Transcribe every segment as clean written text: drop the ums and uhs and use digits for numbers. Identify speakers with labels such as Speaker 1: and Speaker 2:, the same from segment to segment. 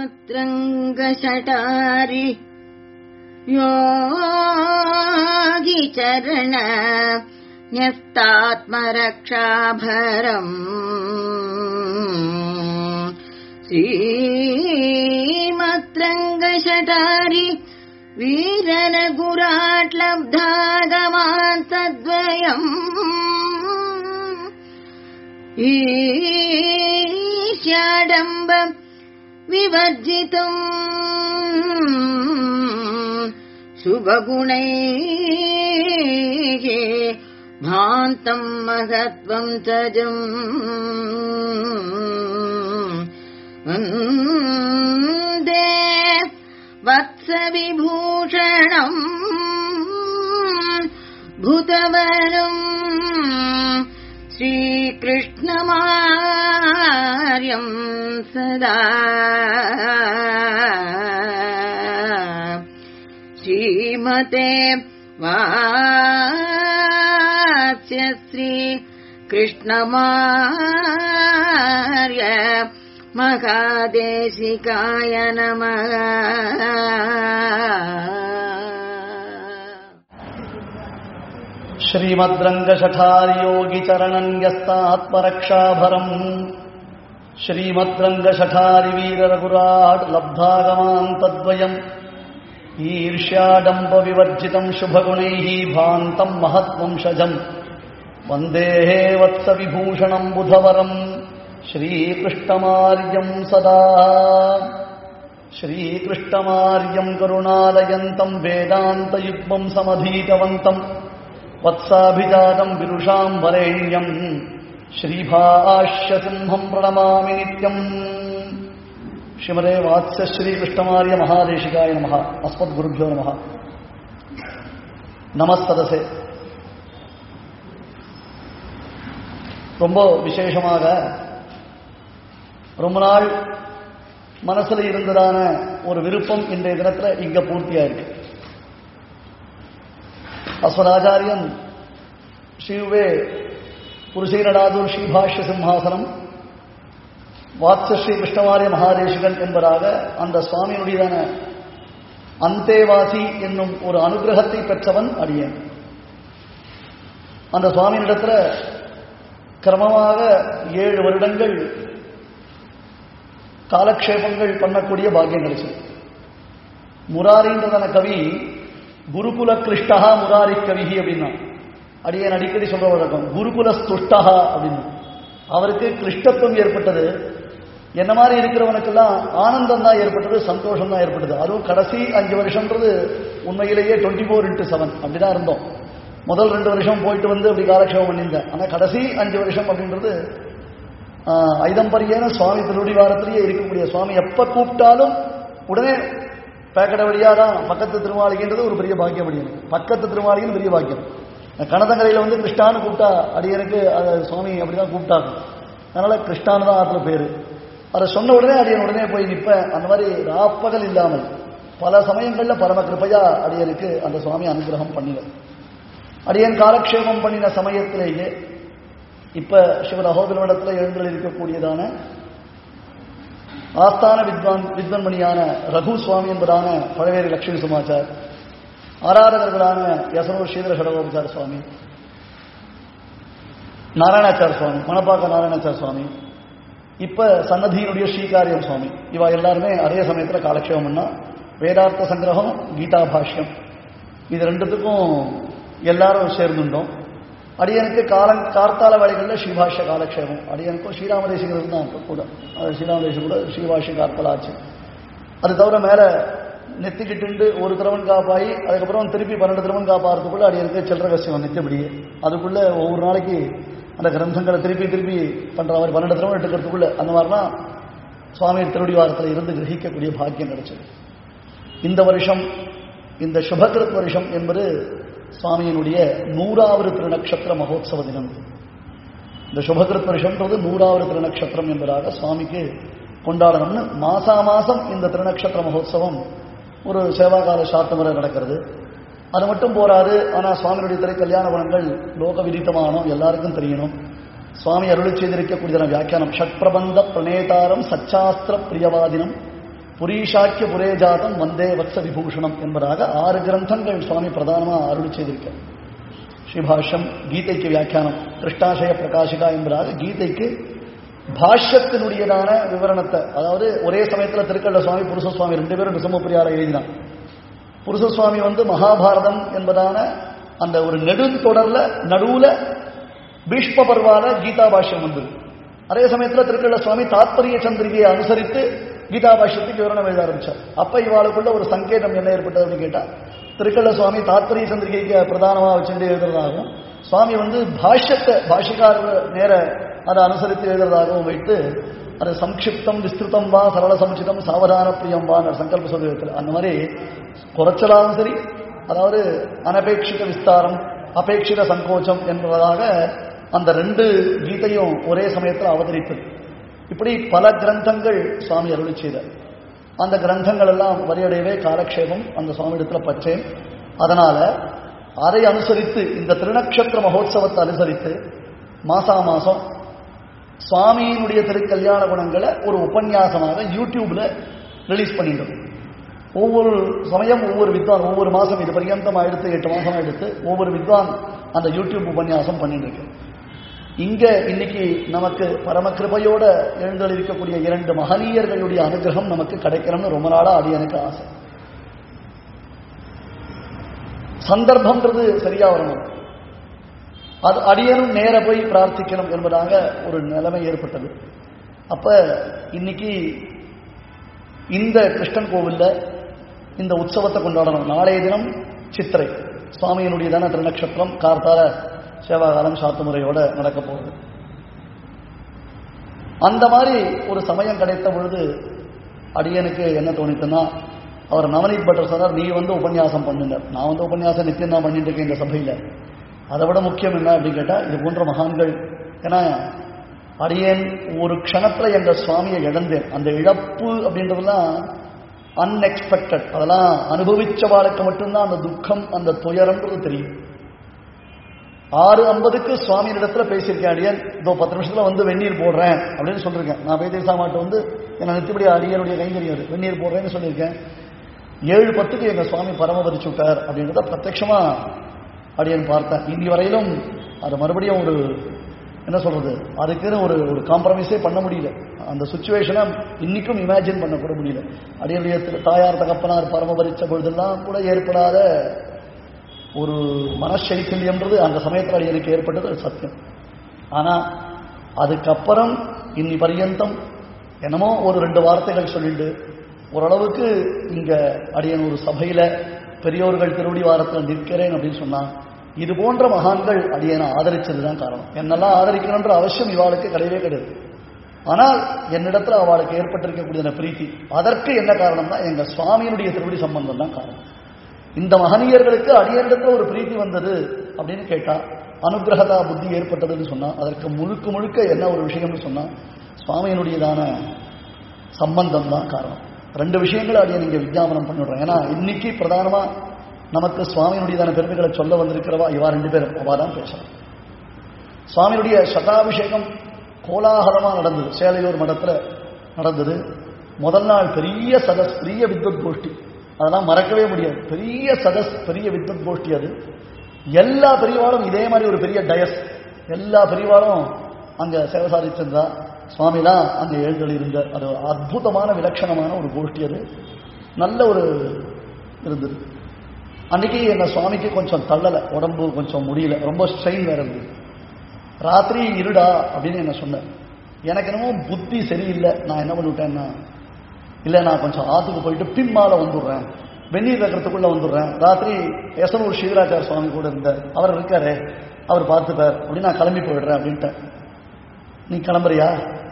Speaker 1: श्रीमद्रङ्गशटारि योगिचरण न्यस्तात्मरक्षाभरम् श्रीमद्रङ्गशटारि वीररघुराट्लब्धागमान्तद्वयम् ईश्याडम्ब विवर्जितम् शुभगुणैः भान्तम् महत्त्वम् तजम् वन्दे वत्सविभूषणम् भूतवरम् श्रीकृष्णमार्यं सदा श्रीमते वात्स्यश्री कृष्णमार्य महादेशिकाय नमः।
Speaker 2: श्रीमद्रङ्गशठारियोगिचरणन्यस्तात्मरक्षाभरम् श्रीमद्रङ्गशठारि वीररघुराट् लब्धागमान्तद्वयम् ईर्ष्याडम्बविवर्जितम् शुभगुणैः भान्तम् महत्वंशजम् वन्देः वत्सविभूषणम् बुधवरम् श्रीकृष्णमार्यम् सदा श्रीकृष्णमार्यम् करुणालयन्तम् वेदान्तयुग्मम् समधीतवन्तम् वत्साभिजातम् विदुषाम् वरेण्यम् श्रीभाष्यसिंहम् प्रणमामि नित्यम्। श्रीमते वात्स्य श्रीकृष्णमार्य महादेशिकाय नमः। अस्मद्गुरुभ्यो नमः। நமஸ்ததசே. ரொம்ப விசேஷமாக ரொம்ப நாள் மனசுல இருந்ததான ஒரு விருப்பம் இன்றைய தினத்துல இங்க பூர்த்தியா இருக்கு. அஸ்வராச்சாரியன் ஸ்ரீவே புருஷீரடாதூர் ஸ்ரீபாஷ்ய சிம்ஹாசனம் வாத்ச ஸ்ரீ கிருஷ்ணமாரிய மகாதேசிகன் என்பதாக அந்த சுவாமியினுடையதான அந்தேவாசி என்னும் ஒரு அனுகிரகத்தை பெற்றவன் அடியேன். அந்த சுவாமியினிடத்துல கிரமமாக 7 வருடங்கள் காலக்ஷேபங்கள் பண்ணக்கூடிய பாக்கியம் கிடைச்சது. முராரின்றதான கவி குருகுல கிருஷ்டா முராரி கவிஹி அப்படின்னா அடியேன் அடிக்கடி சொல்ற வழக்கம். குருகுல ஸ்துஷ்டா அப்படின்னு அவருக்கு கிருஷ்டத்துவம் ஏற்பட்டது. என்ன மாதிரி இருக்கிறவனுக்கெல்லாம் ஆனந்தம் தான் ஏற்பட்டது, சந்தோஷம் தான் ஏற்பட்டது. அதுவும் கடைசி 5 வருஷம்ன்றது உண்மையிலேயே 24x7 அப்படிதான் இருந்தோம். முதல் 2 வருஷம் போயிட்டு வந்து அப்படி காலக்ஷேபம் பண்ணியிருந்தேன். ஆனால் கடைசி 5 வருஷம் அப்படின்றது ஐதம்பரியன சுவாமி திருவடி வாரத்திலேயே இருக்கக்கூடிய சுவாமி எப்ப கூப்பிட்டாலும் உடனே பேக்கட வழியா தான் பக்கத்து திருமாளிகைன்றது ஒரு பெரிய பாக்கியம். அடியனுக்கு பக்கத்து திருமாளிகைன்னு பெரிய பாக்கியம். கணதங்கரையில் வந்து கிருஷ்ணான்னு கூப்பிட்டா அடியனுக்கு அதை சுவாமி அப்படிதான் கூப்பிட்டாங்க. அதனால கிருஷ்ணான்னு தான் ஆத்துல பேரு. அதை சொன்ன உடனே அடியன் உடனே போய் நிற்பேன். அந்த மாதிரி ராப்பகல் இல்லாமல் பல சமயங்கள்ல பரம கிருப்பையா அடியனுக்கு அந்த சுவாமி அனுகிரகம் பண்ணின. அடியன் காலக்ஷேபம் பண்ணின சமயத்திலேயே இப்ப சிவ அகோபிலமடத்தில் எழுந்தல் இருக்கக்கூடியதான ஆஸ்தான வித்வன்மணியான ரகு சுவாமி என்பதான பழவேரி லட்சுமி சுமாச்சார், ஆராதகர்களான யசனூர் ஸ்ரீதர ஷடகோபச்சார சுவாமி, நாராயணாச்சார சுவாமி, மணப்பாக்க நாராயணாச்சார சுவாமி, இப்ப சன்னதியினுடைய ஸ்ரீகாரியம் சுவாமி, இவா எல்லாருமே அதே சமயத்தில் காலக்ஷேபம் பண்ணா வேதார்த்த சங்கிரகம் கீதா பாஷ்யம் இது ரெண்டுத்துக்கும் எல்லாரும் சேர்ந்துட்டோம். அடியனுக்கு கார்த்தால வேலைகளில் ஸ்ரீபாஷ்ய காலக்ஷேபம். அடியனுக்கும் ஸ்ரீராமதேசிகர் தான் கூட ஸ்ரீராமதேசம் கூட ஸ்ரீபாஷ்ய கார்த்தலாச்சு. அது தவிர மேல நெத்திக்கிட்டு ஒரு திரவன் காப்பாயி அதுக்கப்புறம் திருப்பி 12 திரவன் காப்பாறதுக்குள்ள அடியனுக்கு சில்லற கஷ்டம் நித்தியபடியே. அதுக்குள்ள ஒவ்வொரு நாளைக்கு அந்த கிரந்தங்களை திருப்பி பண்ற மாதிரி 12 திரவன் எடுக்கிறதுக்குள்ள அந்த மாதிரிலாம் சுவாமி திருவடி வாரத்தில் இருந்து கிரகிக்கக்கூடிய பாக்கியம் கிடைச்சது. இந்த வருஷம் இந்த சுபகிருத் வருஷம் என்பது சுவாமியினுடைய 100வது திருநக்ஷத்திர மகோத்சவ தினம். இந்த சுபகிருத் வருஷம்ன்றது 100வது திருநக்ஷத்திரம் என்பதாக சுவாமிக்கு கொண்டாடணும்னு மாசம் இந்த திருநக்ஷத்திர மகோத்சவம் ஒரு சேவாகால சாத்தமுறை நடக்கிறது. அது மட்டும் போராது. ஆனால் சுவாமியுடைய திரை கல்யாண குணங்கள் லோக விதித்தமானோம், எல்லாருக்கும் தெரியணும். சுவாமி அருளி செய்திருக்கக்கூடியதான வியாக்கியானம் ஷட்பிரபந்த பிரணேதாரம் சச்சாஸ்திர பிரியவாதினம் புரீஷாக்கிய புரேஜாதம் வந்தே வத்ச விபூஷணம் என்பதாக 6 கிரந்தங்கள் சுவாமி பிரதானமாக அருளி செய்திருக்கார். ஸ்ரீபாஷ்யம், கீதைக்கு வியாக்கியானம், கிருஷ்ணாசய பிரகாசிகா என்பதாக கீதைக்கு பாஷ்யத்தினுடையதான விவரணத்தை, அதாவது ஒரே சமயத்தில் திருக்கள்ள சுவாமி புருஷசுவாமி 2 பேரும் நிசமப்பிரியார எழுதினான். புருஷசுவாமி மகாபாரதம் என்பதான அந்த ஒரு நெடுந்தொடர்ல நடுவுல பீஷ்ம பர்வால கீதா பாஷ்யம் வந்தது. அதே சமயத்தில் திருக்கள்ள சுவாமி தாத்பரிய சந்திரிகையை அனுசரித்து கீதா பாஷ்யத்துக்கு விவரணம் எழுத ஆரம்பிச்சார். அப்ப இவாளுக்குள்ள ஒரு சங்கேதம் என்ன ஏற்பட்டது அப்படின்னு கேட்டா, திருக்கள்ள சுவாமி தாத்பரிய சந்திரிகைக்கு பிரதானமாக வச்சுட்டு எழுதுறதாகவும், சுவாமி பாஷ்யத்தை பாஷிகார நேர அதை அனுசரித்து எழுதுறதாகவும் வைத்து அது சம்க்ஷிப்தம் விஸ்திருத்தம் வா சரள சமுச்சிதம் சாவதான பிரியம் வா சங்கல்ப சொல்லியிருக்கிறது. அந்த மாதிரி குறைச்சலாலும் சரி, அதாவது அனபேட்சித விஸ்தாரம் அபேட்சித சங்கோச்சம் என்பதாக அந்த 2 கீதையும் ஒரே சமயத்தில் அவதரித்தது. இப்படி பல கிரந்தங்கள் சுவாமி அருளி செய்தார். அந்த கிரந்தங்கள் எல்லாம் வரையடையவே காலக்ஷேபம் அந்த சுவாமி இடத்துல பற்றேன். அதனால அதை அனுசரித்து இந்த திருநக்ஷத்திர மகோத்சவத்தை அனுசரித்து மாசம் சுவாமியினுடைய திருக்கல்யாண குணங்களை ஒரு உபன்யாசமாக யூடியூப்ல ரிலீஸ் பண்ணிட்டோம். ஒவ்வொரு சமயம் ஒவ்வொரு வித்வான், ஒவ்வொரு மாசம் இது பர்யந்தம் எடுத்து 8 மாசம் எடுத்து ஒவ்வொரு வித்வான் அந்த யூடியூப் உபன்யாசம் பண்ணிட்டு இருக்கு. இங்க இன்னைக்கு நமக்கு பரமகிருபையோட எழுந்தளிக்கக்கூடிய 2 மகனீயர்களுடைய அனுகிரகம் நமக்கு கிடைக்கணும்னு ரொம்ப நாளா அது எனக்கு ஆசை. சந்தர்ப்பம்ன்றது சரியா வரணும், அது அடியனும் நேர போய் பிரார்த்திக்கணும் என்பதாக ஒரு நிலைமை ஏற்பட்டது. அப்ப இன்னைக்கு இந்த கிருஷ்ணன் கோவில்ல இந்த உற்சவத்தை கொண்டாடணும். நாளைய தினம் சித்திரை சுவாமியினுடையதான திருநக்ஷத்திரம், கார்த்தால சேவாகாலம் சாத்து முறையோட நடக்க போகுது. அந்த மாதிரி ஒரு சமயம் கிடைத்த பொழுது அடியனுக்கு என்ன தோணித்துன்னா, அவர் நவநீத் பட்டர் சொன்னார், நீ உபன்யாசம் பண்ணுங்க. நான் உபன்யாசம் நித்தியம் தான் பண்ணிட்டு இருக்கேன் இந்த சபையில. அதை விட முக்கியம் என்ன அப்படின்னு கேட்டா, இது போன்ற மகான்கள், ஏன்னா அடியேன் ஒரு க்ஷணத்துல எங்க சுவாமியை இழந்தேன். அந்த இழப்பு அப்படின்றதுலாம் அன்எக்ஸ்பெக்டட், அதெல்லாம் அனுபவிச்சவாளுக்கு மட்டும்தான் அந்த துக்கம் அந்த துயரம்ன்றது தெரியும். 6:50 சுவாமியிடத்துல பேசியிருக்கேன். அடியன் இதோ 10 நிமிஷத்துல வெந்நீர் போடுறேன் அப்படின்னு சொல்லிருக்கேன். நான் பேதேசா மாட்டு என்ன நித்தியபடி அடியனுடைய கைங்கரியம் வெந்நீர் போடுறேன்னு சொல்லியிருக்கேன். 7:10 எங்க சுவாமி பரமபதிச்சு விட்டார் அப்படின்றத பிரத்யட்சமா அடியன் பார்த்தேன். இன்னி வரையிலும் அது மறுபடியும் ஒரு என்ன சொல்றது, அதுக்குன்னு ஒரு காம்ப்ரமைஸே பண்ண முடியல. அந்த சுச்சுவேஷனை இன்னைக்கும் இமேஜின் பண்ண கூட முடியல. அடியனுடைய தாயார் தகப்பனார் பரமபரிச்ச பொழுதெல்லாம் கூட ஏற்படாத ஒரு மனசைத்தல்யம்ன்றது அந்த சமயத்தில் அடியனுக்கு ஏற்பட்டது சத்தியம். ஆனா அதுக்கப்புறம் இன்னி பரியந்தம் என்னமோ ஒரு 2 வார்த்தைகள் சொல்லிட்டு ஓரளவுக்கு இங்க அடியன் ஒரு சபையில பெரியோர்கள் திருவடி வாரத்தில் நிற்கிறேன் அப்படின்னு சொன்னா, இது போன்ற மகான்கள் அடியனை ஆதரிச்சதுதான் காரணம். என்னெல்லாம் ஆதரிக்கணும்ன்ற அவசியம் இவாளுக்கு கிடையவே கிடையாது. ஆனால் என்னிடத்துல அவளுக்கு ஏற்பட்டிருக்கக்கூடிய பிரீத்தி, அதற்கு என்ன காரணம்னா எங்க சுவாமியினுடைய திருவடி சம்பந்தம் தான் காரணம். இந்த மகனீயர்களுக்கு அடியனிடத்துல ஒரு பிரீத்தி வந்தது அப்படின்னு கேட்டா, அனுகிரகதா புத்தி ஏற்பட்டதுன்னு சொன்னா, அதற்கு முழுக்க முழுக்க என்ன ஒரு விஷயம்னு சொன்னா சுவாமியினுடையதான சம்பந்தம் தான் காரணம். 2 விஷயங்களை அடியன் இங்க விஞ்ஞாபனம் பண்ணிடுறேன். ஏன்னா இன்னைக்கு பிரதானமா நமக்கு சுவாமியினுடையதான பெருமைகளை சொல்ல வந்திருக்கிறவா இவா 2 பேரும். அவா தான் பேசணும். சுவாமியினுடைய சதாபிஷேகம் கோலாகலமா நடந்தது. சேலையூர் மடத்துல நடந்தது. முதல் நாள் பெரிய சதஸ், பெரிய வித்வத் கோஷ்டி, அதெல்லாம் மறக்கவே முடியாது. பெரிய சதஸ், பெரிய வித்வத் கோஷ்டி. அது எல்லா பெரியவாளும் இதே மாதிரி ஒரு பெரிய டயஸ், எல்லா பெரியவாளும் அங்க சேவை சாதிச்சிருந்தா. சுவாமி தான் அங்க எழுந்தொழி இருந்த அது அற்புதமான விலட்சணமான ஒரு கோஷ்டி. அது நல்ல ஒரு இருந்தது. அன்னைக்கு என்ன சுவாமிக்கு கொஞ்சம் தள்ளலை, உடம்பு கொஞ்சம் முடியல, ரொம்ப ஸ்ட்ரெயின் வேற இருந்தது. ராத்திரி இருடா அப்படின்னு என்ன சொன்னேன். எனக்கு என்னமோ புத்தி சரியில்லை. நான் என்ன பண்ணிவிட்டேன்னா, இல்லை நான் கொஞ்சம் ஆற்றுக்கு போயிட்டு பின்மால வந்துடுறேன், வெந்நீர் வைக்கிறதுக்குள்ள வந்துடுறேன். ராத்திரி எசனூர் சிவராச்சார சுவாமி கூட இருந்தார், அவர் இருக்காரு, அவர் பார்த்துப்பார் அப்படின்னு நான் கிளம்பி போயிடுறேன் அப்படின்ட்டேன். நீ கிளம்புறியா?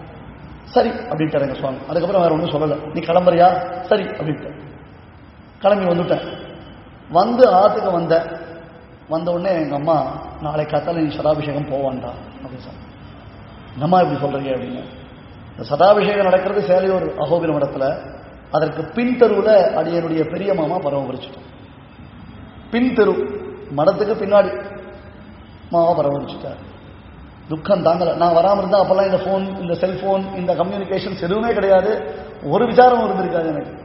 Speaker 2: சரி அப்படின்ட்டார் எங்க சுவாமி. அதுக்கப்புறம் வேற ஒன்றும் சொல்லலை. நீ கிளம்புறியா? சரி அப்படின்ட்டு கிளம்பி வந்துட்டேன். வந்து ஆற்றுக்கு வந்த உடனே எங்க அம்மா, நாளை காத்தால நீ சதாபிஷேகம் போவான்டா அப்படின்னு சொன்ன. என்னம்மா இப்படி சொல்றீங்க அப்படின்னு. இந்த சதாபிஷேகம் நடக்கிறது சேலையூர் அகோபில மடத்துல. அதற்கு பின் தெருவில் அடியனுடைய பெரிய மாமா பரமபரிச்சுட்டோம். பின் தெரு மடத்துக்கு பின்னாடி மாமா பரமபரிச்சுட்டார். துக்கம் தாங்கல. நான் வராமல் இருந்தா அப்பெல்லாம் இந்த போன், இந்த செல்போன், இந்த கம்யூனிகேஷன்ஸ் எதுவுமே கிடையாது. ஒரு விசாரம் இருந்திருக்காது எனக்கு.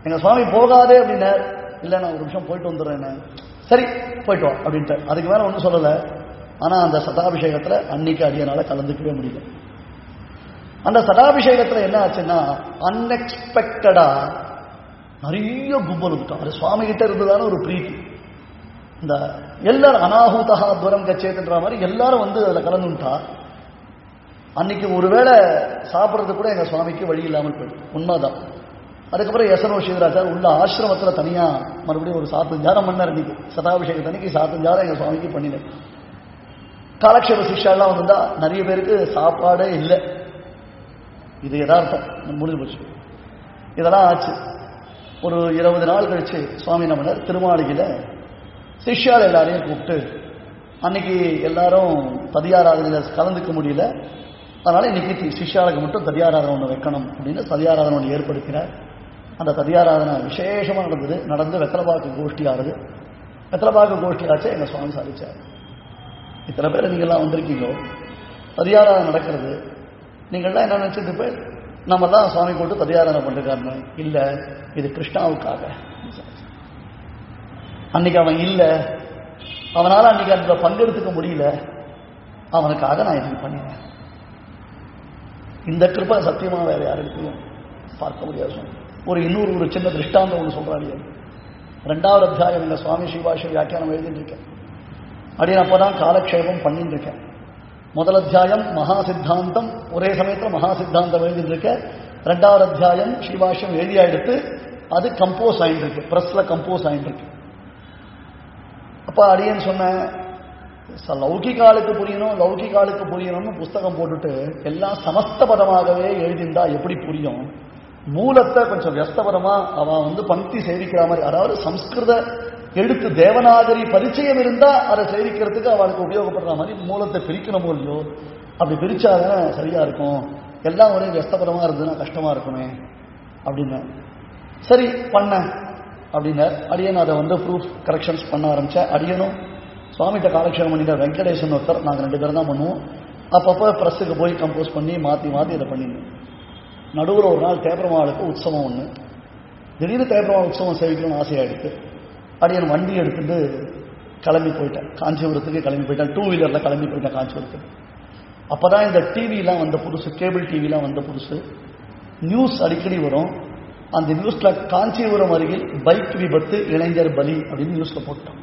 Speaker 2: எங்க சுவாமி போகாதே அப்படின்னார். இல்லை நான் ஒரு நிமிஷம் போயிட்டு வந்துடுறேன். சரி போயிட்டு வா அப்படின்ட்டு. அதுக்கு மேல ஒன்றும் சொல்லலை. ஆனா அந்த சதாபிஷேகத்துல அன்னைக்கு அடியனால கலந்துக்கவே முடியல. அந்த சதாபிஷேகத்துல என்ன ஆச்சுன்னா அன்எக்ஸ்பெக்டடா நிறைய கும்பல் இருக்கும். அது சுவாமி கிட்ட இருந்ததான ஒரு பிரீத்தி. இந்த எல்லாரும் அனாஹூதா துவரம் கச்சேதுன்ற மாதிரி எல்லாரும் வந்து அதுல கலந்துட்டா. அன்னைக்கு ஒருவேளை சாப்பிட்றது கூட எங்க சுவாமிக்கு வழி இல்லாமல் போயிடும். உண்மைதான். அதுக்கப்புறம் எசனோ ஸ்ரீதராச்சார் உள்ள ஆசிரமத்துல தனியா மறுபடியும் ஒரு 7-5 மணி நேரம் அன்னைக்கு சதாபிஷேகத்தன்னைக்கு 7-5 எங்க சுவாமிக்கு பண்ணினேன். காலக்ஷேப சிஷ்யாலாம் வந்தா நிறைய பேருக்கு சாப்பாடே இல்லை. இது யதார்த்தம், முடிஞ்சு போச்சு. இதெல்லாம் ஆச்சு. ஒரு 20 நாள் கழிச்சு சுவாமி நம்மனர் திருமாளிகையில சிஷ்யால் எல்லாரையும் கூப்பிட்டு, அன்னைக்கு எல்லாரும் ததியாராதனையில கலந்துக்க முடியல, அதனால இன்னைக்கு சிஷ்யாளுக்கு மட்டும் ததியாராதனை ஒன்று வைக்கணும் அப்படின்னு ததியாராதனை ஒன்று ஏற்படுத்தினார். அந்த ததியாராதனை விசேஷமா நடந்து வெத்தலைபாக்கு கோஷ்டி ஆறுது. வெத்தலைபாக்கு கோஷ்டி ஆச்சு எங்க சுவாமி சாதிச்சார். இத்தனை பேர் நீங்கள்லாம் வந்திருக்கீங்களோ, ததியாராதனை நடக்கிறது, நீங்கள்லாம் என்ன நினைச்சிட்டு போய் நம்ம தான் சுவாமி போட்டு ததியாராதனை பண்ணிருக்காருன்னு. இல்ல, இது கிருஷ்ணாவுக்காக. அன்னைக்கு அவன் இல்லை, அவனால அன்னைக்கு அந்த பங்கெடுத்துக்க முடியல, அவனுக்காக நான் இது பண்ணினேன். இந்த கிருபை சத்தியமா வேற யாருக்கும் பார்க்க முடியாது. இன்னொரு சின்ன திருஷ்டாந்தம் ஒன்று சொல்றாங்க. 2வது அத்தியாயம் இந்த சுவாமி ஸ்ரீபாஷ்ய வியாக்கியானம் எழுதிட்டு இருக்கேன். அப்படி நான் அப்பதான் காலக்ஷேபம் பண்ணிட்டு இருக்கேன். முதல் அத்தியாயம் மகா சித்தாந்தம், ஒரே சமயத்தில் மகா சித்தாந்தம் எழுதிட்டு இருக்க. 2வது அத்தியாயம் ஸ்ரீபாஷ்யம் எழுதியா எடுத்து அது கம்போஸ் ஆயிட்டு இருக்கு, பிரஸ்ல கம்போஸ் ஆயிட்டு இருக்கு. அப்ப அடியன்னு சொன்ன லௌகிகாலுக்கு புரியணும்னு புஸ்தகம் போட்டுட்டு எல்லாம் சமஸ்த பதமாகவே எழுதிண்டா எப்படி புரியும்? மூலத்தை கொஞ்சம் வியஸ்தபதமா அவன் வந்து பங்கி சேவிக்கிற மாதிரி, அதாவது சம்ஸ்கிருத எழுத்து தேவநாகரி பரிச்சயம் இருந்தா அதை சேவிக்கிறதுக்கு அவளுக்கு உபயோகப்படுற மாதிரி மூலத்தை பிரிக்கணும் இல்லையோ? அப்படி பிரிச்சாதான் சரியா இருக்கும். எல்லாம் ஒரே வியஸ்தபதமா இருந்ததுன்னா கஷ்டமா இருக்குமே அப்படின்னு சரி பண்ண அப்படின்னு அடியன் அதை வந்து ப்ரூஃப் கரெக்ஷன்ஸ் பண்ண ஆரம்பிச்சேன். அடியனும் சுவாமிகிட்ட காலக்ஷேபம் பண்ணிட்ட வெங்கடேசன் ஒருத்தர், நாங்கள் 2 பேரும் தான் பண்ணுவோம். அப்பப்போ ப்ரெஸ்ஸுக்கு போய் கம்போஸ் பண்ணி மாற்றி இதை பண்ணிடுவோம். நடுவில் ஒரு நாள் தேப்பரமாளுக்கு உற்சவம் ஒன்று, திடீர்னு தேப்பரமாள் உற்சவம் சேவிக்கணும்னு ஆசையாயிடுச்சு. அடியன் வண்டி எடுத்துட்டு கிளம்பி போயிட்டேன், காஞ்சிபுரத்துக்கு கிளம்பி போயிட்டேன். 2 வீலரில் கிளம்பி போயிட்டேன் காஞ்சிபுரத்துக்கு. அப்போதான் இந்த டிவிலாம் வந்த புதுசு, கேபிள் டிவிலாம் வந்த புதுசு, நியூஸ் அடிக்கடி வரும். அந்த நியூஸ்ல காஞ்சிபுரம் அருகில் பைக் விபத்து, இளைஞர் பலி அப்படின்னு நியூஸ்ல போட்டோம்.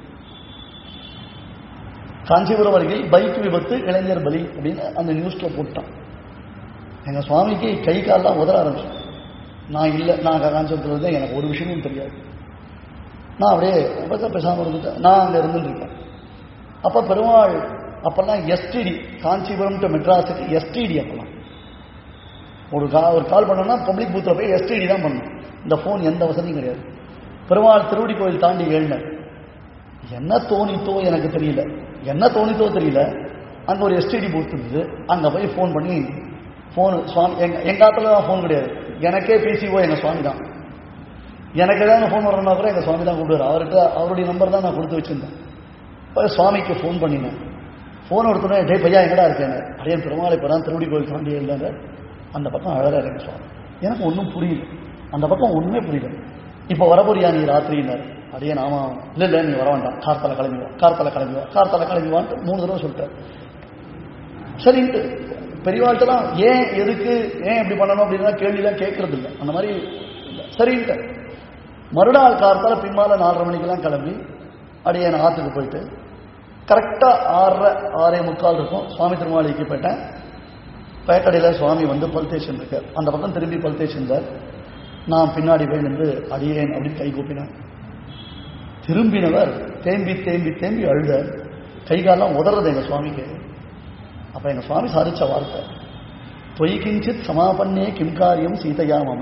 Speaker 2: காஞ்சிபுரம் அருகில் பைக் விபத்து, இளைஞர் பலி அப்படின்னு அந்த நியூஸ்ல போட்டான். எங்க சுவாமிக்கு கை காலெல்லாம் உதற ஆரம்பிச்சேன். நான் இல்லை, நான் காஞ்சிபுரத்தில் இருந்தேன், எனக்கு ஒரு விஷயமும் தெரியாது. நான் அப்படியே பேசாமல் இருந்துட்டேன். நான் அங்கே இருந்துட்டு இருக்கேன். அப்போ பெருமாள் அப்பெல்லாம் எஸ்டிடி, காஞ்சிபுரம் டு மெட்ராஸுக்கு எஸ்டிடி. அப்பெல்லாம் ஒரு கால் பண்ணோம்னா பப்ளிக் பூத்தில் போய் எஸ்டிடி தான் பண்ணணும். இந்த ஃபோன் எந்த வசதியும் கிடையாது. பெருமாள் திருவடி கோயில் தாண்டி ஏழினர். என்ன தோணித்தோ எனக்கு தெரியல, அங்கே ஒரு எஸ்டிடி பூத் இருந்தது. அங்கே போய் ஃபோன் பண்ணி, ஃபோனு சுவாமி எங்கள் ஆத்துல தான் ஃபோன் கிடையாது, எனக்கே பிசிஓ எங்கள் சுவாமி தான். எனக்கு ஏதாவது ஃபோன் வரணும்னா கூட எங்கள் சுவாமி தான் கூப்பிடுவார். அவருடைய நம்பர் தான் நான் கொடுத்து வச்சிருந்தேன். இப்போ சுவாமிக்கு ஃபோன் பண்ணினேன். ஃபோன் எடுத்தோன்னே, டே பையா எங்கடா இருக்கேன்? அப்படியே பெருமாளை இப்போ தான் திருவடி கோயில் தாண்டி இல்லைங்க. அந்த பக்கம் அழகாக எனக்கு சுவாமி. எனக்கு ஒன்றும் புரியல, அந்த பக்கம் ஒன்றுமே புரியல. இப்போ வரப்போறியா நீ ராத்திரினார். அப்படியே நாம இல்லை நீ வர வேண்டாம், கார்த்தால கிளம்பி வான்ட்டு 3 தடவை சொல்லிட்டார். சரின்ட்டு பெரியவாழ்லாம் ஏன் எதுக்கு எப்படி பண்ணணும் அப்படின்னா கேள்வியெல்லாம் கேட்கறது இல்லை, அந்த மாதிரி இல்லை. சரின்ட்டு மறுநாள் கார்த்தால பின்மால 4:30 மணிக்கெல்லாம் கிளம்பி அப்படியே நான் ஆற்றுக்கு போயிட்டு கரெக்டாக 6:45 இருக்கும் சுவாமி திருமாளிகைக்கு போயிட்டேன். பேக்கடையில் சுவாமி வந்து பல்தேஷன் இருக்கார். அந்த பக்கம் திரும்பி பல்தேஷன் இருந்தார். நான் பின்னாடி போய் நின்று அடியேன் அப்படின்னு கை கூப்பினேன். திரும்பினவர் தேம்பி அழுத, கைகாலாம் உதறது எங்க சுவாமிக்கு. அப்ப எங்க சுவாமி சாதிச்ச வார்த்தை, தொய் கிஞ்சித் சமாபன்னே கிம்காரியம் சீதையா மம.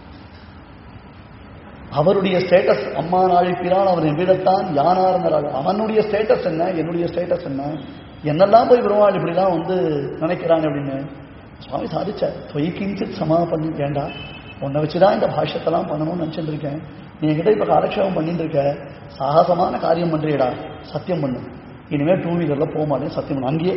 Speaker 2: அவருடைய ஸ்டேட்டஸ் அம்மா நாழிப்பிரான் அவன் எவ்விடத்தான் யானார்ந்தார். அவனுடைய ஸ்டேட்டஸ் என்ன, என்னுடைய ஸ்டேட்டஸ் என்ன, என்னெல்லாம் போய் பெருமாள் இப்படிலாம் வந்து நினைக்கிறாங்க அப்படின்னு சுவாமி சாதிச்சார். தொய் கிஞ்சித் சமாபன்னி, வேண்டாம் உன்னை வச்சுதான் இந்த பாஷ்யத்தெல்லாம் பண்ணணும்னு நினைச்சிட்டு இருக்கேன். நீ என்கிட்ட இப்ப காலக்ஷேபம் பண்ணிட்டு இருக்க, சாகசமான காரியம் பண்றியடா, சத்தியம் பண்ணு இனிமேல் 2 வீலர்ல போக மாட்டேன்னு சத்தியம் பண்ணு. அங்கேயே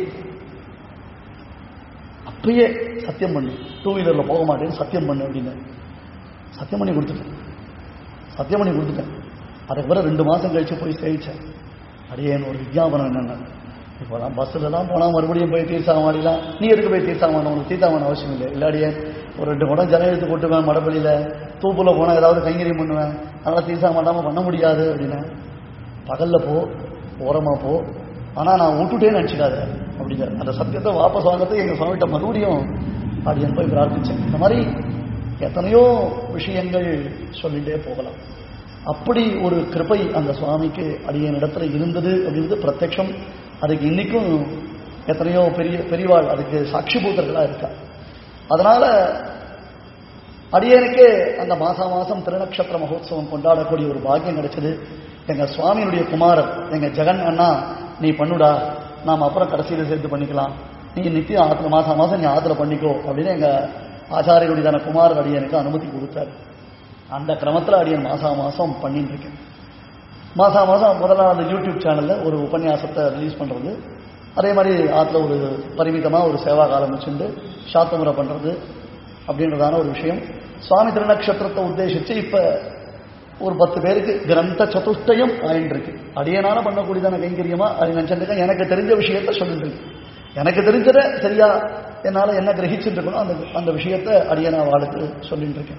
Speaker 2: அப்பயே சத்தியம் பண்ணு, 2 வீலர்ல போக மாட்டேன்னு சத்தியம் பண்ணு அப்படின்னு சத்தியம் பண்ணி கொடுத்துட்டேன். சத்தியம் பண்ணி கொடுத்துட்டேன். அதுக்கு பிறகு 2 மாதம் கழிச்சு போய் சேவிச்சேன். அடியேன் ஒரு விஞ்ஞாபனம் என்னென்ன, இப்போலாம் பஸ்ஸில் போனால் மறுபடியும் போய் தீர்த்தாமாடிலாம். நீ எதுக்கு போய் தீர்த்தாமான, உனக்கு தீர்த்தாமான அவசியம் இல்லை. இல்லாடியே ஒரு 2 குடம் ஜலம் எடுத்து கொட்டுவேன் மடப்பள்ளியில், தூப்பில் போனால் ஏதாவது கைங்கரியம் பண்ணுவேன், அதனால் தீர்த்தா மாட்டாமல் பண்ண முடியாது அப்படின்னு. பகலில் போ, ஓரமாக போ, ஆனால் நான் விட்டுட்டேன்னு நினச்சிக்காத அப்படிங்கிற அந்த சத்தியத்தை வாபஸ் வாங்கிறது எங்கள் சுவாமிகிட்ட மறுபடியும் அடியன் போய் பிரார்த்திச்சேன். இந்த மாதிரி எத்தனையோ விஷயங்கள் சொல்லிகிட்டே போகலாம். அப்படி ஒரு கிருபை அந்த சுவாமிக்கு அடியன் இடத்துல இருந்தது அப்படின்றது பிரத்யட்சம். அதுக்கு இன்னைக்கும் எத்தனையோ பெரியவாள் அதுக்கு சாட்சி பூத்தர்களாக இருக்கா. அதனால அடியனுக்கே அந்த மாசம் திருநக்ஷத்திர மகோத்சவம் கொண்டாடக்கூடிய ஒரு பாக்கியம் கிடைச்சது. எங்க சுவாமியினுடைய குமாரர் எங்க ஜெகன் அண்ணா, நீ பண்ணுடா, நாம் அப்புறம் கடைசியில் சேர்த்து பண்ணிக்கலாம், நீ நித்தியம் ஆத்துல மாசம் நீ ஆத்துல பண்ணிக்கோ அப்படின்னு எங்க ஆச்சாரியனுடையதான குமாரர் அடியனுக்கு அனுமதி கொடுத்தார். அந்த கிரமத்தில் அடியன் மாசம் பண்ணிட்டு இருக்கேன். மாசம் முதல்ல அந்த யூடியூப் சேனல்ல ஒரு உபன்யாசத்தை ரிலீஸ் பண்றது, அதே மாதிரி ஆத்துல ஒரு பரிமிதமா ஒரு சேவா காலம் வச்சுட்டு சாத்தமுறை பண்றது அப்படின்றதான ஒரு விஷயம். சுவாமி திருநக்ஷத்திரத்தை உத்தேசிச்சு இப்ப ஒரு 10 பேருக்கு கிரந்த சதுஷ்டயம் ஆயிட்டு இருக்கு. அடியனால பண்ணக்கூடியதான கைங்கரியமா அது நினைச்சிருக்கேன். எனக்கு தெரிஞ்ச விஷயத்த சொல்லிட்டு இருக்கு. எனக்கு தெரிஞ்சத சரியா என்னால என்ன கிரகிச்சுட்டு இருக்கணும் அந்த விஷயத்த அடியனா வாழ்க்கை சொல்லிட்டு இருக்கேன்.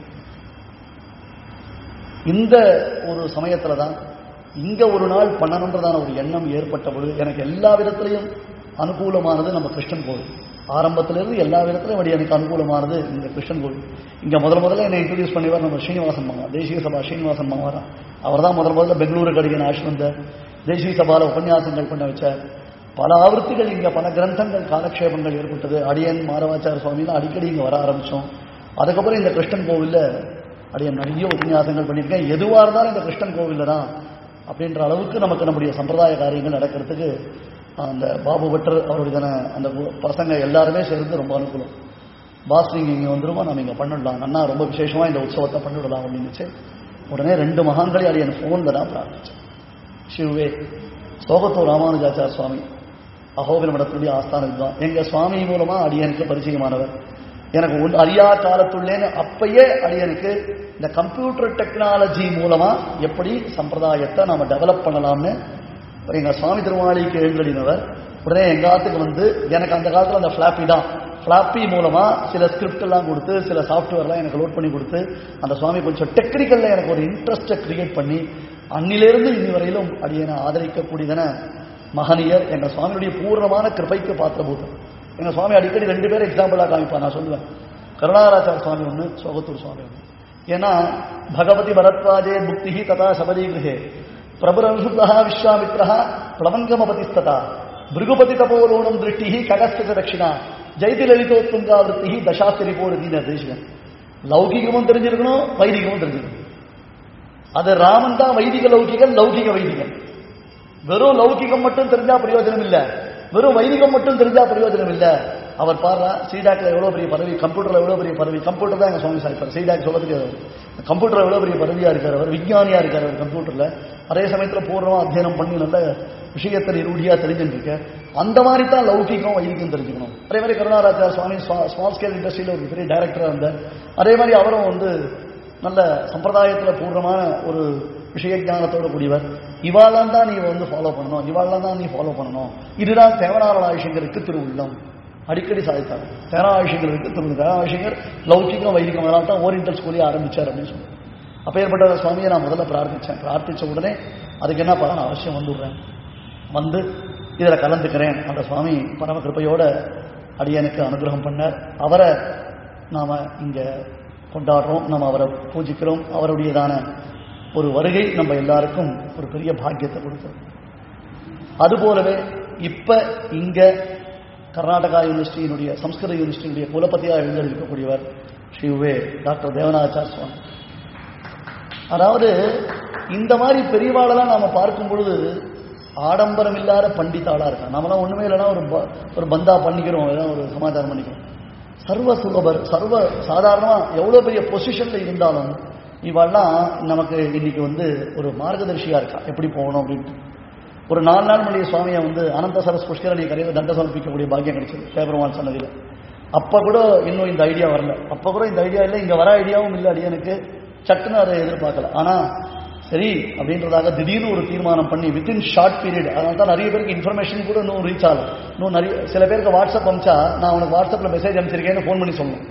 Speaker 2: இந்த ஒரு சமயத்துல தான் இங்க ஒரு நாள் பண்ணணுன்றதான ஒரு எண்ணம் ஏற்பட்ட பொழுது எனக்கு எல்லா விதத்திலையும் அனுகூலமானது நம்ம கிருஷ்ணன் கோவில். ஆரம்பத்திலிருந்து எல்லா விதத்திலையும் அப்படி எனக்கு அனுகூலமானது இந்த கிருஷ்ணன் கோவில். இங்க முதல்ல என்னை இன்ட்ரடியூஸ் பண்ணிவார் நம்ம ஸ்ரீனிவாசன் மாமா, தேசிய சபா ஸ்ரீனிவாசன் மாமாரா. அவர் தான் முதல்ல பெங்களூருக்கு அடிக்கணும் ஆசிர்வந்த தேசிய சபால உபன்யாசங்கள் பண்ண வச்சார். பல ஆவர்த்திகள் இங்க பல கிரந்தங்கள் காலக்ஷேபங்கள் ஏற்பட்டது. அடியன் மாரவாச்சார சுவாமிலாம் அடிக்கடி இங்க வர ஆரம்பிச்சோம். அதுக்கப்புறம் இந்த கிருஷ்ணன் கோவில்ல அடியன் நிறைய உபன்யாசங்கள் பண்ணியிருக்கேன். எதுவா இருந்தாலும் இந்த கிருஷ்ணன் கோவில்ல தான் அப்படின்ற அளவுக்கு நமக்கு நம்முடைய சம்பிரதாய காரியங்கள் நடக்கிறதுக்கு அந்த பாபு பட்டர் அவருடைய அந்த பசங்க எல்லாருமே சேர்ந்து ரொம்ப அனுகூலம். பாஸ் நீங்க இங்க வந்துருமா, நம்ம இங்க பண்ணிடலாம், அண்ணா ரொம்ப விசேஷமா இந்த உற்சவத்தை பண்ணிவிடலாம் அப்படின்னு உடனே 2 மகான்களை அடியன் போன்ல தான் பிரார்த்திச்சேன். சிவே சோகத்தூர் ராமானுஜாச்சார சுவாமி அகோபில மடத்துடைய ஆஸ்தான வித்வான், எங்க சுவாமி மூலமா அடியனுக்கு பரிச்சயமானவர். எனக்கு அறியா காலத்துள்ளேன்னு அப்பயே அடியனுக்கு இந்த கம்ப்யூட்டர் டெக்னாலஜி மூலமா எப்படி சம்பிரதாயத்தை நாம டெவலப் பண்ணலாம்னு எங்க சுவாமி திருமாளிக்கு எழுந்தடினவர். உடனே எங்க ஆத்துக்கு வந்து எனக்கு அந்த காலத்துல அந்த ஃபிளாப்பி மூலமா சில ஸ்கிரிப்ட் எல்லாம் கொடுத்து சில சாஃப்ட்வேர்லாம் எனக்கு லோட் பண்ணி கொடுத்து அந்த சுவாமி கொஞ்சம் டெக்னிக்கல்ல எனக்கு ஒரு இன்ட்ரெஸ்டை கிரியேட் பண்ணி அன்னிலிருந்து இன்னி வரையிலும் அடியனை ஆதரிக்கக்கூடியதான மகனியர் எங்க சுவாமியுடைய பூர்ணமான கிருபைக்கு பாத்திரபூதம். எங்க சுவாமி அடிக்கடி 2 பேர் எக்ஸாம்பிளா காமிப்பா. நான் சொல்லுவேன், கருணாகராச்சார சுவாமி ஒண்ணு, சோகத்தூர் சுவாமி ஒண்ணு. ஏன்னா பகவதி பரத்வாஜே புக்தி ததா சபதி கிரகே பிரபுரசுதா விஸ்வாமித்ரா பிளவங்கமபதிஸ்ததா பிருகுபதி தபோலோணம் திருஷ்டி கடஸ்த தட்சிணா ஜெயதி லலிதோத்துங்கா விருத்தி தசாஸ்திரி போடுதி நிர்தேசம். லௌகிகமும் தெரிஞ்சிருக்கணும், வைதிகமும் தெரிஞ்சிருக்கணும். அது ராமன் தான் வைதிக லௌகிகன், லௌகிக வைதிகன். வெறும் லௌகிகம் மட்டும் தெரிஞ்சா பிரயோஜனம் இல்லை, வெறும் வைதிகம் மட்டும் தெரிஞ்சா பிரயோஜனம் இல்லை. அவர் பாடுறா சீடாக்ல எவ்வளவு பெரிய பதவி, கம்ப்யூட்டர்ல எவ்வளவு பெரிய பதவி. கம்ப்யூட்டர் தான் எங்க சுவாமி சாய்ப்பார். சீடாக் சொல்றதுக்கு கம்ப்யூட்டர் எவ்வளவு பெரிய பதவியா இருக்காரு அவர், விஞ்ஞானியா இருக்காரு அவர் கம்ப்யூட்டர்ல. அதே சமயத்துல பூர்வமா அத்தியனம் பண்ணி நல்ல விஷயத்தை ரூடியா தெரிஞ்சுட்டு இருக்க. அந்த மாதிரி தான் லௌகிகம் வைதிகம் தெரிஞ்சுக்கணும். அதே மாதிரி கருணாராச்சார சுவாமி ஸ்மால் ஸ்கேல் இண்டஸ்ட்ரியில ஒரு பெரிய டைரக்டரா இருந்தார். அதே மாதிரி அவரும் நல்ல சம்பிரதாயத்துல பூர்ணமான ஒரு விஷய ஞானத்தோட கூடியவர். இவாளாம் தான் நீ ஃபாலோ பண்ணணும், இவாளாம் தான் நீ ஃபாலோ பண்ணணும். இதுதான் தேவனாராயண ஆயுஷங்கருக்கு திருவுள்ளம். அடிக்கடி சாதித்தாங்க தேவனாயுஷங்கருக்கு திருவுள்ளம். தேவனாயுஷங்கர் லௌகிகம் வைதிகம் அதனால தான் ஓரியன்டல் ஸ்கூலே ஆரம்பிச்சார் அப்படின்னு சொல்லி. அப்பேற்பட்ட சுவாமியை நான் முதல்ல பிரார்த்திச்சேன். பிரார்த்திச்ச உடனே அதுக்கு என்ன பண்ண, நான் அவசியம் வந்துடுறேன், வந்து இதில் கலந்துக்கிறேன். அந்த சுவாமி பரம கிருப்பையோட அடியனுக்கு அனுகிரகம் பண்ணார். அவரை நாம இங்க கொண்டாடுறோம், நம்ம அவரை பூஜிக்கிறோம். அவருடையதான ஒரு வருகை நம்ம எல்லாருக்கும் ஒரு பெரிய பாக்கியத்தை கொடுத்தோம். அதுபோலவே இப்ப இங்க கர்நாடகா யூனிவர்சிட்டியினுடைய சம்ஸ்கிருத யூனிவர்சிட்டியினுடைய குலபதியாக எழுந்திருக்கக்கூடியவர் ஸ்ரீ டாக்டர் தேவநாச்சார் சுவாமி. அதாவது இந்த மாதிரி பெரியவாளெல்லாம் நாம பார்க்கும் பொழுது ஆடம்பரம் இல்லாத பண்டிதாளா இருக்கான். நம்மளாம் ஒண்ணுமே இல்லைன்னா ஒரு பந்தா பண்ணிக்கிறோம், ஏதாவது ஒரு சமாச்சாரம் பண்ணிக்கிறோம். சர்வ சுலபர், சர்வ சாதாரணமா எவ்வளவு பெரிய பொசிஷன்ல இருந்தாலும் இவெல்லாம் நமக்கு இன்னைக்கு ஒரு மார்கதர்ஷியா இருக்கா, எப்படி போகணும் அப்படின்ட்டு. ஒரு 4 நாள் முன்னாடி சுவாமியை அனந்த சரஸ் புஷ்கரணி கரையில் தண்ட சமர்ப்பிக்கக்கூடிய பாக்கியம் கிடைச்சது தேவபெருமான் சன்னதியில். அப்ப கூட இன்னும் இந்த ஐடியா வரல, அப்ப கூட இந்த ஐடியா இல்லை, இங்க வர ஐடியாவும் இல்லை அடியனுக்கு. சட்டுன்னு அதை எதிர்பார்க்கல. ஆனா சரி அப்படின்றதாக திடீர்னு ஒரு தீர்மானம் பண்ணி வித்தின் ஷார்ட் பீரியட், அதனால தான் நிறைய பேருக்கு இன்ஃபர்மேஷன் கூட இன்னும் ரீச் ஆகல. இன்னும் நிறைய சில பேருக்கு வாட்ஸ்அப் அனுப்பிச்சா நான் உனக்கு வாட்ஸ்அப்ல மெசேஜ் அனுப்பிச்சிருக்கேன்னு ஃபோன் பண்ணி சொல்லணும்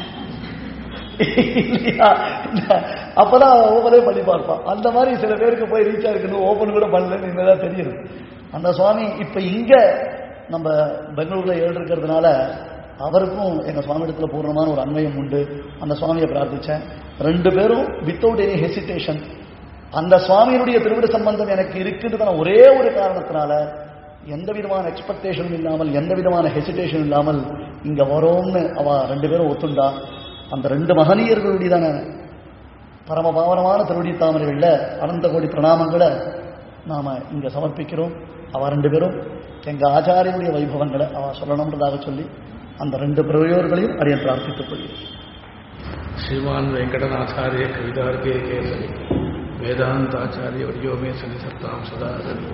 Speaker 2: இல்லையா? அப்பதான் ஓபனே பண்ணி பார்ப்பான். அந்த மாதிரி சில பேருக்கு போய் ரீச் ஆயிருக்கணும், ஓபன் கூட பண்ணலன்னு இனிமேதான் தெரியுது. அந்த சுவாமி இப்ப இங்க நம்ம பெங்களூர்ல எழுதிருக்கிறதுனால அவருக்கும் எங்க சுவாமி இடத்துல பூர்ணமான ஒரு அன்வயம் உண்டு. அந்த சுவாமியை பிரார்த்திச்சேன். ரெண்டு பேரும் வித்தவுட் எனி ஹெசிடேஷன் அந்த சுவாமியினுடைய திருவிட சம்பந்தம் எனக்கு இருக்குதுன்னு ஒரே ஒரு காரணத்தினால எந்த விதமான எக்ஸ்பெக்டேஷனும் இல்லாமல் எந்த விதமான ஹெசிடேஷன் இல்லாமல் இங்க வரோம்னு அவ ரெண்டு பேரும் ஒத்துண்டா. அந்த ரெண்டு மகனீயர்களுடையதான பரம பாவனமான திருவடி தாமரைகள்ல அனந்த கோடி பிரணாமங்களை நாம இங்க சமர்ப்பிக்கிறோம். அவ ரெண்டு பேரும் எங்க ஆச்சாரியனுடைய வைபவங்களை அவ சொல்லணும்ன்றதாக சொல்லி அந்த ரெண்டு பிரயோர்களையும் அடியன் பிரார்த்தித்துக் கொள்கிறேன்.
Speaker 3: श्रीमान वेंकटनाथार्य कवितार्के केसरी वेदांताचार्य वर्यो में सन्निधत्तां सदा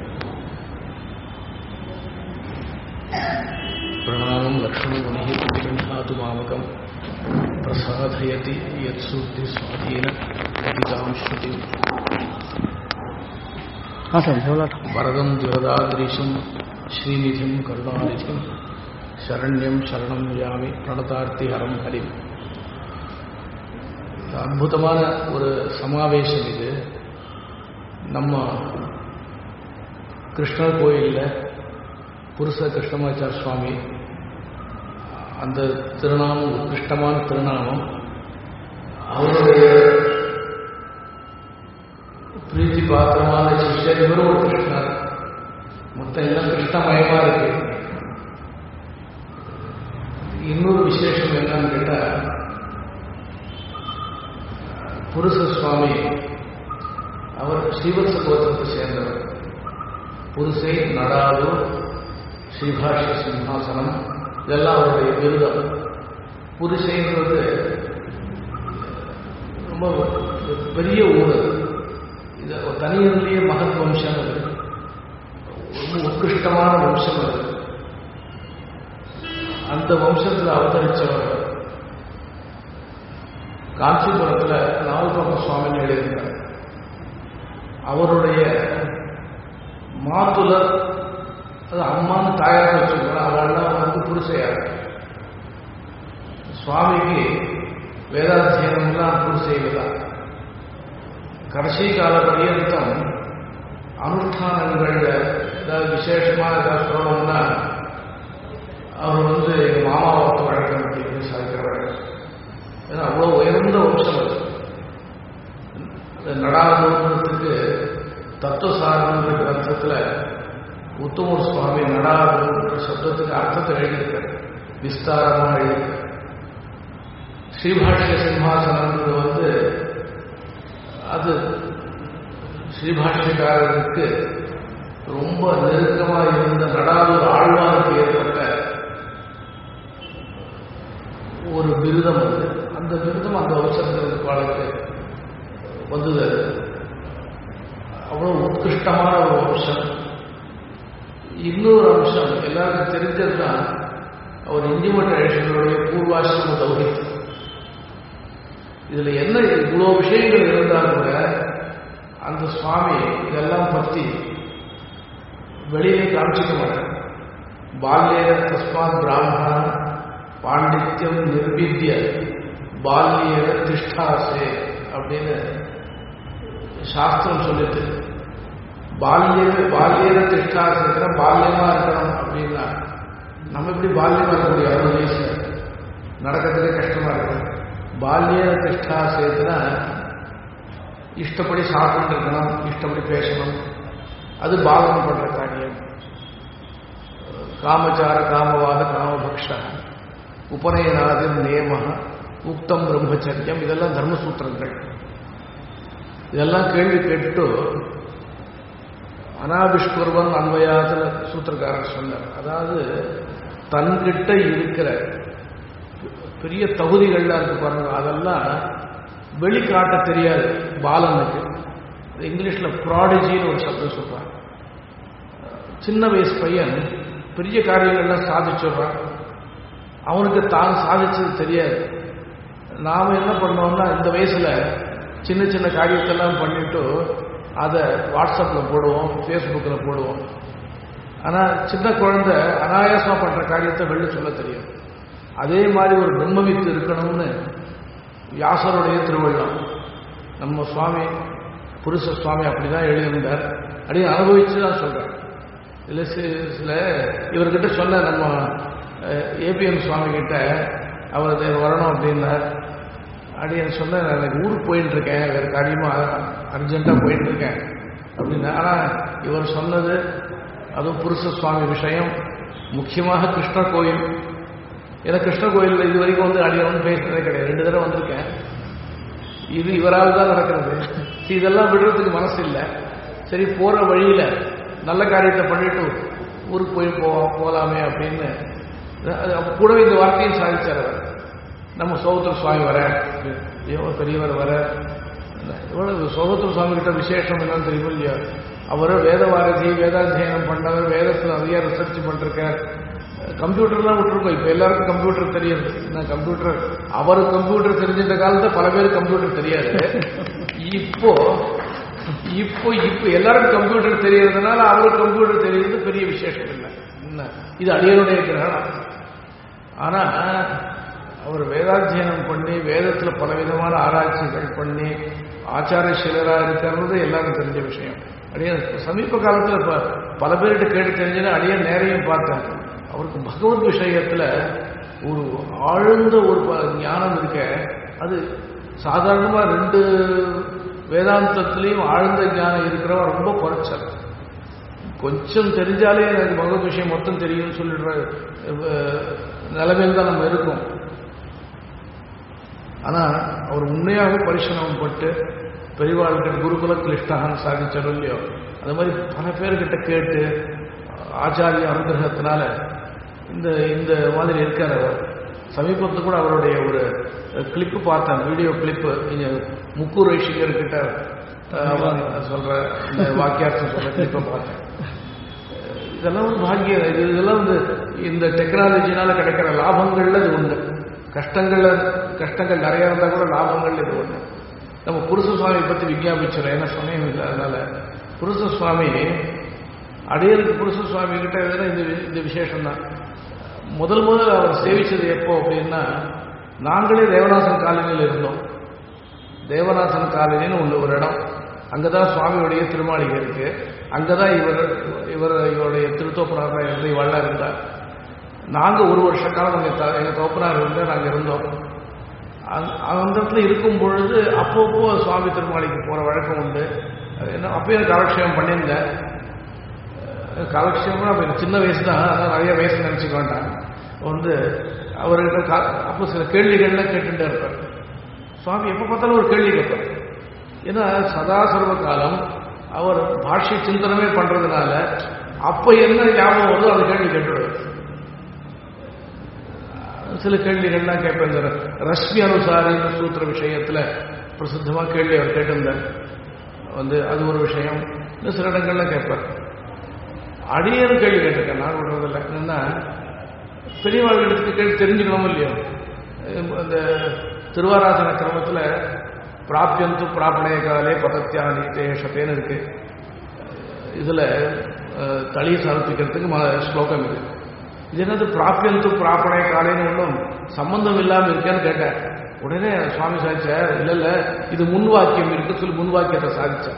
Speaker 3: प्रणामं लक्ष्मणमुनिः प्रतिगृह्णातु मामकं प्रसादयति यत्सूक्ति स्वाधीन कवितां श्रुतिं वरदं द्विरदाद्रीशं श्रीनिधिं करुणानिधिं शरण्यं शरणं यामि प्रणतार्तिहरं हरिम्. அற்புதமான ஒரு சமாவேசம் இது. நம்ம கிருஷ்ணர் கோயிலில் புருஷ கிருஷ்ணமாச்சார சுவாமி அந்த திருநாமம் உத்கிருஷ்டமான திருநாமம். அவருடைய பிரீத்தி பாத்திரமான சிஷ்யர் இவரும் ஒரு கிருஷ்ணர். மொத்தம் எல்லாம் கிருஷ்ணமயமா இருக்கு. இன்னொரு விசேஷம் என்னன்னு கேட்டா, புருஷ சுவாமி அவர் ஸ்ரீவத்ச கோத்திரத்தை சேர்ந்தவர். புருஷை, நடாது, ஸ்ரீபாஷ்ய சிம்ஹாசனம் இதெல்லாம் அவருடைய விருதம். புருஷைன்றது ரொம்ப பெரிய ஊர். இது தனியிலேயே மகத் வம்சம். அது ரொம்ப உத்கிருஷ்டமான வம்சம். அது அந்த வம்சத்தில் அவதரிச்சவர். காஞ்சிபுரத்தில் நாவல்பாக்க சுவாமின்னு எழுதியிருக்கார். அவருடைய மாத்துலர், அது அம்மான்னு தாயாக வச்சுருக்காங்க. அவள்லாம் வந்து புருஷையார். சுவாமிக்கு வேதாத்தியனம்லாம் புருஷைகள் தான். கடைசி கால பரியந்தம் அனுஷ்டானங்களில் ஏதாவது விசேஷமாக ஏதாவது சொல்லணும்னா அவர் வந்து எங்கள் மாமாவத்து வழக்கம் அப்படின்னு சாதிக்கிற வழக்கம். ஏன்னா அவ்வளோ உயர்ந்த வம்சம் அது. நடாதூரத்துக்கு தத்துவசாரன்ற கிரந்தத்தில் உத்தமூர் சுவாமி நடாதூர் சப்தத்துக்கு அர்த்தத்தை எழுதியிருக்காரு, விஸ்தாரமாக எழுதியிருக்காரு. ஸ்ரீபாஷ்ய சிம்ஹாசனன்றது வந்து அது ஸ்ரீபாஷ்யக்காரருக்கு ரொம்ப நெருக்கமாக இருந்த நடாதூர் ஆழ்வாருக்கு ஏற்பட்ட ஒரு விருதம். அது அந்த விருதம் அந்த வம்சத்திற்கு பாடலுக்கு வந்தது. அவ்வளவு உத்கிருஷ்டமான ஒரு வம்சம். இன்னொரு அம்சம் எல்லாருக்கும் தெரிஞ்சது தான், அவர் இந்திமட் அழிஷனுடைய பூர்வாசிரம தௌஹித். இதுல என்ன இவ்வளோ விஷயங்கள் இருந்தால் கூட அந்த சுவாமி இதெல்லாம் பற்றி வெளியே காமிச்சிக்க மாட்டார். பால்யேன தஸ்மாத் பிராமணா பாண்டித்யம் நிர்வித்ய பால்யேன திஷ்டாசே அப்படின்னு சாஸ்திரம் சொல்லிட்டு, பால்யேன திஷ்டாசேன்னா பால்யமா இருக்கணும் அப்படின்னா நம்ம எப்படி பால்யமா இருக்க முடியும்? 60 வயசுல நடக்கிறதுலே கஷ்டமா இருக்கு. பால்யேன திஷ்டாசேன்னா இஷ்டப்படி சாப்பிட்டு இருக்கணும், இஷ்டப்படி பேசணும். அது பாலனம் பண்ற காரியம். காமச்சார காமவாத காமபக்ஷ உபநயனாதிம் நேம உக்தம் பிரம்மச்சரியம் இதெல்லாம் தர்மசூத்திரங்கள். இதெல்லாம் கேள்வி கேட்டு அனாபிஷ்குர்வன் அன்வயாத்துல சூத்திரக்காரர் சொன்னார். அதாவது தன்கிட்ட இருக்கிற பெரிய தகுதிகள்லாம் இருக்கு பாருங்க, அதெல்லாம் வெளிக்காட்ட தெரியாது பாலனுக்கு. இங்கிலீஷ்ல ப்ராடிஜின்னு ஒரு சப்தம் சொல்றாங்க. சின்ன வயசு பையன் பெரிய காரியங்கள்லாம் சாதிச்சுடுறான், அவனுக்கு தான் சாதிச்சது தெரியாது. நாம என்ன பண்ணோம்னா இந்த வயசுல சின்ன சின்ன காரியத்தெல்லாம் பண்ணிட்டு அதை வாட்ஸ்அப்பில் போடுவோம், ஃபேஸ்புக்கில் போடுவோம். ஆனால் சின்ன குழந்தை அனாயாசமாக பண்ணுற காரியத்தை வெளில சொல்ல தெரியும். அதே மாதிரி ஒரு பிரம்மவித்து இருக்கணும்னு வியாசருடைய திருவள்ளம். நம்ம சுவாமி புருஷ சுவாமி அப்படிதான் எழுதியிருந்தார். அப்படியே அனுபவிச்சு தான் சொல்றார். இதில் சில இவர்கிட்ட சொன்ன நம்ம ஏபிஎம் சுவாமி கிட்ட அவர் வரணும் அப்படின்னார். அப்படின்னு சொன்ன எனக்கு ஊருக்கு போயிட்டு இருக்கேன், வேறு காரியமாக அர்ஜென்ட்டாக போயிட்டு இருக்கேன் அப்படின்னா. ஆனால் இவர் சொன்னது அதுவும் புருஷ சுவாமி விஷயம், முக்கியமாக கிருஷ்ண கோயில். ஏன்னா கிருஷ்ண கோயிலில் இது வரைக்கும் வந்து அடியவன் பேசுறதே கிடையாது. 2 தடவை வந்திருக்கேன். இது இவரால் தான் நடக்கிறது. இதெல்லாம் விடுறதுக்கு மனசு இல்லை. சரி, போகிற வழியில் நல்ல காரியத்தை பண்ணிட்டு ஊருக்கு போகலாமே அப்படின்னு கூடவே இந்த வார்த்தையும் சாதிச்சார் அவர். நம்ம சோகத்திர சுவாமி வர, பெரியவர் வர, இவ்வளவு சோகத்திர சுவாமி கிட்ட விசேஷம் என்னன்னு தெரியும் இல்லையா? அவர் வேதவாரதி, வேதாத்தியனம் பண்ணவர், வேதத்தில் நிறைய ரிசர்ச் பண்ணிருக்கார். கம்ப்யூட்டர்லாம் விட்டுருக்கோம். இப்போ எல்லாருக்கும் கம்ப்யூட்டர் தெரியுது. கம்ப்யூட்டர் அவருக்கு கம்ப்யூட்டர் தெரிஞ்சின்ற காலத்தை பல பேருக்கு கம்ப்யூட்டர் தெரியாது. இப்போ இப்போ இப்போ எல்லாருக்கும் கம்ப்யூட்டர் தெரியறதுனால அவருக்கு கம்ப்யூட்டர் தெரியுது பெரிய விசேஷம் இல்லை. இது அடியனுடைய கிரகணம். ஆனா அவர் வேதாத்தியனம் பண்ணி வேதத்தில் பலவிதமான ஆராய்ச்சிகள் பண்ணி ஆச்சாரசீலராக இருக்கிறது எல்லாரும் தெரிஞ்ச விஷயம். அடிய சமீப காலத்தில் பல பேர்கிட்ட கேட்டு தெரிஞ்சுன்னா அடிய நேரையும் பார்த்தேன். அவருக்கு பகவத் விஷயத்தில் ஒரு ஆழ்ந்த ஒரு ஞானம் இருக்க. அது சாதாரணமாக 2 வேதாந்தத்திலையும் ஆழ்ந்த ஞானம் இருக்கிறவன் ரொம்ப குறைச்சல். கொஞ்சம் தெரிஞ்சாலே எனக்கு பகவத் விஷயம் மொத்தம் தெரியும்னு சொல்லிடுற நிலைமையில் தான் நம்ம இருக்கோம். ஆனால் அவர் உண்மையாக பரிசிரமம் பட்டு பெரியவாழ்கிட்ட குருகுல கிளிஷ்டான்னு சாதிச்சாரோ இல்லையோ, அது மாதிரி பல பேர்கிட்ட கேட்டு ஆச்சாரிய அனுகிரகத்தினால இந்த இந்த மாதிரி இருக்கார் அவர். சமீபத்தில் கூட அவருடைய ஒரு கிளிப்பு பார்த்தேன், வீடியோ கிளிப்பு. இங்கே முக்கூர் வைஷிகர்கிட்ட சொல்ற இந்த வாக்கியார்த்தம் சொல்ற கிளிப்பை பார்த்தேன். இதெல்லாம் ஒரு பாக்கியம். இதெல்லாம் வந்து இந்த டெக்னாலஜினால கிடைக்கிற லாபங்கள்ல இது உண்டு. கஷ்டங்கள் நிறைய இருந்தால் கூட லாபங்கள் இது ஒன்று. நம்ம புருஷ சுவாமி பற்றி விஞ்ஞாபிச்சிடும், ஏன்னா சமயம் இல்லை. அதனால புருஷ சுவாமி அடியருக்கு புருஷ சுவாமி கிட்ட எதுனா இந்த விசேஷம் தான். முதல் அவர் சேவிச்சது எப்போ அப்படின்னா, நாங்களே தேவநாசன் காலனியில் இருந்தோம். தேவநாசன் காலனின்னு ஒரு இடம். அங்கதான் சுவாமியுடைய திருமாளிகை இருக்கு. அங்கதான் இவருடைய திருத்தோப்பனார் இருந்து இவெல்லாம் இருந்தார். நாங்கள் 1 வருஷ காலம் எங்கள் தோப்பனார் இருந்தால் நாங்கள் இருந்தோம். அந்த இடத்துல இருக்கும் பொழுது அப்பப்போ சுவாமி திருமாளிக்கு போகிற வழக்கம் உண்டு. என்ன அப்பயும் காலக்ஷேபம் பண்ணியிருந்தேன். காலக்ஷேபம் அப்போ சின்ன வயசு தான், அதான் நிறைய வயசு நினச்சிக்க வேண்டாம். வந்து அவர்கிட்ட அப்போ சில கேள்விகள்லாம் கேட்டுட்டே இருப்பார். சுவாமி எப்போ பார்த்தாலும் ஒரு கேள்வி கேட்பார். ஏன்னா சதா சர்வ காலம் அவர் பாஷ்ய சிந்தனமே பண்ணுறதுனால அப்போ என்ன ஞாபகம் வருதோ அந்த கேள்வி கேட்டுடுவார். சில கேள்விகள்லாம் கேட்பேன். இந்த ரஷ்மி அனுசாரி சூத்திர விஷயத்தில் பிரசித்தமாக கேள்வி அவர் கேட்டிருந்தார். வந்து அது ஒரு விஷயம். இன்னும் சில இடங்கள்லாம் கேட்பார். அடியேன்னு கேள்வி கேட்டிருக்கேன். நான் விடுறதில்லை. என்னன்னா பெரியவாழ்களுக்கு கேள்வி தெரிஞ்சுக்கணும் இல்லையோ. இந்த திருவாராதன கிரமத்தில் பிராப்தியந்து பிராபணய காலே பதத்தியானி தேஷத்தேன்னு இருக்கு. இதில் தளி சமர்ப்பிக்கிறதுக்கு ஸ்லோகம் இது. இது என்னது பிராப்தியந்து பிராபணய காலேன்னு ஒன்றும் சம்பந்தம் இல்லாமல் இருக்கேன்னு கேட்டேன். உடனே சுவாமி சாதிச்சார், இல்லை இது முன்வாக்கியம் இருக்கு சொல்லி முன்வாக்கியத்தை சாதிச்சார்.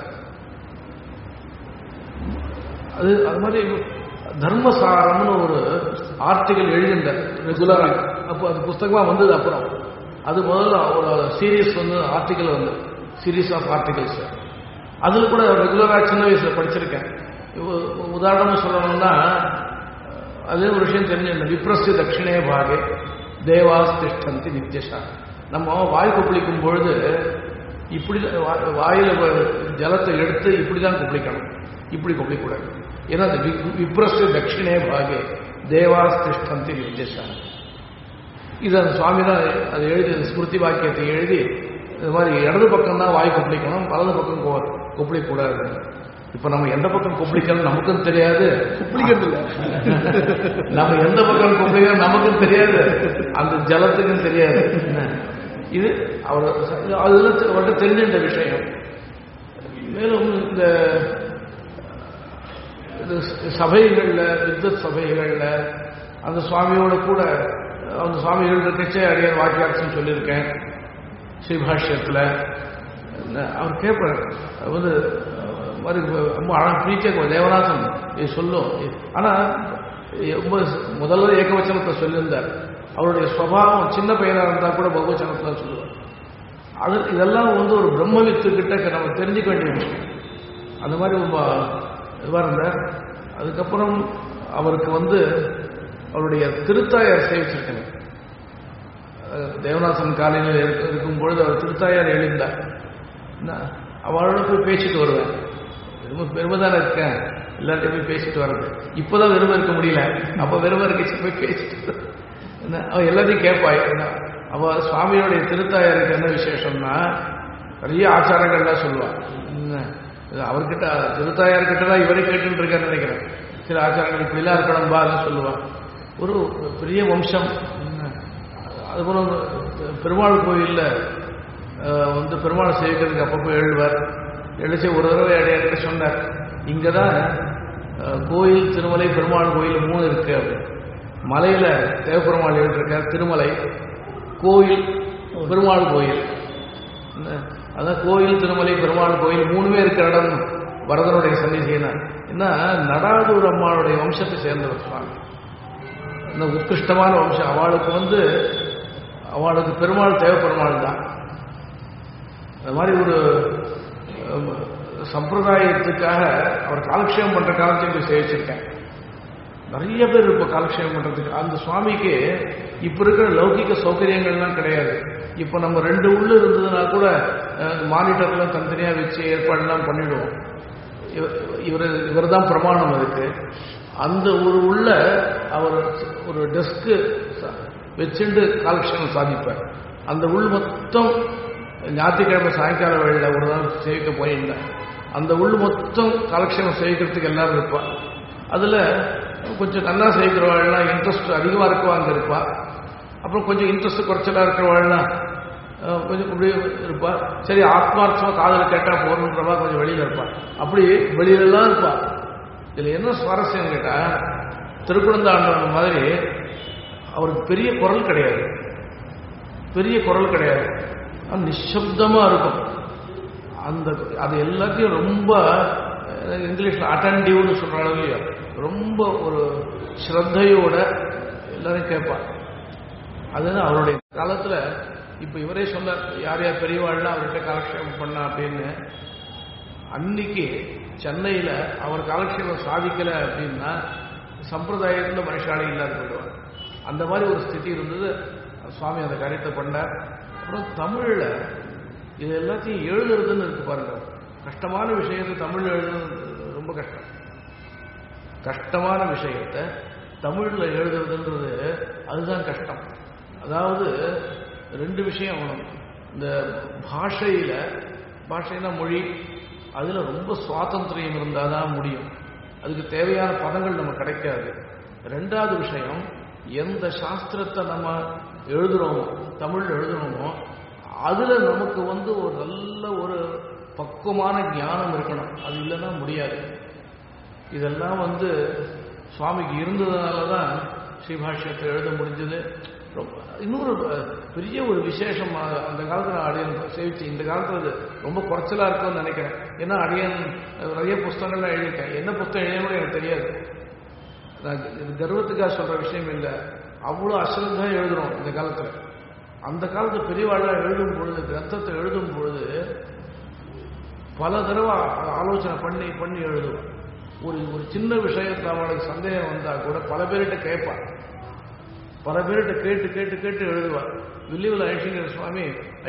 Speaker 3: அது மாதிரி தர்மசாரம்னு ஒரு ஆர்டிகல் எழுதின்ற ரெகுலராக. அப்போ அது புஸ்தகமாக வந்தது. அப்புறம் அது முதல்ல ஒரு சீரீஸ் வந்து ஆர்டிக்கல் வந்து சீரீஸ் ஆஃப் ஆர்டிகல்ஸ். அதில் கூட ரெகுலராக சின்ன வயசில் படிச்சிருக்கேன். உதாரணமாக சொல்லணும்னா அதே ஒரு விஷயம் தெரிஞ்சு, விப்ரஸ்ய தட்சிணே பாகே தேவாஸ் திஷ்டந்தி நித்யஷா. நம்ம வாய் கொப்பளிக்கும் பொழுது இப்படி வாயில் ஜலத்தை எடுத்து இப்படி தான் கொப்பளிக்கணும், இப்படி கொப்பளிக்கூடாது. ஏன்னா அது விப்ரஸ்ய தட்சிணே பாகே தேவாஸ் திஷ்டந்தி நித்யஷா. இது அந்த சுவாமி தான் அது எழுதி, ஸ்மிருதி வாக்கியத்தை எழுதி இது மாதிரி இடது பக்கம் தான் வாய் கொப்பளிக்கணும், வலது பக்கம் கொப்பளிக்கூடாது. இப்ப நம்ம எந்த பக்கம் கொப்பளிக்கணும் நமக்கும் தெரியாது, கொப்பளிக்கிறது இல்லை. நம்ம எந்த பக்கம் கொப்பளிக்கணும் நமக்கும் தெரியாது, அந்த ஜலத்துக்கும் தெரியாது. இது அவர் அதில் அவர்கிட்ட தெரிஞ்சின்ற விஷயம். மேலும் இந்த சபைகளில், வித்வத் சபைகளில் அந்த சுவாமியோட கூட அந்த சுவாமிகள் இருக்கச்சே அடியார் வாக்கியார்த்தம் சொல்லியிருக்கேன் ஸ்ரீபாஷ்யத்தில். அவர் கேட்பார் வந்து ரொம்ப அழகாக பிரீச்சே தேவநாதன் இது சொல்லும். ஆனால் ரொம்ப முதல்ல ஏகவச்சனத்தை சொல்லியிருந்தார். அவருடைய சுபாவம் சின்ன பையனாக இருந்தால் கூட பகுவச்சனத்தில் சொல்லுவார். அது இதெல்லாம் வந்து ஒரு பிரம்மவித்து கிட்ட நம்ம தெரிஞ்சுக்க வேண்டிய விஷயம். அந்த மாதிரி ரொம்ப இதுவாக இருந்தார். அதுக்கப்புறம் அவருக்கு வந்து அவருடைய திருத்தாயார் சேவிச்சிருக்கேன். தேவநாசன் காலையில் இருக்கும் பொழுது அவர் திருத்தாயார் எழுந்தார். அவளோட போய் பேசிட்டு வருவேன். ரொம்ப பெருமைதானே இருக்கேன், எல்லார்ட்டையும் போய் பேசிட்டு வர்றது. இப்போதான் வெறுமை இருக்க முடியல, அப்போ வெறுமை இருக்க போய் பேசிட்டு அவன் எல்லாத்தையும் கேட்பாய். அவ சுவாமியோடைய திருத்தாயாருக்கு என்ன விசேஷம்னா நிறைய ஆச்சாரங்கள்லாம் சொல்லுவாள். அவர்கிட்ட திருத்தாயார்கிட்ட தான் இவரே கேட்டுட்டு இருக்காருன்னு நினைக்கிறேன். சில ஆச்சாரங்கள் இப்படிலாம் இருக்கணும்பா எல்லாம் சொல்லுவாள். ஒரு பெரிய வம்சம். அதுபோல் பெருமாள் கோயிலில் வந்து பெருமாள் சேவிக்கிறதுக்கு அப்பப்போ எழுவார். எழுச்சி ஒரு தடவை அடையாட்ட சொன்னார், இங்கே தான் கோயில் திருமலை பெருமாள் கோயில் 3 இருக்கு. அப்படி மலையில் தேவப்பெருமாள் எழுதியிருக்கார், திருமலை கோயில் பெருமாள் கோயில். அதான் கோயில் திருமலை பெருமாள் கோயில் 3மே இருக்கிற இடம் வரதனுடைய சன்னிதியினார். ஏன்னா நடாதூர் அம்மாளுடைய வம்சத்தை சேர்ந்தவர் சுவாமி. இந்த உத்கிருஷ்டமான வம்சம். அவளுக்கு பெருமாள் தேவப்பெருமாள் தான். அது மாதிரி ஒரு சம்பிரதாயத்துக்காக அவர் காலக்ஷேபம் பண்ற காலத்தையும் போய் சேவிச்சிருக்கேன். நிறைய பேர் இப்போ காலக்ஷேபம் பண்றதுக்கு. அந்த சுவாமிக்கு இப்ப இருக்கிற லௌகிக சௌகரியங்கள்லாம் கிடையாது. இப்போ நம்ம 2 உள்ள இருந்ததுன்னா கூட மானிட்டர்லாம் தனித்தனியா வச்சு ஏற்பாடுலாம் பண்ணிடுவோம். இவர் தான் பிரமாணம் இருக்கு. அந்த ஒரு உள்ள அவர் ஒரு டெஸ்க் வச்சுட்டு காலக்ஷேபம் சாதிப்பார். அந்த உள் மொத்தம் ஞாயிற்றுக்கிழமை சாயங்கால வேளையில் ஒரு நாள் சேவிக்க போயிருந்தேன். அந்த உள் மொத்தம் காலக்ஷேபம் சேவிக்கிறதுக்கு எல்லாரும் இருப்பாள். அதில் கொஞ்சம் நல்லா சேவிக்கிறவாள்லாம் இன்ட்ரெஸ்ட் அதிகமாக இருக்கவாங்க இருப்பா. அப்புறம் கொஞ்சம் இன்ட்ரெஸ்ட் குறைச்சலாக இருக்கிறவாள்லாம் கொஞ்சம் இப்படி இருப்பா. சரி ஆத்மார்த்தமாக காதல் கேட்டால் போகணுன்றவா கொஞ்சம் வெளியில் இருப்பாள். அப்படி வெளியிலெல்லாம் இருப்பாள். இதில் என்ன சுவாரஸ்யம் கேட்டால், திருக்குழந்தாண்டவன் மாதிரி அவருக்கு பெரிய குரல் கிடையாது. நிசப்தமாக இருக்கும். அது எல்லாத்தையும் ரொம்ப இங்கிலீஷில் அட்டன்டிவ்னு சொல்கிறாங்க இல்லையா, ரொம்ப ஒரு ஸ்ரத்தையோட எல்லாரும் கேட்பார். அதுதான் அவருடைய காலத்தில். இப்போ இவரே சொன்னார், யார் யார் பெரியவாள்லாம் அவர்கிட்ட காலக்ஷேபம் பண்ணா அப்படின்னு. அன்னைக்கு சென்னையில் அவர் காலக்ஷேபம் சாதிக்கலை அப்படின்னா சம்பிரதாயத்தில் மனுஷாலே இல்லாத போயிடுவார். அந்த மாதிரி ஒரு ஸ்திதி இருந்தது. சுவாமி அந்த காரியத்தை பண்ணார். அப்புறம் தமிழில் இது எல்லாத்தையும் எழுதுறதுன்னு இருக்கு பாருங்க. கஷ்டமான விஷயத்தை தமிழில் எழுதுறது ரொம்ப கஷ்டமான விஷயத்தை தமிழில் எழுதுறதுன்றது அதுதான் கஷ்டம். அதாவது 2 விஷயம் வேணும். இந்த பாஷைனா மொழி, அதில் ரொம்ப சுவாதந்திரியம் இருந்தால் தான் முடியும். அதுக்கு தேவையான பதங்கள் நம்ம கிடைக்காது. 2வது விஷயம், எந்த சாஸ்திரத்தை நம்ம எழுதுகிறோமோ, தமிழ் எழுதுகிறோமோ, அதில் நமக்கு ஒரு நல்ல ஒரு பக்குவமான ஞானம் இருக்கணும். அது இல்லைன்னா முடியாது. இதெல்லாம் சுவாமிக்கு இருந்ததுனால தான் ஸ்ரீபாஷ்யத்தை எழுத முடிஞ்சது. இன்னொரு பெரிய ஒரு விசேஷம், அந்த காலத்தில் அடியன் சேவிச்சு இந்த காலத்தில் அது ரொம்ப குறைச்சலாக இருக்கும்னு நினைக்கிறேன். ஏன்னா அடியன் நிறைய புஸ்தகங்கள்லாம் எழுதியிருக்கேன். என்ன புத்தகம் எழுதணும் எனக்கு தெரியாது. நான் கர்வத்துக்காக சொல்கிற விஷயம் இல்லை. அவ்வளோ அசிரந்தாக எழுதுகிறோம் இந்த காலத்தில். அந்த காலத்தில் பெரியவாழாக எழுதும் பொழுது, கிரந்தத்தை எழுதும் பொழுது பல தடவை ஆலோசனை பண்ணி எழுதுவோம். ஒரு சின்ன விஷயத்தில் அவளுக்கு சந்தேகம் வந்தால் கூட பல பேர்கிட்ட கேட்பாள். பல பேர்கிட்ட கேட்டு எழுதுவார். வில்லிவில் ஐஷிங்கர் சுவாமி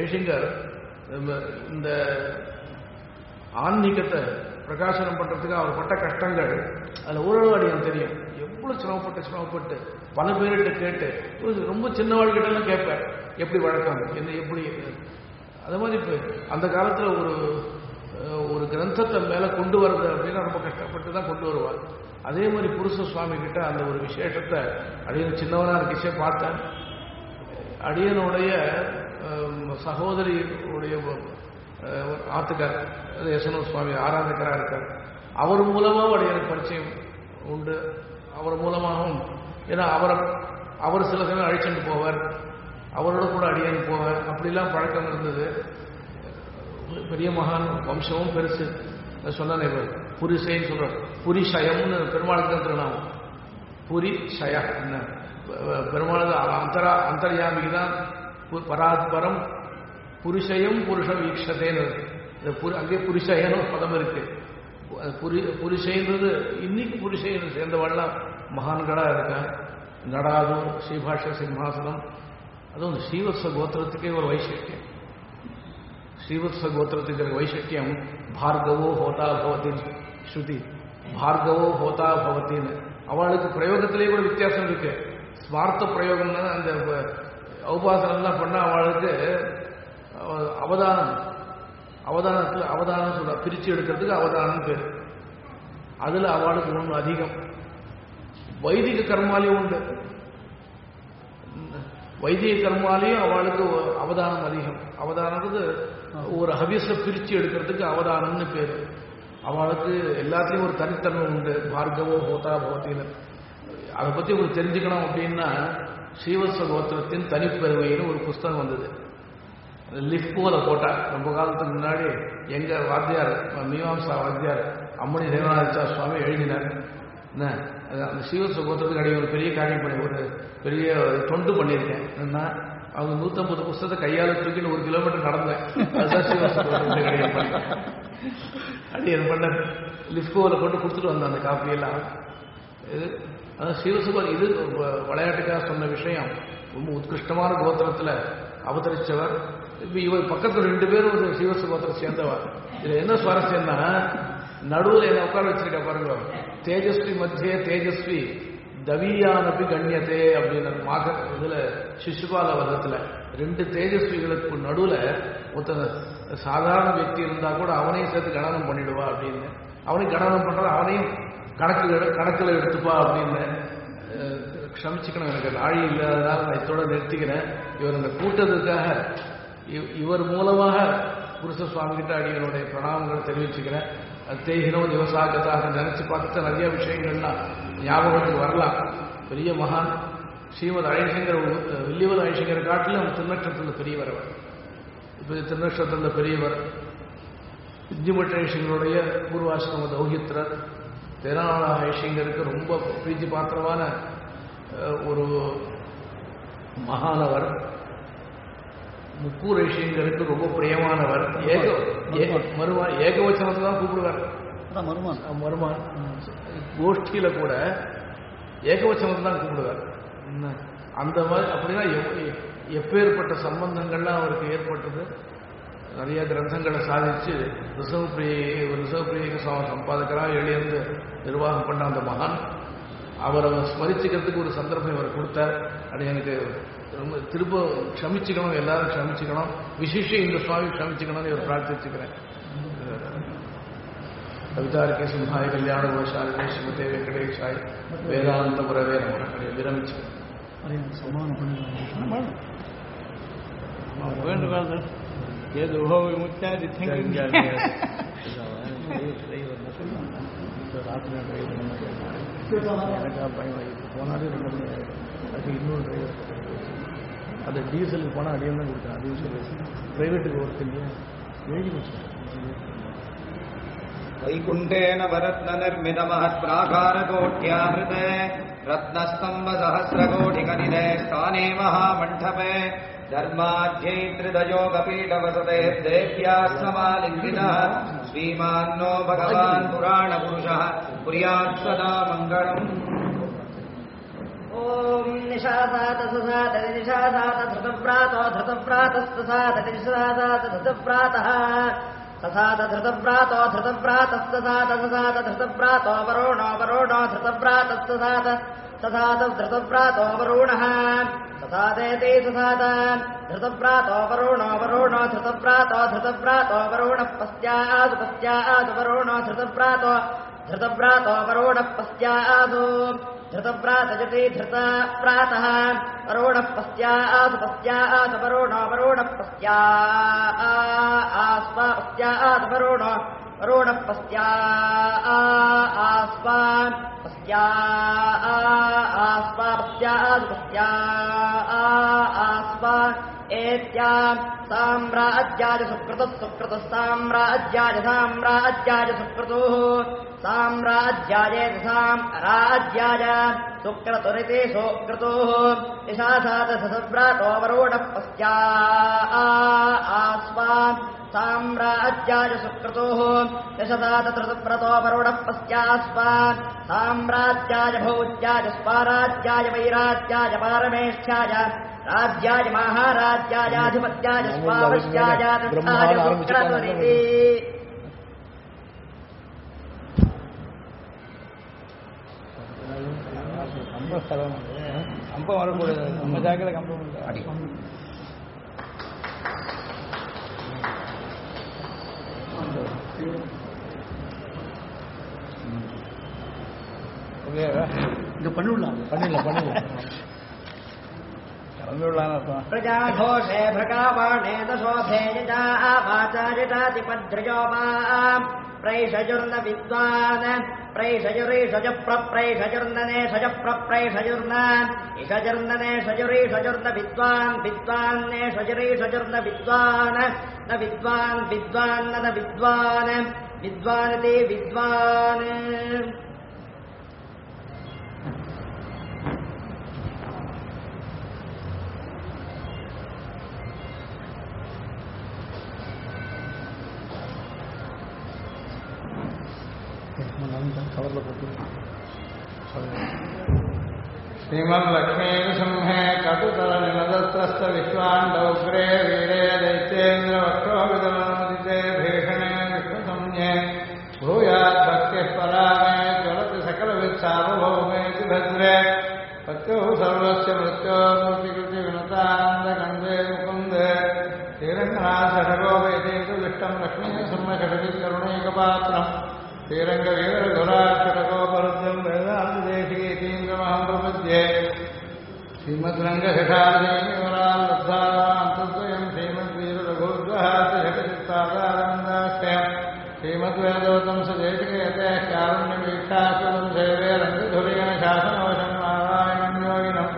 Speaker 3: இந்த ஆன்மீகத்தை பிரகாசனம் பண்ணுறதுக்கு அவர் பட்ட கஷ்டங்கள் அதில் ஓரளவு அடியும் தெரியும். எவ்வளோ சிரமப்பட்டு பல பேர்கிட்ட கேட்டு ரொம்ப சின்னவாழ்கிட்டலாம் கேட்பேன். எப்படி வழக்கம், என்ன எப்படி. அது மாதிரி இப்போ அந்த காலத்தில் ஒரு கிரந்தத்தை மேலே கொண்டு வர்றது அப்படின்னா ரொம்ப கஷ்டப்பட்டு தான் கொண்டு வருவார். அதே மாதிரி புருஷ சுவாமி கிட்ட அந்த ஒரு விசேஷத்தை அடியன் சின்னவனாக இருக்கச்சே பார்த்தேன். அடியனுடைய சகோதரி உடைய ஆத்துக்கார் யசனூர் சுவாமி ஆராதகராக இருக்கார். அவர் மூலமாக அடியனுக்கு பரிச்சயம் உண்டு. அவர் மூலமாகவும் ஏன்னா அவர் சில சமயம் அழிச்சுட்டு போவார், அவரோட கூட அடியன் போவார், அப்படிலாம் பழக்கம் இருந்தது. பெரிய மகான், வம்சமும் பெருசு. சொன்ன புரிசைன்னு சொல்றார். புரிஷயம்னு பெருமாளுக்கு தான் திருநாமம். புரி ஷய என்ன பெருமாள் அந்தர்யாமிக்கு தான் பராத்பரம் புருஷயம் புருஷ வீக்ஷதேன்னு அங்கே புருஷயன்னு பதம் இருக்கு. புருஷைன்றது இன்னைக்கு புருஷைன்னு சேர்ந்தவாள்லாம் மகான்களாக இருக்காங்க. நடாதூர் ஸ்ரீபாஷ சிம்ஹாசனம், அதுவும் ஸ்ரீவத்ச கோத்திரத்துக்கே ஒரு வைசிஷ்டியம். ஸ்ரீவத்ச கோத்திரத்துக்கு வைசிஷ்டியம் பார்கவோ ஹோதா பவத்தின் ஸ்ருதி, பார்கவோ ஹோதா பவத்தின்னு. அவளுக்கு பிரயோகத்திலேயே கூட வித்தியாசம் இருக்கு. ஸ்மார்த்த பிரயோகம்னா அந்த உபாசனம்லாம் பண்ண அவளுக்கு அவதானம் சொல்ற பிரிச்சு எடுக்கிறதுக்கு அவதானம் பேர். அதுல அவளுக்கு ஒன்று அதிகம். வைதிக கர்மாலையும் உண்டு. வைதிக கர்மாலையும் அவளுக்கு அவதானம் அதிகம். அவதானது ஒரு ஹவிஸ பிரிச்சு எடுக்கிறதுக்கு அவதானம்னு பேரு. அவளுக்கு எல்லாத்துலயும் ஒரு தனித்தன்மை உண்டு. பார்கவோ ஹோதா பவத்தின்னு. அதை பத்தி உங்களுக்கு தெரிஞ்சுக்கணும் அப்படின்னா ஸ்ரீவத்ச கோத்திரத்தின் தனிப்பெருமைன்னு ஒரு புஸ்தகம் வந்தது. லிஃப்ட்ல போட்டா ரொம்ப காலத்துக்கு முன்னாடி எங்க வாத்தியார் மீமாம்சா வாத்தியார் அம்மணி தேவநாதா சுவாமி எழுதினார். அந்த ஸ்ரீவத்ச கோத்திரத்துக்கு அடைய ஒரு பெரிய காரியம் பண்ணி ஒரு பெரிய தொண்டு பண்ணியிருக்கேன். என்னன்னா அவங்க 150 புஸ்தகத்தை கையால தூக்கின்னு 1 கிலோமீட்டர் நடந்தேன். அதுதான் ஸ்ரீவத்ச கோத்திரத்துக்கு அடைய பண்ணி அடியன் பண்ண லிஃப்ட்ல போட்டு கொடுத்துட்டு வந்தேன் அந்த காப்பியெல்லாம். அதான் ஸ்ரீவத்ச இது விளையாட்டுக்காக சொன்ன விஷயம். ரொம்ப உத்கிருஷ்டமான கோத்திரத்தில் அவதரிச்சவர். இப்ப இவர் பக்கத்தில் 2 பேரும் ஸ்ரீவத்ச கோத்திரம் சேர்ந்தவர். இதுல என்ன சுவாரஸ்யம்னா நடுவில் என்ன உட்கார வச்சிருக்க பாருங்க. தேஜஸ்வி மத்திய தேஜஸ்வி தவியானபி கண்ணியத்தே அப்படின்னு இதுல சிசுபால வர்க்கத்துல 2 தேஜஸ்விகளுக்கு நடுவுல ஒருத்தன் சாதாரண வியக்தி இருந்தா கூட அவனையும் சேர்த்து கணனம் பண்ணிடுவா அப்படின்னு. அவனையும் கணனம் பண்ற அவனையும் கணக்குல எடுத்துப்பா அப்படின்னு. க்ஷமிச்சுக்கணும், எனக்கு நாழி இல்லாததால் நான் இதோட நிறுத்திக்கிறேன். இவர் இந்த கூட்டத்துக்காக இவர் மூலமாக புருஷ சுவாமி கிட்ட அடிகளுடைய பிரணாமங்களை தெரிவிச்சுக்கிறேன். தேகினோம் திவசாகத்தாக நினைச்சு பார்த்துட்டு நிறைய விஷயங்கள்லாம் ஞாபகத்துக்கு வரலாம். பெரிய மகான் ஸ்ரீமத் அழகிங்கர் வில்லிவல் அழகிங்கரை காட்டிலும் திருநட்சத்திரத்தில் பெரியவர். அவர் இப்போ திருநட்சத்திரத்தில் பெரியவர். வித்யுமட் அழகிங்கருடைய பூர்வாசிரம தௌஹித்ரர். தேனாள அழகிங்கருக்கு ரொம்ப பிரீத்தி பாத்திரமான ஒரு மகானவர். முக்கூர் ஐஷிங்கருக்கு ரொம்ப பிரியமானவர். ஏகவச்சனத்தை தான் கூப்பிடுவார். மருமான் கோஷ்டியில கூட ஏகவச்சனத்தை தான் கூப்பிடுவார். அந்த மாதிரி அப்படின்னா எப்பேற்பட்ட சம்பந்தங்கள்லாம் அவருக்கு ஏற்பட்டது. நிறைய கிரந்தங்களை சாதிச்சு ரிசவப்பிரியைக்கு சம்பாதகராக எழுந்து நிர்வாகம் பண்ண அந்த மகான். அவரை ஸ்மரிச்சுக்கிறதுக்கு ஒரு சந்தர்ப்பம் இவர் கொடுத்தார். அது எனக்கு ரொம்ப திரும்ப க்ஷமிச்சுக்கணும், எல்லாரும் க்ஷமிச்சுக்கணும், விசேஷம் இந்த சுவாமி க்ஷமிச்சுக்கணும்னு இவர் பிரார்த்திச்சுக்கிறேன். கவிதாரிக்கே சிம்ஹாய கல்யாண கோஷாலினே ஸ்ரீமதே வெங்கடேஷாய் வேதாந்த புரவே நமக்கு விரமிச்சு
Speaker 4: வேண்டுகோள் ஏதோ விமுக்தாதி போனாலே 2 மணி ஆயிடும். அதுக்கு இன்னொரு டிரைவர் அது டீசலுக்கு போனால் அடியும் தான் கொடுத்தேன். அதையும் சொல்லி பிரைவேட்டுக்கு ஒர்க் இல்லையா எழுதி வச்சுட்டேன்.
Speaker 5: வைகுண்டேன வரத்ன நிர்மித மஹத் பிராகாரகோட்யாஹிருதே ரத்னஸ்தம்ப சஹஸ்ரகோடிகனிதே ஸ்தானே மகாமண்டபே धर्माध्यैत्रिदयोगपीठवसते देव्यास्तमालिङ्गिनः श्रीमान्नो भगवान् पुराणपुरुषः कुर्यात् सदा मङ्गलम्।
Speaker 6: ॐ निशासात सुसात निशासात धृतव्रातो धृतव्रातस्तसात निशासात धृतव्रातः ससात धृतव्रातो धृतव्रातस्तसात ससात धृतव्रातो वरुणो वरुणो धृतव्रातस्तसात ससात धृतव्रातो वरुणः ससादेति ससात धृतव्रातो वरुणो वरुणो धृतव्रातो धृतव्रातो वरुणः पश्चादु पश्चादु वरुणो धृतव्रातो धृतव्रातो वरुणः पश्चादु धृतव्रातजति धृतव्रातः वरुणः पस्यात् पस्यात् वरुणो वरुणः पस्यास्व पस्यात् वरुणो वरुणः पस्यास्व पस्यास्व पस्यात् पस्यास्व एत्या साम्राज्याय सुकृतः सुकृतः साम्राज्याय साम्राज्याय सुकृतुः साम्राज्याय साम्राज्याय सुक्रतुरिति सुक्रतुः इशासात ससव्रातो वरुणः पस्यास्व साम्राज्याय सुक्रतुः यशसात धृतव्रतो वरुणः पस्यास्व साम्राज्याय भौज्याय स्वाराज्याय वैराज्याय पारमेष्ठ्याय राज्याय महाराज्यायाधिपत्याय स्वावश्याय दत्ताय सुक्रतुरिति
Speaker 4: கம்பம் வரக்கூடாது. நம்ம ஜாக்கிரதை கம்பம் அடி.
Speaker 2: இது பண்ணிடலாம்
Speaker 6: प्रजाघोषे भृगावाणे दशोभे वाचाजितातिपद्रजोपा प्रैषजुर्न विद्वान् प्रैषजुरीषज प्रप्रैषजुर्नने शज प्रप्रैषजुर्न इषजुर्नने शजुरीषजुर्न विद्वान् विद्वान्ने शजुरीषजुर्न विद्वान् न विद्वान् विद्वान् न विद्वान् विद्वानिति विद्वान्
Speaker 3: श्रीमल्लक्ष्मीनृसिंहे कटुतरनिलदत्रस्त विश्वाण्डौग्रे वीरे दैत्येन्द्रवक्षोविदलोदिते भीषणे विष्णुसंज्ञे भूयाद्भक्तिः परामे ज्वलति सकलवित्सार्वभौमेति भद्रे पत्युः सर्वस्य मृत्योर्मूर्तिकृतिविनुतानन्दकण्डे मुकुन्दे श्रीरङ्गनाथषडगोपयतीतु विष्टम् लक्ष्मीनृसिंहषडजित्करुणैकपात्रम् श्रीरङ्गवीरघुराक्षटकोपरुद्रम् वेदान्तदेशिकेतीन्द्रमहम् प्रपद्ये श्रीमद्रङ्गशठादिवराल्लब्धान्तद्वयम् श्रीमद्वीररघुर्वहातिषटचित्तादानन्दाख्यम् श्रीमद्वेदोतम् सदेशिकेते कारुण्यवीक्षास्पदम् सेवे रङ्गधुरेण शासनवशम् नारायणम् योगिनम्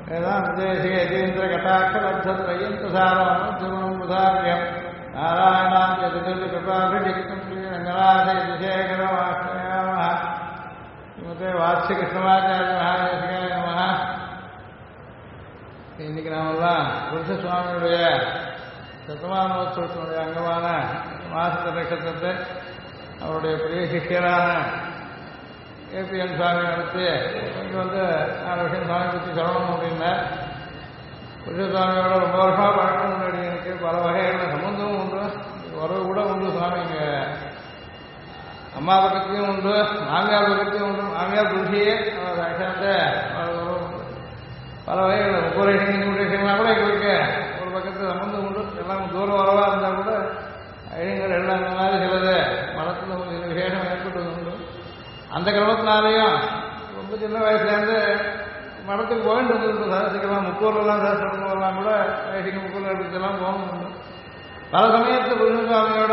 Speaker 3: वेदान्तदेशिकेतीन्द्रकटाक्षलब्धत्रयन्तसारमनुद्यमम् बुधार्यम् नारायणाद्यतिकृपाभिषिक्तम् श्रीरङ्गनाथेशेखरमाश्रयामः श्रीमते वात्स्यकृष्णमाचार्य महादेशिकाय நமः. இன்னைக்கு நாமெல்லாம் புருஷ சுவாமியுடைய சத்தமானோத்சவத்தினுடைய அங்கமான மாசத்த நட்சத்திரத்தை அவருடைய பெரிய சிஷ்யரான ஏபிஎன் சுவாமி நடத்தி இங்கே வந்து 4 வருஷம் சுவாமி பற்றி சொல்லணும் அப்படின்னார். புருஷ சுவாமியோட ரொம்ப வருஷமாக பழக்கம் முன்னாடி எனக்கு பல வகையான சம்பந்தமும் உண்டு, உறவு கூட உண்டு. சுவாமி இங்கே அம்மா பக்கத்தையும் உண்டு, மாமியார் பக்கத்தையும் உண்டு. மாமியார் புருஷியே சாட்சாத்த உறவு உண்டு. பல வகைகள் 30 விஷயங்கள்லாம் கூட எங்களுக்கு ஒரு பக்கத்தில் சம்பந்தம் உண்டு. எல்லாம் தூர உறவாக இருந்தால் கூட ஐயங்கள் எல்லாம் அந்த மாதிரி சிலது மனத்தில் சில விசேஷம் ஏற்பட்டது உண்டு. அந்த கிரமத்தினாலேயும் ரொம்ப சின்ன வயசுலேருந்து மடத்துக்கு போயிட்டு வந்துருக்கு. சாஸ்திரிக்கலாம் முக்கூர்லாம் சாஸ்திரம்லாம் கூட வயசுக்கு முக்கூர் எடுத்துலாம் போகணும். பல சமயத்தில் புருஷசுவாமியோட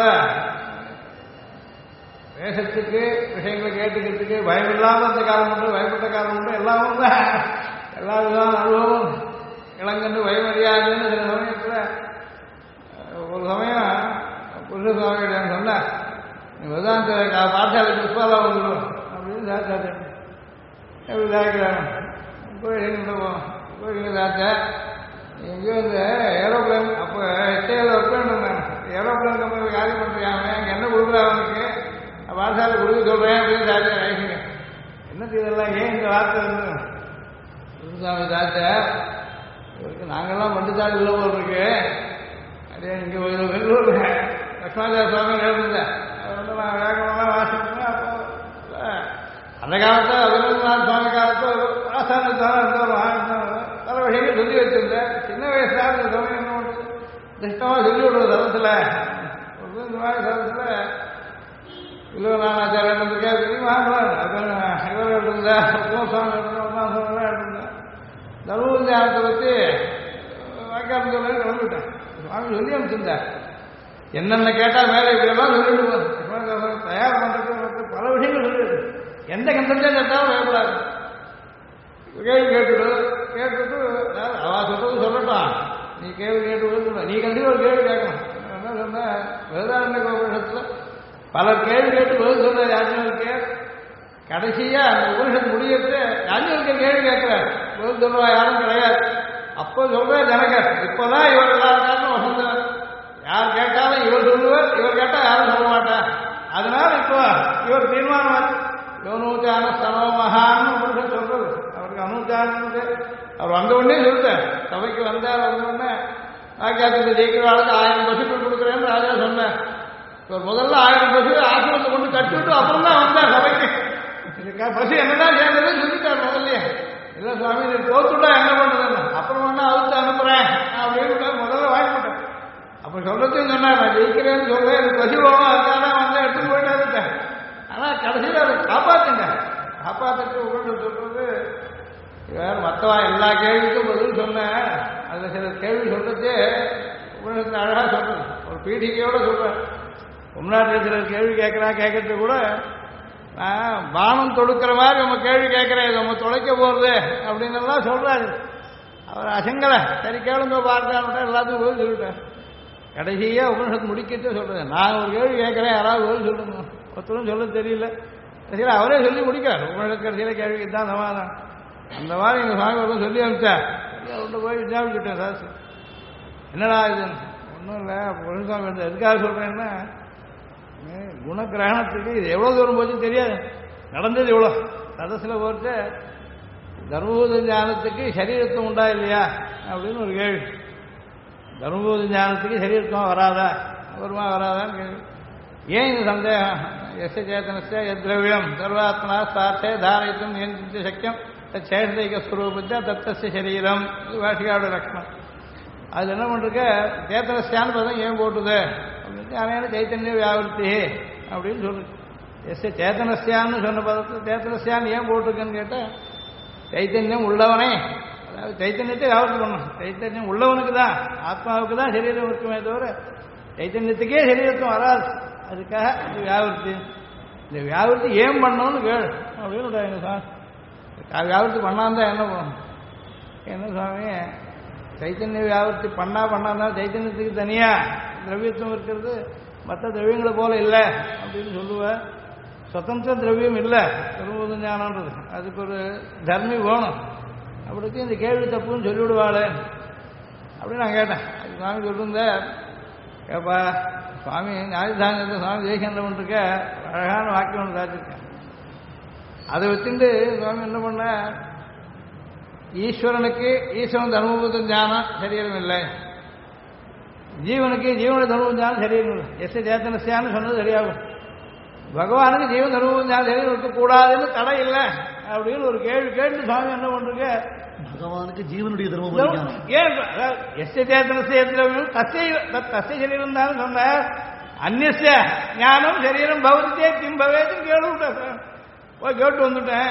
Speaker 3: வேஷத்துக்கு விஷயங்களை கேட்டுக்கிறதுக்கு பயமில்லாத அந்த காலம் உண்டு, பயப்பட்ட காலம் உண்டு. எல்லாமும் எல்லா விதமான அனுபவம் இளங்கன்று பயமறியாதுன்னு சில சமயத்தில் ஒரு சமயம் புருஷசுவாமியோட சொன்னேன், நீ வேதாந்த பாடசாலை புஷ்பாலாம் வந்துடும் அப்படின்னு சாத்தாரு எப்படி தாக்கிறாங்க கோயிலுக்கு போவோம். கோயிலுக்கு தாத்தா எங்கேயோ இந்த ஏரோப்ளைன் அப்போ எஸ்டேல ஒர்க் பண்ணேன். ஏரோப்ளைன் கம்பெனி காரியம் பண்ணுறாங்க, அங்கே என்ன கொடுக்குறா அவனுக்கு பாடசாலை கொடுக்க சொல்கிறேன் அப்படின்னு தாத்தா ஆயிடுங்க. என்னது இதெல்லாம் ஏன் இந்த வார்த்தை வந்து குருசாமி தாத்தா இவருக்கு நாங்கள்லாம் பண்டுதாள் இல்லை போல் இருக்கு. அதே இங்கே வெள்ளூர் லக்ஷ்மணாச்சார சுவாமி எழுதுந்தேன். அது வந்து நான் வேகமெல்லாம் வாசிப்பேன். அப்போ அந்த காலத்தில் அபிநந்தநாத் சுவாமி காலத்தில் ஆசானத்தான பல விஷயங்கள் சொல்லி வச்சிருந்தேன். சின்ன வயசுல இந்த சமயம் என்ன பண்ணுறது திட்டமாக சொல்லி விடுறது தளத்தில் இந்த மாதிரி தளத்தில் இல்லை நானாச்சாரியன் இருக்கா தெரியுமா இவர்கள் இருந்தா சுவாமி ஞானத்தை வச்சு வாக்கியம் சொல்ல கிளம்பிட்டேன். சுவாமி சொல்லி அனுப்பிச்சிருந்தார். என்னென்ன கேட்டால் மேலே இப்படியெல்லாம் சொல்லிட்டு தயார் பண்ணுறதுக்கு பல விஷயங்கள் சொல்லிடுது. எந்த கண்டத்தை கேட்டாலும் பயப்படாது. கேள்வி கேட்டுட்டு அவ சொல்றது சொல்லட்டான், நீ கேள்வி கேட்டு நீ கண்டிப்பாக ஒரு கேள்வி கேட்கணும். என்ன சொன்ன வேதாரண்ய உபனிஷத்தில் பலர் கேள்வி கேட்டு பதில் சொல்ற யாஜ்ஞவல்கே. கடைசியா அந்த உபனிஷத்து முடியறது யாஜ்ஞவல்கே கேள்வி கேட்கிறார், பதில் சொல்றவா யாரும் கிடையாது. அப்போ சொல்ற ஜனகர், இப்பதான் இவர் எல்லாருக்காரும் வசந்தவர், யார் கேட்டாலும் இவர் சொல்லுவார், இவர் கேட்டா யாரும் சொல்ல மாட்டார். அதனால இப்போ இவர் தீர்மானம் யோனூச்சான சனோமகான்னு உபனிஷத்து சொல்றது. அவருக்கு அனூச்சானது அவர் வந்த உடனே சொல்லிட்டார். சபைக்கு வந்தார், வந்த உடனே வாக்கியத்தை ஜெயிக்கிறவாளுக்கு 1000 பசுக்கள் கொடுக்குறேன்னு ராஜா சொன்னார். இவர் முதல்ல 1000 பசு ஆசிரமத்தை கொண்டு கட்டிவிட்டு அப்புறம் தான் வந்தார் சபைக்கு. பசு என்னதான் சேர்ந்ததுன்னு சொல்லிட்டார் முதல்ல. இல்லை சுவாமி நீ தோத்துட்டா என்ன பண்ணுறதுன்னு, அப்புறம் வேணா அவுத்து அனுப்புறேன் அப்படின்னு முதல்ல வாங்கிவிட்டேன். அப்போ சொல்றதையும் சொன்னார், நான் ஜெயிக்கிறேன்னு சொல்றேன், எனக்கு பசு போகணும், அதுக்காக வந்து எடுத்துட்டு போயிட்டு இருந்தேன். ஆனால் கடைசியில் அதை காப்பாற்றுங்க. காப்பாற்றுக்கு உங்கள்கிட்ட சொல்றது வேறு மற்றவா எல்லா கேள்விக்கும் பதில் சொன்னேன். அதில் சில கேள்வி சொல்றது உபநிஷத்துல அழகாக சொல்றது, ஒரு பீடிகையோட சொல்றேன். உம்நாட்டில் சிலர் கேள்வி கேட்கறது கூட நான் பானம் தொடுக்கிற மாதிரி நம்ம கேள்வி கேட்கிறேன், நம்ம தொலைக்க போறது அப்படின்னு எல்லாம் சொல்றாரு. அவர் அசங்கலை, சரி கேளுங்க பார்த்தான்னு எல்லாத்துக்கும் பதில் சொல்லிட்டேன். கடைசியா உபநிஷத்து முடிக்கிட்டு சொல்றேன், நான் ஒரு கேள்வி கேட்கிறேன், யாராவது பதில் சொல்லுங்க. ஒருத்தரும் சொல்ல தெரியல. கடைசியில் அவரே சொல்லி முடிக்கிறார். உபநிஷத்து கடைசியில் கேள்விக்கு தான் சமாதானம். அந்த மாதிரி எங்கள் சுவாமி ஒருத்தன் சொல்லி அனுப்பிச்சார். அவர்கிட்ட போய் விசாரிச்சுட்டேன், சார் என்னடா இது ஒன்றும் இல்லை பொருள்சாமி வந்து எதுக்காக சொல்கிறேன்னா, குணகிரகணத்துக்கு இது எவ்வளோ தூரம் போச்சு தெரியாது. நடந்தது எவ்வளோ சதசில் போட்டு தர்மபூத ஞானத்துக்கு சரீரத்துவம் உண்டா இல்லையா அப்படின்னு ஒரு கேள்வி. தர்மபூத ஞானத்துக்கு சரீரத்துவம் வராதா, வருமா வராதான்னு கேள்வி. ஏன் இந்த சந்தேகம்? எஸ் சேத்தனஸ்ய திரவியம் சர்வாத்மனா சார்த்தே தாரயித்தும் நியந்தித்த சக்கியம் சேஷதைக ஸ்வரூபத்தை தத்தஸ்ய சரீரம். இது வாஷிகாவோட லட்சணம். அது என்ன பண்ணுறக்க சேத்தனஸ்யான்னு பதம் ஏன் போட்டுது அப்படின்னு அனையான சைத்தன்ய வியாவிருத்தி அப்படின்னு சொல்லுது. எஸ் சேத்தனஸ்யான்னு சொன்ன பதத்தில் சேத்தனஸ்யான்னு ஏன் போட்டிருக்குன்னு கேட்டால், சைத்தன்யம் உள்ளவனே, அதாவது சைத்தன்யத்தை வியாபர்த்தி பண்ணணும். சைத்தன்யம் உள்ளவனுக்கு தான், ஆத்மாவுக்கு தான் சரீரம் இருக்குமே தவிர சைத்தன்யத்துக்கே சரீரத்தும் வராது. அதுக்காக இது வியாவிருத்தி. இந்த வியாவிருத்தி ஏன் பண்ணணும்னு கேளு அப்படின்னு எங்கள் சாமி. வியாவிருத்தி பண்ணாந்தான் என்ன பண்ணணும்? என்ன சுவாமி, சைத்தன்ய வியாவிருத்தி பண்ணாதான் சைத்தன்யத்துக்கு தனியாக திரவியத்துவம் இருக்கிறது, மற்ற திரவியங்களை போல இல்லை அப்படின்னு சொல்லுவேன். சுதந்திர திரவியம் இல்லை திரும்புவது ஞானன்றது, அதுக்கு ஒரு தர்மி வேணும். அப்படிக்கு இந்த கேள்வி தப்புன்னு சொல்லிவிடுவாள் அப்படின்னு நான் கேட்டேன். அது சுவாமி சொல்லியிருந்தேன், ஏப்பா சுவாமி ஞாயிதாங்கத்தை சுவாமி ஜெயசந்திரன் இருக்க அழகான வாக்கியம் ஒன்று காத்திருக்கேன். அதை வச்சுட்டு சுவாமி என்ன பண்ண, ஈஸ்வரனுக்கு ஈஸ்வரன் தர்மபூத ஞானம் சரீரம் இல்லை, ஜீவனுக்கு ஜீவனுடைய தர்மபூத ஞானம் சரீரம் இல்லை. எஸ் சேத்தனஸ்யான்னு சொன்னது சரியாகும். பகவானுக்கு ஜீவன் தர்மபூத ஞானம் சரீரம் இருக்கக்கூடாதுன்னு தடை இல்லை அப்படின்னு ஒரு கேள்வி கேட்டு சுவாமி என்ன பண்றீங்க,
Speaker 2: பகவானுக்கு ஜீவனுடைய தர்மபூத
Speaker 3: ஏன் எஸ் சேத்தனஸ்ய தஸ்ய சரீரம் தான் சொன்ன, அந்நிய ஞானம் சரீரம் பௌத்தியே கிம் பவேதுன்னு கேள்வி விட்டேன். போய் கேட்டு வந்துட்டேன்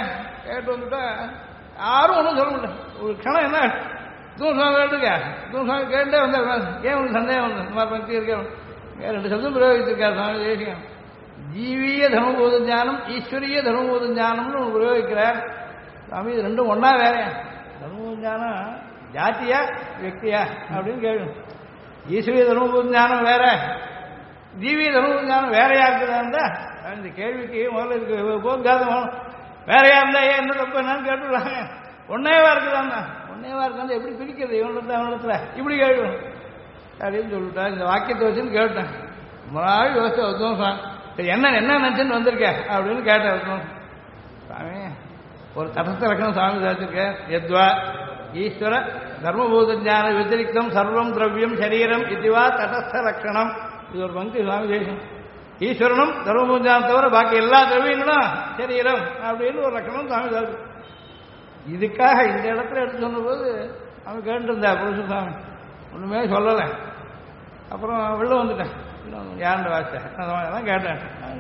Speaker 3: யாரும் ஒன்றும் சொல்ல முடியல. ஒரு க்ஷணம் என்ன தூசுவாமி கேட்டுருக்க, தூசுவாமி கேட்டே வந்தார். ஏன் உங்களுக்கு சந்தேகம் வந்து இந்த மாதிரி பக்தி இருக்கேன், 2 சப்தம் பிரயோகிச்சிருக்கார் சுவாமி தேசிகம். ஜீவிய தர்மபூத ஞானம் ஈஸ்வரிய தர்மபூத ஞானம்னு ஒன்று பிரயோகிக்கிறார் சுவாமி. இது ரெண்டும் ஒன்றா வேறையா? தர்மபூத ஞானம் ஜாத்தியா வியக்தியா அப்படின்னு கேள்வி. ஈஸ்வரிய தர்மபூத ஞானம் வேற, ஜீவிய தர்மபூத ஞானம் வேறையா இருக்குதா? இந்த கேள்விக்கு முதல்ல இருக்கு போகாதம் வேறையா இருந்தா ஏன் என்ன தப்பு என்னன்னு கேட்டுடுறாங்க. ஒன்னேவா இருக்குதான்னா, ஒன்னேவா இருக்கா எப்படி பிரிக்கிறது இவனிடத்துல இப்படி கேள்வி அப்படின்னு சொல்லிட்டா. இந்த வாக்கியத்தை வச்சுன்னு கேட்டேன். முன்னாடி யோசிச்சு வந்தோம் சாமி, சரி என்ன நினைச்சுன்னு வந்திருக்கேன் அப்படின்னு கேட்டேன். சாமி ஒரு தடத்தை லட்சணம் சாமி சாச்சிருக்கேன். எத்வா ஈஸ்வர தர்மபூத ஞான வித்திரிக்தம் சர்வம் திரவியம் சரீரம் இதுவா தடஸ்த லட்சணம். இது ஒரு பங்கு சுவாமி தேசம். ஈஸ்வரனும் தர்மபூத ஞானம் தவிர பாக்கி எல்லா திரவியங்களும் சரீரம் அப்படின்னு ஒரு லட்சணம் சாமி சாச்சு. இதுக்காக இந்த இடத்துல எடுத்து சொன்னபோது அவன் கேட்டுருந்தா புருஷ சாமி ஒன்றுமே சொல்லலை. அப்புறம் வெளில வந்துட்டேன். யாருண்ட வாசித்தேன் தான் கேட்டேன்.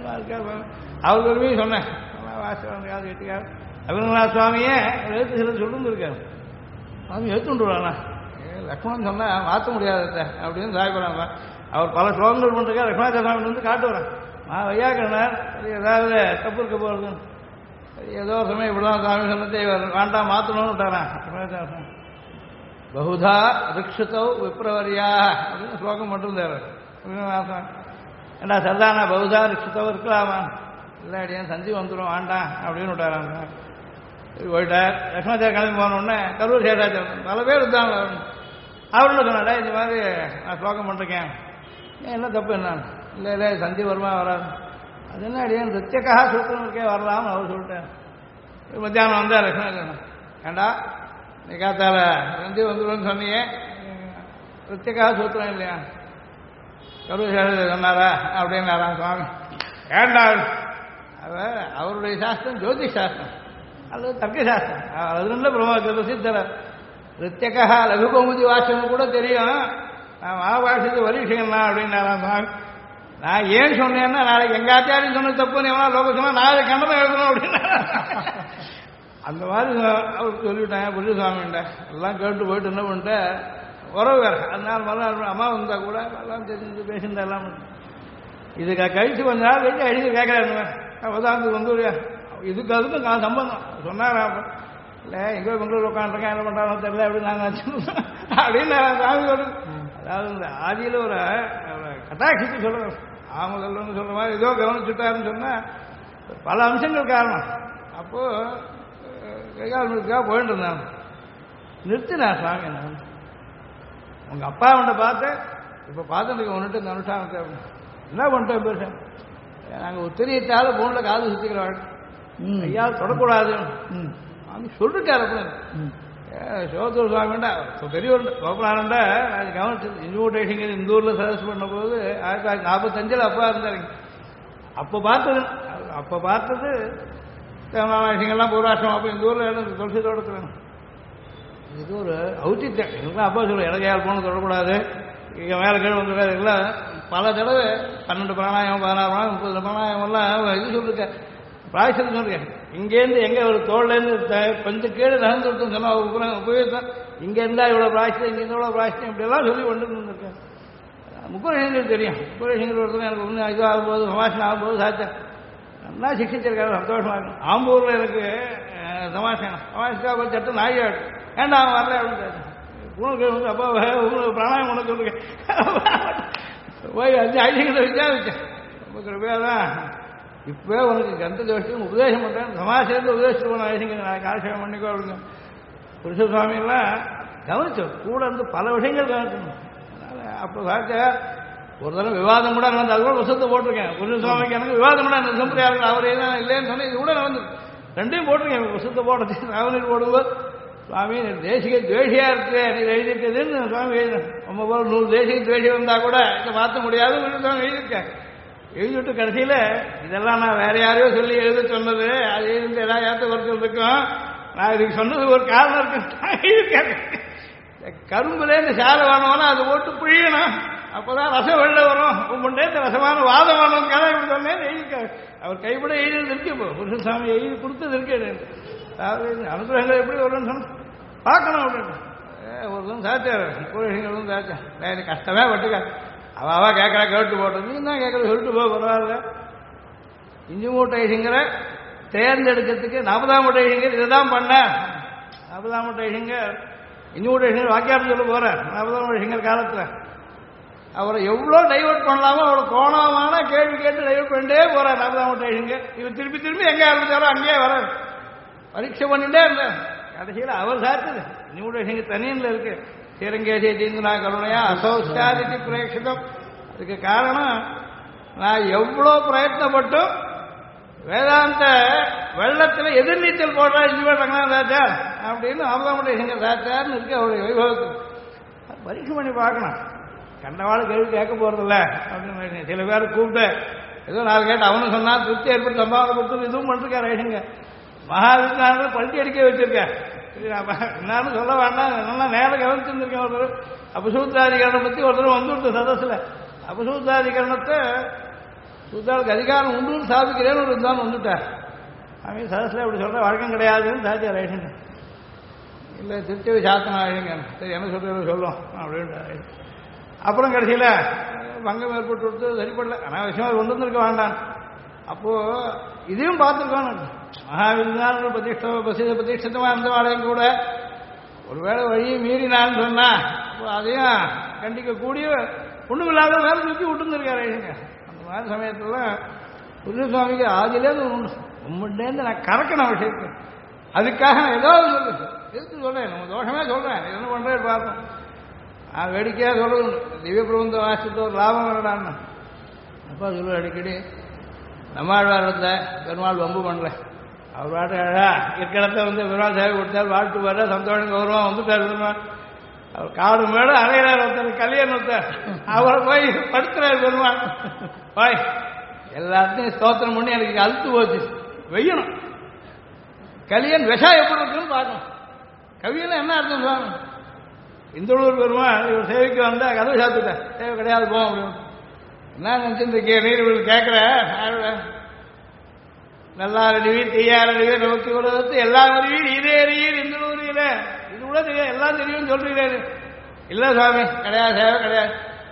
Speaker 3: அவர் பெருமையும் சொன்னேன். வாசித்தேன் யாரு கேட்டுக்கார் அபிநந்தநாத சுவாமியே எழுத்து சிலர் சொல்லிருக்காரு.
Speaker 4: சுவாமி எடுத்துட்டுருவாண்ணா லக்ஷ்மணன் சொன்னா மாற்ற முடியாத அப்படின்னு சாய்க்கிறாங்க. அவர் பல ஸ்லோகங்கள் பண்ணிருக்கார். லக்ஷ்மணாச்சார சுவாமி வந்து காட்டுவார். நான் வையாக்கிறேன் ஏதாவது தப்பு இருக்க போகிறது ஏதோ சமயம் இப்படிதான் சுவாமி சொன்னதே வேண்டாம் மாற்றணும்னு விட்டாரான் லக்ஷ்மணாச்சார சுவாமி. பகுதா ரிக்ஷுதோ விப்ரவரியா அப்படின்னு ஸ்லோகம் பண்ணிருந்தார். ஏண்டா சரிதானா பகுதா ரிக்ஷுதோ இருக்கலாமா இல்லாடியான் சந்தி வந்துடும் வேண்டாம் அப்படின்னு விட்டாராங்க. போயிட்டார். லக்ஷ்மணாச்சார கிளம்பி போனோடனே கரூர் சேஷாச்சாரம் பல பேர் இருந்தாங்க. அவருன்னு சொன்னாடா இந்த மாதிரி நான் ஸ்லோகம் பண்ணிருக்கேன் என்ன தப்பு என்ன இல்லை இல்லை சந்தி வருமா வராது அது என்ன அடியான் ரித்தியக்காக சூத்திரம் இருக்கே வரலாம்னு அவர் சொல்லிட்டேன். மத்தியானம் வந்தார் லக்ஷ்மணாச்சாரம். ஏண்டா நீ காத்தால சந்தி வந்துடுன்னு சொன்னியே ரித்தியக்காக சூத்திரம் இல்லையா கரூர் சேஷாச்சாரம் சொன்னாரா அப்படின்னாராம் சுவாமி. ஏண்டா அவருடைய சாஸ்திரம் ஜோதிஷ் சாஸ்திரம் அல்லது தர்க்கசாஸ்திரம் அது நல்ல பிரசித்தர ரித்தியக்கா லகுகௌமுதி வாசகம் கூட தெரியும். நான் மகாபாரதத்தை பரீட்சைங்கண்ணா அப்படின்னாராம் சுவாமி. நான் ஏன் சொன்னேன்னா நாளைக்கு எங்க ஆச்சாரியம் சொன்ன தப்புன்னு எவனா லோக சொன்னா நான் அதை கண்டனம் எழுதணும் அப்படின்னா அந்த மாதிரி அவருக்கு சொல்லிவிட்டாங்க. புரிய சுவாமின்ட்ட எல்லாம் கேட்டு போயிட்டு என்ன பண்ணிட்டேன் உறவு வேற அதனால மறுநாள் அம்மா வந்தா கூட எல்லாம் தெரிஞ்சு பேசியிருந்தா எல்லாம் இதுக்கு கழிச்சு கொஞ்ச நாள் கழிச்சு அடிக்க கேட்கறாரு அவதாரத்துக்கு வந்து இதுக்கு அதுக்கும் நான் சம்பந்தம் சொன்னாரா இல்லை எங்கேயோ பெங்களூர் உட்காந்துருக்கேன் என்ன பண்ணுறாங்க தெரியல அப்படின்னு நாங்கள் வச்சுருந்தோம் அப்படின்னு சாமி வருது. அதாவது இந்த ஆதியில் ஒரு கட்டாட்சித்து சொல்கிறேன் ஆமதல்னு சொல்கிற மாதிரி ஏதோ கவனிச்சுட்டாருன்னு சொன்னால் பல அம்சங்கள் காரணம். அப்போது கைகாலத்துக்காக போயிட்டு இருந்தாங்க. நிறுத்தினார் சுவாமி. நான் உங்கள் அப்பா அவன்கிட்ட பார்த்தேன் இப்போ பார்த்துட்டு ஒன்றுட்டு இந்த அனுஷ்டானத்தை என்ன பண்ணிட்டேன் பேசுகிறேன் நாங்கள் உத்திரியத்தால் போனில் காது சுற்றிக்கிறவாள் ஐயா தொடக்கூடாது சொல்லிருக்காரு. சிவத்தூர் சுவாமிண்டா பெரியவர் கோபநாதன்டா அது கவனிச்சு இன்விடேஷன் இந்த ஊரில் சஜஸ்ட் பண்ண போது 1945 அப்பா இருந்தாருங்க. அப்போ பார்த்தது தேவநாயகங்கள்லாம் பூராஷ்டிரம் அப்போ இந்த ஊரில் துளசி தொடக்கணும். இது ஒரு ஔச்சித்யம் எங்களுக்குலாம் அப்பா சொல்லுவோம் இலகையால் போன தொடக்கூடாது இங்கே மேலே கீழே வந்துருக்காது எல்லாம் பல தடவை 12 பிராணாயம் 16 பிராணாயம் 30 பிராணாயமெல்லாம் இது சொல்லிருக்கேன் பிராய்ச்சல் சொல்லிருக்கேன். இங்கேருந்து எங்கே ஒரு தோல்லேருந்து கொஞ்சம் கீழே நகர்ந்து விட்டுன்னு சொன்னால் உபயோகம் இங்கே இருந்தால் இவ்வளோ பிராய்ச்சல் இங்கே இவ்வளோ பிராய்ச்சல் இப்படியெல்லாம் சொல்லி கொண்டு இருந்திருக்கேன். முக்குரேஷங்கள் தெரியும். முக்குரேஷங்கள் ஒருத்தர் எனக்கு ஒன்று இது ஆகும்போது சமாசனம் ஆகும்போது சாச்சா நல்லா சிக்ஷிச்சிருக்காரு சந்தோஷமாக இருக்கும். ஆம்பூரில் எனக்கு சமாசனம் சட்டம் நாயாடு ஏண்டா அவன் வரல அப்படின்னு உனக்கு வந்து அப்பா உங்களுக்கு பிராணாயம் உனக்கு சொல்லுங்க போய் 5 ஐயங்களை விசாரிச்சேன். ரொம்ப கிருப்பையாக தான் இப்போ உனக்கு கந்த ஜோஷம் உபதேசம் பண்ணுறேன் சமாசேர்ந்து உபதேசிட்டு போன ஐயங்க நான் காலட்சேபம் பண்ணிக்கோ அப்படிங்க. புருஷ சுவாமியெல்லாம் கவனிச்சோம் கூட இருந்து பல விஷயங்கள் கவனிக்கணும். அதனால் அப்போ சாச்சா ஒரு தடவை விவாதம் கூட நடந்து அது கூட விஷத்தை போட்டிருக்கேன். புருஷ சுவாமிக்கு எனக்கு விவாதம் கூட அந்த சம்பிரதாயம் அவரே தான் இல்லைன்னு சொன்னேன். இது கூட நடந்து ரெண்டையும் போட்டிருக்கேன். விஷத்தை போடுறது ராவணர் போடும்போது சுவாமி தேசிக துவேஷியா இருக்கு நீ எழுதியிருக்குதுன்னு சுவாமி எழுதினேன். ரொம்ப போல 100 தேசிக துவேஷி வந்தால் கூட இதை மாற்ற முடியாது சுவாமி எழுதியிருக்கேன். எழுதிவிட்டு கடைசியில் இதெல்லாம் நான் வேற யாரையோ சொல்லி எழுத சொன்னது அது எழுந்து ஏதாவது ஏற்ற குறைச்சல் இருக்கும் நான் இதுக்கு சொன்னது ஒரு காரணம் இருக்கு. கரும்புல இந்த சாலை வேணும்னா அது போட்டு புழியணும் அப்போதான் ரசம் வெளில வரும் உங்கள்கிட்ட இந்த ரசமான வாதம் வேணும் கதை இப்படி சொன்னேன் எழுதியிருக்காரு. அவர் கைப்பட எழுதினது இருக்கு. இப்போ புருஷசாமி எழுதி கொடுத்தது இருக்கு. அதாவது அனுகிரகங்கள் எப்படி வரும்னு சொன்ன பார்க்கணும் அப்படின்னு ஒரு சாச்சார் புருஷங்களும் சாச்சா எனக்கு கஷ்டமே பட்டுக்க அவா கேட்கறா கேட்டு போட்டது நீ தான் கேட்கறது சொல்லிட்டு போக பரவாயில்ல. இஞ்சி மூட்டை ஐசிங்கரை தேர்ந்தெடுக்கிறதுக்கு 40ஆம் மூட்டை ஐசிங்கர் இதை தான் பண்ண 40ஆம் மூட்டை ஐசிங்கர் இஞ்சி மூட்டை ஐசிங்கர் வாக்கியாரம் சொல்ல போகிறேன். 40ஆம் மூட்டை ஐசிங்கர் காலத்தில் அவரை எவ்வளோ டைவர்ட் பண்ணலாமோ அவ்வளோ கோணமான கேள்வி கேட்டு டைவர்ட் பண்ணிட்டே போகிறார் 40ஆம் மூட்டை ஐசிங்கர். இவர் திருப்பி திரும்பி எங்கே ஆரம்பிச்சாரோ அங்கேயே வரார். பரீட்சை பண்ணிட்டே இருந்தேன். கடைசியில் அவர் சாத்துது இஞ்சி மூட்டை ஐசிங்கர் தனியில் இருக்கு ஸ்ரீரங்கேசி தீந்துனா கருணையா அசௌஷ்டாதிக்கு பிரேட்சிதம். அதுக்கு காரணம் நான் எவ்வளோ பிரயத்னப்பட்டும் வேதாந்த வெள்ளத்தில் எதிர்நீச்சல் போடுறா ரங்கநாதாச்சார் அப்படின்னு அமதாமட்டை எங்கள் சாச்சார்னு இருக்கு அவருடைய வைபவத்துக்கு. பரீட்சை பண்ணி பார்க்கணும். கண்டவாள் கேள்வி கேட்க போகிறதில்ல அப்படின்னு சில பேர் கூப்பிட்டு ஏதோ 4 கேட்டு அவனு சொன்னால் திருப்தி ஏற்பட்டு சம்பாதம் கொடுத்து இதுவும் பண்ணிருக்காரு ஐஷங்க. மகாவித்யானத்தில் பல்ட்டி அடிக்க வச்சிருக்கேன். என்னன்னு சொல்ல வேண்டாம் நல்லா நேரம் கவனிச்சுருக்கேன். ஒருத்தர் அபசூத்திராதிகரணம் பற்றி ஒருத்தர் வந்துவிட்டு சதஸில் அபசூத்திராதிகரணத்தை சூத்தாளுக்கு அதிகாரம் உண்டுன்னு சாதிக்கிறேன்னு ஒரு இருந்தாலும் வந்துட்டார். அவன் சதஸில் அப்படி சொல்கிற வழக்கம் கிடையாதுன்னு சாதிச்சார் ரைஷன். இல்லை திருச்சி சாத்தனம் ஆகிடுங்க சரி என்ன சொல்கிறது சொல்லும் அப்படின்ட்டு அப்புறம் கடைசியில் பங்கம் ஏற்பட்டு கொடுத்து சரிப்படல அனாவசியமாக கொண்டு வந்துருக்க வேண்டாம். அப்போது இதையும் பார்த்துருக்கோம். மகாவிருந்தாளர்கள் பிரதிஷ்டமாக இருந்தவாளையும் கூட ஒருவேளை வழியை மீறினான்னு சொன்னா அப்போ அதையும் கண்டிக்கக்கூடிய ஒன்றும் இல்லாத வேலை தூக்கி விட்டுருந்துருக்காரு. அந்த மாதிரி சமயத்தில் புருஷசுவாமிக்கு ஆதிலேருந்து உண்மையிலேருந்து நான் கறக்கணும் விஷயத்தை அதுக்காக ஏதாவது சொல்லு எதுக்கு சொல்கிறேன் நம்ம தோஷமே சொல்கிறேன் என்ன பண்ணுறேன் பார்ப்போம். நான் வேடிக்கையாக சொல்லுவேன் திவ்ய பிரபந்த வாசித்த ஒரு லாபம் வரடான்னு அப்பா சொல்லுவேன் அடிக்கடி நம்மாழ்வாரத்தை பெருமாள் வம்பு பண்ணல அவர் பாட்டு அழகா இருக்கிறத பெருமாள் சேவை கொடுத்தார் வாழ்த்து வர சந்தோஷம் கௌரவம் வந்துட்டார் பெருமாள். அவர் காடு மேடு அரையிறார் ஒருத்தர் கல்யாணம் ஒருத்தர் அவரை போய் படுத்துறாரு பெருமாள் போய் எல்லாத்தையும் ஸ்தோத்திரம் பண்ணி எனக்கு அழுத்து போச்சு வெய்யணும் கலியன் விஷம் எப்படி இருக்குன்னு பார்க்கணும். கவியெல்லாம் என்ன அர்த்தம் சொல்லுவாங்க இந்தளூர் பெருமாள் இவர் சேவைக்கு வந்தால் கதவு சாத்துட்டேன் சேவை கிடையாது போவோம் அப்படின்னு என்ன நினச்சிருக்கே நீர் கேட்குற நல்லா அடிவி தீயார் அடிவி நமக்கு உலகத்து எல்லா அறிவியல் இதே அறிவியல் இந்தளூரில் இது கூட தெரியும் எல்லாம் தெரியும் சொல்றீங்களே இல்லை சுவாமி கிடையாது சேவை கிடையாது.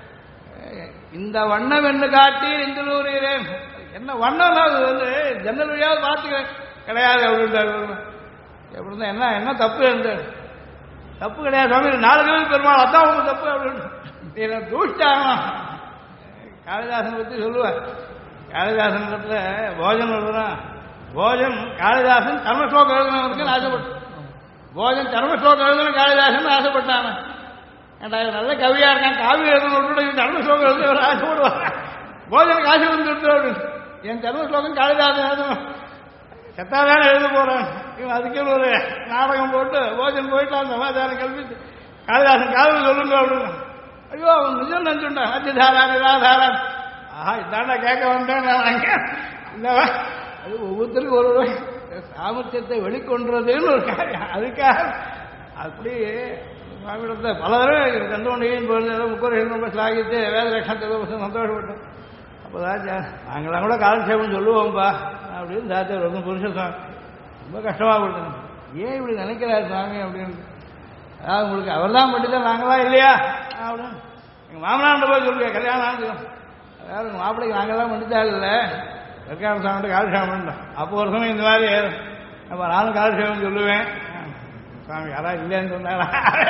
Speaker 4: இந்த வண்ணம் என்று காட்டி இந்தளூரில் என்ன வண்ணம் அது ஜன்னல் வழியாவது பார்த்துக்கிறேன் கிடையாது அப்படின்றார். எப்படி தான் என்ன தப்பு இருந்தது தப்பு கிடையாது சுவாமி 4 பேருக்கு பெருமாள் அதான் உங்க தப்பு அப்படின்னு தூஷ்டாகணும். காளிதாசன் பற்றி சொல்லுவார். காளிதாசன் இடத்துல போஜன் எழுதுறான். போஜன் காளிதாசன் தர்மஸ்லோகம் எழுதுனவனுக்கு ஆசைப்பட்டான். போஜன் தர்மஸ்லோகம் எழுதுன காளிதாசன் ஆசைப்பட்டான். ஏன்டா நல்ல கவியா இருக்கான் காவி எழுதுன தர்மஸ்லோகம் எழுதுன ஆசைப்படுவான். போஜனுக்கு ஆசை வந்துட்டு அப்படின்னு என் தர்மஸ்லோகம் காளிதாசன் எழுதணும் செத்தாதானே எழுத போறான். இவன் அதுக்கே ஒரு நாடகம் போட்டு போஜன் போயிட்டான் சமாதானம் கல்வித்து காளிதாசன் காதல் சொல்லுங்க அப்படின்னு. ஐயோ அவன் நிஜம் நினைச்சுட்டான் அத்திதாரான் நிராதாரான் ஆஹா இதாண்டா கேட்க வந்தேன் இல்லவா அது ஒவ்வொருத்தருக்கும் ஒரு சாமர்த்தியத்தை வெளிக்கொண்டுறதுன்னு ஒரு காரியம். அதுக்காக அப்படி சுவாமியிடத்தை பல தடவை கந்தோண்டியின் போது முக்கோரை ரொம்ப சாகித்து வேத லட்சணத்தை சந்தோஷப்பட்டோம். அப்போதான் நாங்களாம் கூட காலட்சேபம் சொல்லுவோம்ப்பா அப்படின்னு சாத்தியார் வந்து புருஷ சுவாமி ரொம்ப கஷ்டமாக கொடுத்தோம். ஏன் இப்படி நினைக்கிறாரு சுவாமி அப்படின்னு. அதாவது உங்களுக்கு அவர் தான் பண்ணிதான் நாங்களாம் இல்லையா அப்படின்னு எங்கள் மாமனாண்ட போய் சொல்லுங்க கல்யாணம் ஆனதுக்கும் அதாவது உங்கள் மாப்பிள்ளைக்கு நாங்கள்லாம் பண்ணிட்டா இல்லை வெக்கான சாமிட்ட காலட்சேபம் பண்ணிட்டோம். அப்போ ஒரு சமயம் இந்த மாதிரி நம்ம நானும் காலட்சேபம் சொல்லுவேன். சுவாமி யாராவது இல்லைன்னு சொன்னாரா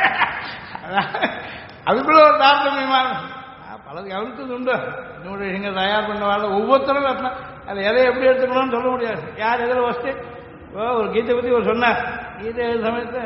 Speaker 4: அதுக்குள்ள ஒரு தாரதமியமாக பலது கவனித்தது உண்டு. இன்னொரு இங்கே தயார் பண்ண வாழ் ஒவ்வொருத்தரும் கட்டணும். அதை எதை எப்படி எடுத்துக்கணும்னு சொல்ல முடியாது. யார் எதில் ஃபஸ்ட்டு ஒரு கீதை பற்றி ஒரு சொன்னார். கீதை எழுத சமயத்தை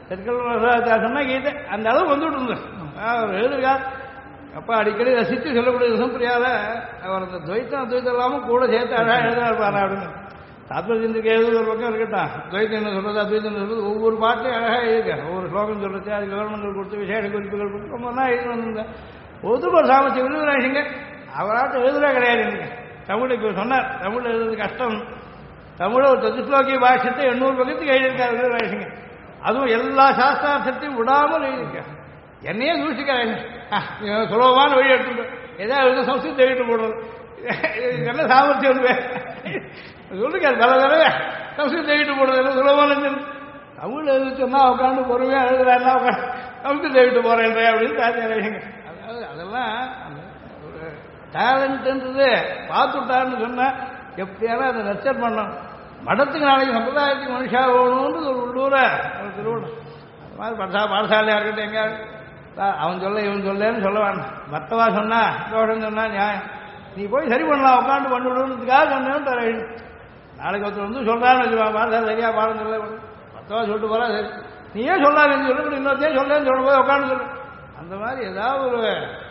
Speaker 4: தெற்கல் சொன்னால் கீதை அந்த அளவுக்கு வந்துவிட்டு இருந்தேன். அவர் எழுதுகார் அப்போ அடிக்கடி ரசித்து சொல்லக்கூடிய விசம்பிரியாத அவர் அந்த துவைத்தம் அத்வைத்தம் இல்லாமல் கூட சேர்த்து அழகாக எழுதினார் பாரு அப்படின்னு. தாத்பரியத்துக்கு எழுதுவது ஒரு பக்கம் இருக்கட்டும். துவைத்தம் என்ன சொல்கிறது அத்வைத்தம் என்ன சொல்கிறது ஒவ்வொரு பாட்டையும் அழகாக எழுதிருக்கார். ஒவ்வொரு ஸ்லோகம் சொல்கிறது அதுக்கு விவரணங்கள் கொடுத்து விசேஷ குறிப்புகள் கொடுத்து ரொம்ப நாள் எழுதி வந்திருந்தேன். ஒதுக்கு ஒரு சாமர்த்தியம் எழுதுறாங்க அவராட்டும் எழுதுறா கிடையாது. எனக்கு தமிழுக்கு சொன்னார் தமிழ் எழுதுறது கஷ்டம். தமிழை ஒரு சதுஸ்லோகிய பாஷ்யத்தை 800 பக்கத்துக்கு எழுதியிருக்காரு எழுதுறாங்க. அதுவும் எல்லா சாஸ்திரார்த்தத்தையும் விடாமல் எழுதியிருக்காரு. என்னையே தூசிக்கிறாங்க சுலபமான வழி எடுத்துட்டு ஏதாவது எழுத சம்ஸ்கிருதம் எழுதிட்டு போடுறது என்ன சாமர்த்தியம் சொல்லிருக்காரு பல தடவை சம்ஸ்கிருதம் எழுதிட்டு போடுறது என்ன சுலபமான தமிழ் எழுதிச்சோன்னா உட்காந்து பொறுமையாக எழுதுறாருன்னா உட்காந்து சம்ஸ்கிருதம் எழுதிட்டு போறேன் அப்படின்னு தாத்தியாங்க. அதெல்லாம் ஒரு டேலண்ட்ன்றது பார்த்துட்டாருன்னு சொன்னால் எப்படியாலும் அதை நர்ச்சர் பண்ணணும். மடத்துக்கு நாளைக்கு சம்பிரதாயத்துக்கு மனுஷா போகணுன்றது ஒரு உள்ளூர ஒரு திருவிழா. அது மாதிரி பாடசாலையாக இருக்கட்டும் எங்க அவன் சொல்ல இவன் சொல்லன்னு சொல்ல வேண்டாம். மற்றவா சொன்னா தோஷம் சொன்னா நியாயம் நீ போய் சரி பண்ணலாம் உட்காந்து பண்ணி விடுறதுக்காக சொன்னேன்னு தர நாளைக்கு ஒருத்தர் வந்து சொல்றான்னு வச்சுருவான் பாடசாலை சரியா பாடம் சொல்ல மற்றவா சொல்லிட்டு போறா சரி நீயே சொல்லாதுன்னு சொல்லி இன்னொருத்தையும் சொல்லேன்னு சொல்ல போய் உட்காந்து சொல்லு. அந்த மாதிரி ஏதாவது ஒரு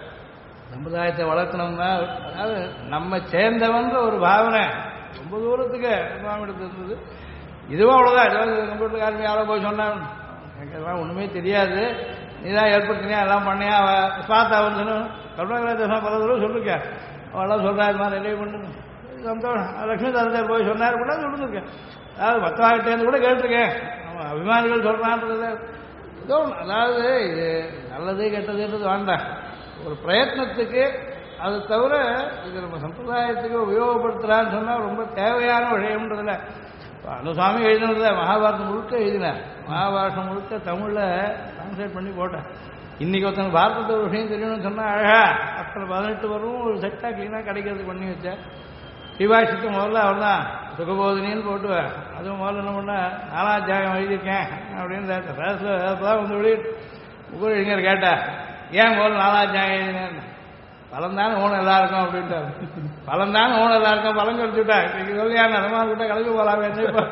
Speaker 4: சமுதாயத்தை வளர்க்கணும்னா அதாவது நம்ம சேர்ந்தவன்ற ஒரு பாவனை ரொம்ப தூரத்துக்கு எடுத்து இருந்தது. இதுவும் அவ்வளோதான். ஏதாவது கம்ப்யூட்டர் காரணம் யாரோ போய் சொன்னான் எனக்கு அதெல்லாம் ஒன்றுமே தெரியாது நீ தான் ஏற்படுத்தினியா எல்லாம் பண்ணியா பார்த்தா வந்து கருணாகரன் பல தடவை சொல்லிருக்க அவெல்லாம் சொல்கிறா இது மாதிரி ரெடி பண்ணுங்க சந்தோஷம். லட்சுமி தாரத்தார் போய் சொன்னார் கூட சொல்லிருக்கேன். அதாவது மற்றவாகிட்டேருந்து கூட கேட்டிருக்கேன். நம்ம அபிமானிகள் சொல்கிறான்றதில்ல ஏதோ அதாவது இது நல்லது கெட்டதுன்றது வேண்டாம். ஒரு பிரயத்னத்துக்கு அது தவிர இது நம்ம சம்பிரதாயத்துக்கு உபயோகப்படுத்துகிறான்னு சொன்னால் ரொம்ப தேவையான விஷயம்ன்றதில்ல. அந்த சுவாமி எழுதினது மகாபாரதம் முழுக்க எழுதினார். மகாபாரதம் முழுக்க தமிழில் டிரான்ஸ்லேட் பண்ணி போட்டேன். இன்னைக்கு ஒருத்தங்க பாரதத்தை ஒரு விஷயம் தெரியணும்னு சொன்னால் அழகா அத்தனை 18 வரும் ஒரு செட்டாக க்ளீனாக கிடைக்கிறதுக்கு பண்ணி வச்சேன். சிவாஷிக்கு முதல்ல அவர் தான் சுகபோதினின்னு போட்டுவேன். அதுவும் முதல்ல என்ன பண்ண 4ஆம் அத்தியாயம் எழுதியிருக்கேன் அப்படின்னு தான் வந்து வெளியே முகழிஞர் கேட்டார், ஏன் முதல்ல 4ஆம் அத்தியாயம் எழுதினேன்? பலம் தானே ஊனம் எல்லாருக்கும் அப்படின்ட்டார். பலம் தானே ஊனம் எல்லாருக்கும் பலம் கிடைச்சுட்டா இன்னைக்கு சொல்லியா நலமா கிட்ட கலந்து போகலாமே.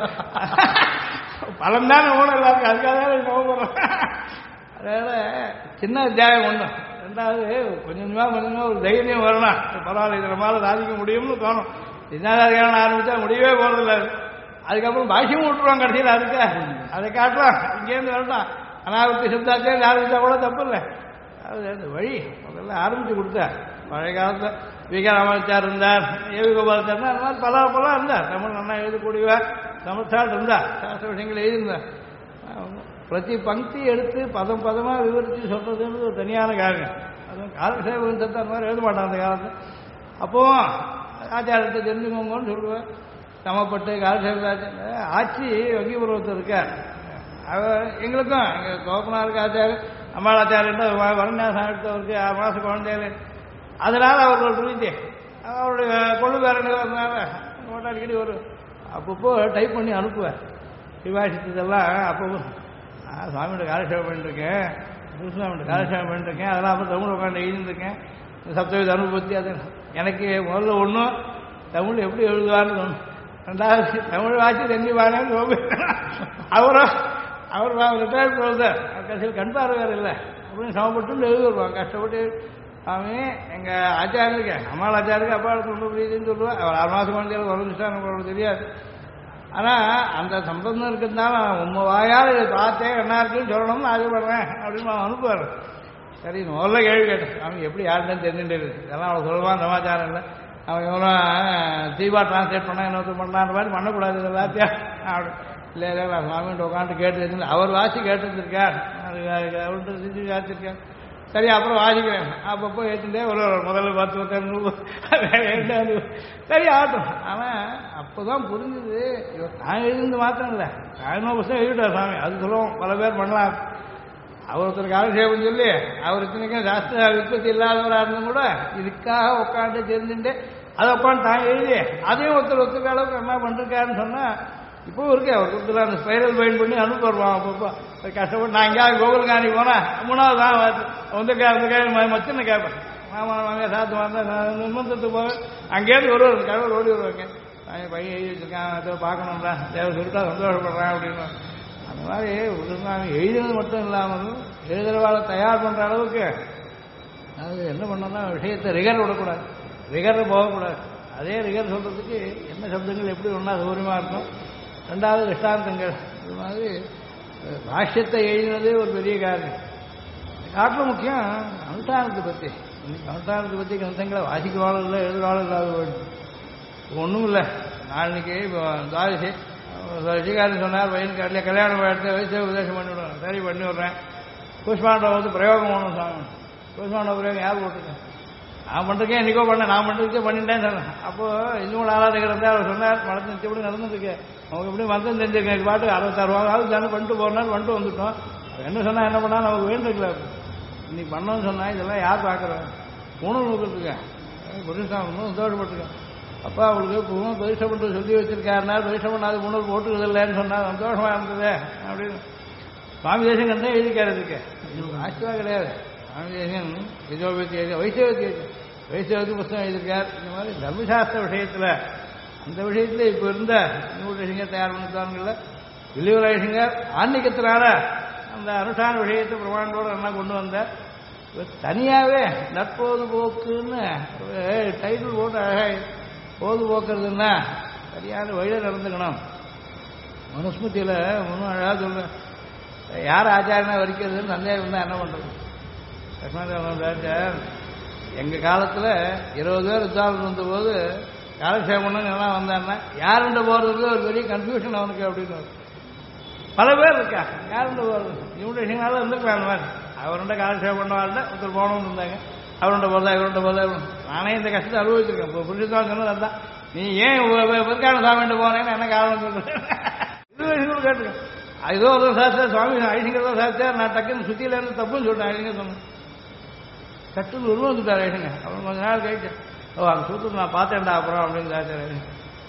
Speaker 4: பலம் தானே ஊனம் எல்லாருக்கும் அதுக்காக போகிறோம். அதனால சின்ன அத்தியாயம் ஒன்று. ரெண்டாவது கொஞ்சமாக ஒரு தைரியம் வரணும். பரவாயில்ல இதில் மேலே சாதிக்க முடியும்னு தோணும். சின்னாதிகாரம் ஆரம்பித்தா முடியவே போகிறதில்ல. அதுக்கப்புறம் பாஷ்யம் விட்டுருவாங்க கடைசியில். அதுக்கு அதை காட்டலாம் இங்கேருந்து வரலாம். அனாவர்த்தி சித்தாச்சே ஆரம்பித்தா கூட தப்பு இல்லை. அது அந்த வழி முதல்ல ஆரம்பித்து கொடுத்தார். பழைய காலத்தில் விக ராமாச்சார் இருந்தார், ஏவி கோபாலாச்சார்னா அந்த மாதிரி பல இருந்தார். தமிழ் நல்லா எழுதக்கூடியவர் தமிழ்ச்சால் இருந்தார். சாஸ்திர விஷயங்கள் எழுதியிருந்தார். பிரதி பங்கி எடுத்து பதம் பதமாக விவரித்து சொல்றதுன்றது ஒரு தனியான காரியம். அதுவும் காலக்ஷேபம் சத்த அந்த மாதிரி எழுத மாட்டான் அந்த காலத்தில். அப்போது ஆச்சாரத்தை தெரிஞ்சுக்கோங்கன்னு சொல்லுவேன். சமப்பட்டு காலக்ஷேப ஆட்சி வங்கிபுரத்தில் இருக்கார். அவர் எங்களுக்கும் எங்கள் கோபனாருக்கு ஆச்சாரம் அம்மாளாச்சாரியன் வரநியாசம் எடுத்தவருக்கு 6 மாதம் குழந்தைகள். அதனால் அவர்கள் ரீதி அவருடைய கொள்ளு பேரங்கள் வந்தனால அடிக்கடி ஒரு அப்பப்போ டைப் பண்ணி அனுப்புவேன். விவாசித்ததெல்லாம் அப்போ சுவாமியோட காலக்ஷேபம் பண்ணிட்டுருக்கேன், கிருஷ்ணாமியோட காலக்ஷேபம் பண்ணிட்டுருக்கேன். அதெல்லாம் அப்போ தமிழ் உட்காந்து எழுதியிருக்கேன். சப்தவித அனுபவத்தி அது எனக்கு முதல்ல ஒன்றும் தமிழ் எப்படி எழுதுவார்னு தோணும். ரெண்டாவது தமிழ் வாசி தென்னி வானேன்னு அவர் ரிட்டையர்ட் சொல்றார். கடைசியில் கண் பார்வை வேறு இல்லை அப்படின்னு சமப்பட்டு எழுதி வருவாங்க. கஷ்டப்பட்டு சாமி எங்கள் ஆச்சாரியருக்கு அம்மாள் ஆச்சாருக்கு அப்பா ரொம்ப பிரீதின்னு சொல்லுவேன். அவர் 6 மாதம் குழந்தைகள் வரஞ்சிட்டா நமக்கு தெரியாது. ஆனால் அந்த சம்பந்தம் இருக்கிறதுனால உண்மை வாயால் இதை பார்த்தேன் என்ன இருக்குன்னு சொல்லணும்னு ஆசைப்படுறேன் அப்படின்னு நான் அனுப்புவார். சரி முதல்ல கேள்வி கேட்டேன், அவன் எப்படி யாருன்னு தெரிஞ்சுட்டு இருக்கு. இதெல்லாம் அவன் சொல்லுவான் சமாச்சாரம் இல்லை. அவன் எவ்வளோ தீபா டிரான்ஸ்லேட் பண்ணால் இன்னொருத்தர் பண்ணான்ற மாதிரி பண்ணக்கூடாது இது எல்லாத்தையும் அப்படி இல்லை இல்லை நான் சுவாமிகிட்ட உட்காந்து கேட்டு அவர் வாசி கேட்டுருக்கார். அவர்கிட்ட செஞ்சு காத்திருக்கார். சரி அப்புறம் வாசிக்கிறேன். அப்பப்போ ஏற்றுட்டே ஒரு முதல்ல 10 சரி ஆகட்டும். ஆனால் அப்போ தான் புரிஞ்சுது இவர் நான் எழுதுந்து மாத்திரம் இல்லை 11 புத்தகம் எழுதிட்டார் சாமி. அது சொல்லுவோம் பல பேர் பண்ணலாம். அவர் ஒருத்தர் காலக்ஷேபம் சொல்லி அவர் இத்தனைக்கும் சாஸ்திர விற்பத்தி இல்லாதவராக இருந்தும் கூட இதுக்காக உட்காந்து தெரிஞ்சுட்டு அதை உட்காந்து தான் எழுதி அதையும் ஒருத்தர் அளவுக்கு என்ன பண்ணிருக்காருன்னு சொன்னால் இப்போ இருக்கு. அவர் கொடுத்துல அந்த ஸ்பைரல் பைண்ட் பண்ணி அனுப்பி வருவான். அப்பப்போ கஷ்டப்பட்டு நான் எங்கேயாவது கோகுல் காணி போனேன் 3வது தான் வந்து மச்சின்னு கேட்பேன். ஆமாம் வாங்க சாத்து வந்தேன் நிர்பந்தத்துக்கு போவேன். அங்கேயிருந்து வருவார் கடவுள் ஓடி வருவாங்க. பையன் எழுதி வச்சிருக்கான் அதை பார்க்கணும்டா தேவை சொல்லிட்டா சந்தோஷப்படுறேன் அப்படின்னு. அந்த மாதிரி உருவாமி எழுதுறது மட்டும் இல்லாமல் எழுதுறவாளை தயார் பண்ணுற அளவுக்கு அது என்ன பண்ணோம்னா விஷயத்தை ரிகர் விடக்கூடாது, ரிகரில் போகக்கூடாது. அதே ரிகர் சொல்கிறதுக்கு என்ன சப்தங்கள் எப்படி ஒன்றா சௌகரியமாக இருக்கும். ரெண்டாவது திஷ்டாந்தங்கள். இது மாதிரி பாஷ்யத்தை எழுதினதே ஒரு பெரிய காரியம். காட்டில் முக்கியம் அனுஷ்டானத்தை பற்றி. இன்னைக்கு அனுஷ்டானத்தை பற்றி கிரந்தங்களை வாசிக்கவாளும் இல்லை எழுதுவாளும் இல்லாத போயிடுச்சு. ஒன்றும் இல்லை. நாளைக்கு இப்போ துவாதசி ஸ்ரீகாரன் சொன்னார் பையனுக்கு அதில் கல்யாணம் எடுத்து வயசு உபதேசம் பண்ணி விடுவேன். சரி பண்ணி விட்றேன். கூஷ்மாண்டவ வந்து பிரயோகம் பண்ணணும் சாமி. கூஷ்மாண்டவ பிரயோகம் யார் போட்டிருக்கேன்? நான் பண்ணிருக்கேன் என்னைக்கோ பண்ணேன். நான் பண்ணுறதுக்கே பண்ணிட்டேன்னு சொன்னேன். அப்போது இன்னும் ஆராதகர் இருந்தால் அவர் சொன்னார் மனசு எப்படி நடந்துருக்கேன் அவங்க எப்படி மந்தம் தெரிஞ்சிருக்கேன் பாட்டு 66 தானே பண்ணிட்டு போகிறனாலும் பண்ணிட்டு வந்துட்டோம். என்ன சொன்னால் என்ன பண்ணால் நமக்கு வேண்டிருக்கல. இன்னைக்கு பண்ணோன்னு சொன்னால் இதெல்லாம் யார் பார்க்குறேன் உணவு நோக்கிறதுக்கேன் புரிஞ்சாங்க இன்னும் சந்தோஷப்பட்டுருக்கேன். அப்பா அவங்களுக்கு பூவும் பரிசை பண்ணுறது சொல்லி வச்சிருக்காருனா பரிசை பண்ணாது உணவு போட்டுக்கிறது இல்லைன்னு சொன்னால் சந்தோஷமாக இருந்தது அப்படின்னு சுவாமி தேசங்கன் தான் எழுதிக்காரதுக்கு. இது ஆச்சரியம் கிடையாது. சுவாமி தேசங்கன் யஜோபதி வைசவதி புஸ்தகம் எழுதியிருக்கார். இந்த மாதிரி தர்மசாஸ்திர விஷயத்தில் அந்த விஷயத்தில் இப்போ இருந்த யூனிசிங்கர் தயார் பண்ணித்தான்ல வில்லிவராயசிங்கர் ஆன்மீகத்தினால அந்த அனுஷ்டான விஷயத்தை பிரமாண்டோடு என்ன கொண்டு வந்த தனியாகவே நற்போதுபோக்குன்னு டைட்டில் போட்டு அழகாக பொழுதுபோக்குறதுன்னா சரியான வழியில் நடந்துக்கணும். மனுஸ்மிருதியில் ஒன்றும் அழகாக சொல்கிறேன். யார் ஆச்சாரனா வரிக்கிறதுன்னு சந்தேகம் தான் என்ன பண்ணுறது. லட்சுமணன் எங்கள் காலத்தில் 20 பேர் உத்தாரணம் வந்தபோது காலக்ஷேபம்னு எல்லாம் வந்தாருன்னா யாருண்ட போகிறதுக்கு ஒரு பெரிய கன்ஃபியூஷன் அவனுக்கு அப்படின்னு பல பேர் இருக்கா. யாருண்ட போகிறது இவனுடைய இருந்துக்கலாம். அந்த மாதிரி அவருண்ட காலக்ஷேபம் பண்ணவாருண்ட ஒருத்தர் போகணும்னு இருந்தாங்க. அவருண்ட போதா இவருண்ட போதா நானே இந்த கஷ்டத்தை அனுபவிச்சிருக்கேன். இப்போ புரிஞ்சுதான் சொன்னது அதுதான் நீ ஏன் பெருக்கான சாமிட்டு போனேன்னு என்ன காரணம் சொல்றேன் கேட்டுக்க. ஏதோ ஒரு சாஸ்திர சுவாமி ஐசிங்கிறதோ சாஸ்திரம் நான் டக்குன்னு சுத்தியில இருந்து தப்புன்னு சொல்லிட்டேன். ஐசிங்க சொன்னேன் கட்டுன்னு உருவம் வந்துட்டார் ஐசிங்க. அப்புறம் கொஞ்ச நாள் கழிச்சு அந்த சூத்திரம் நான் பார்த்தேன்டா அப்புறம் அப்படின்னு சாஸ்திரம்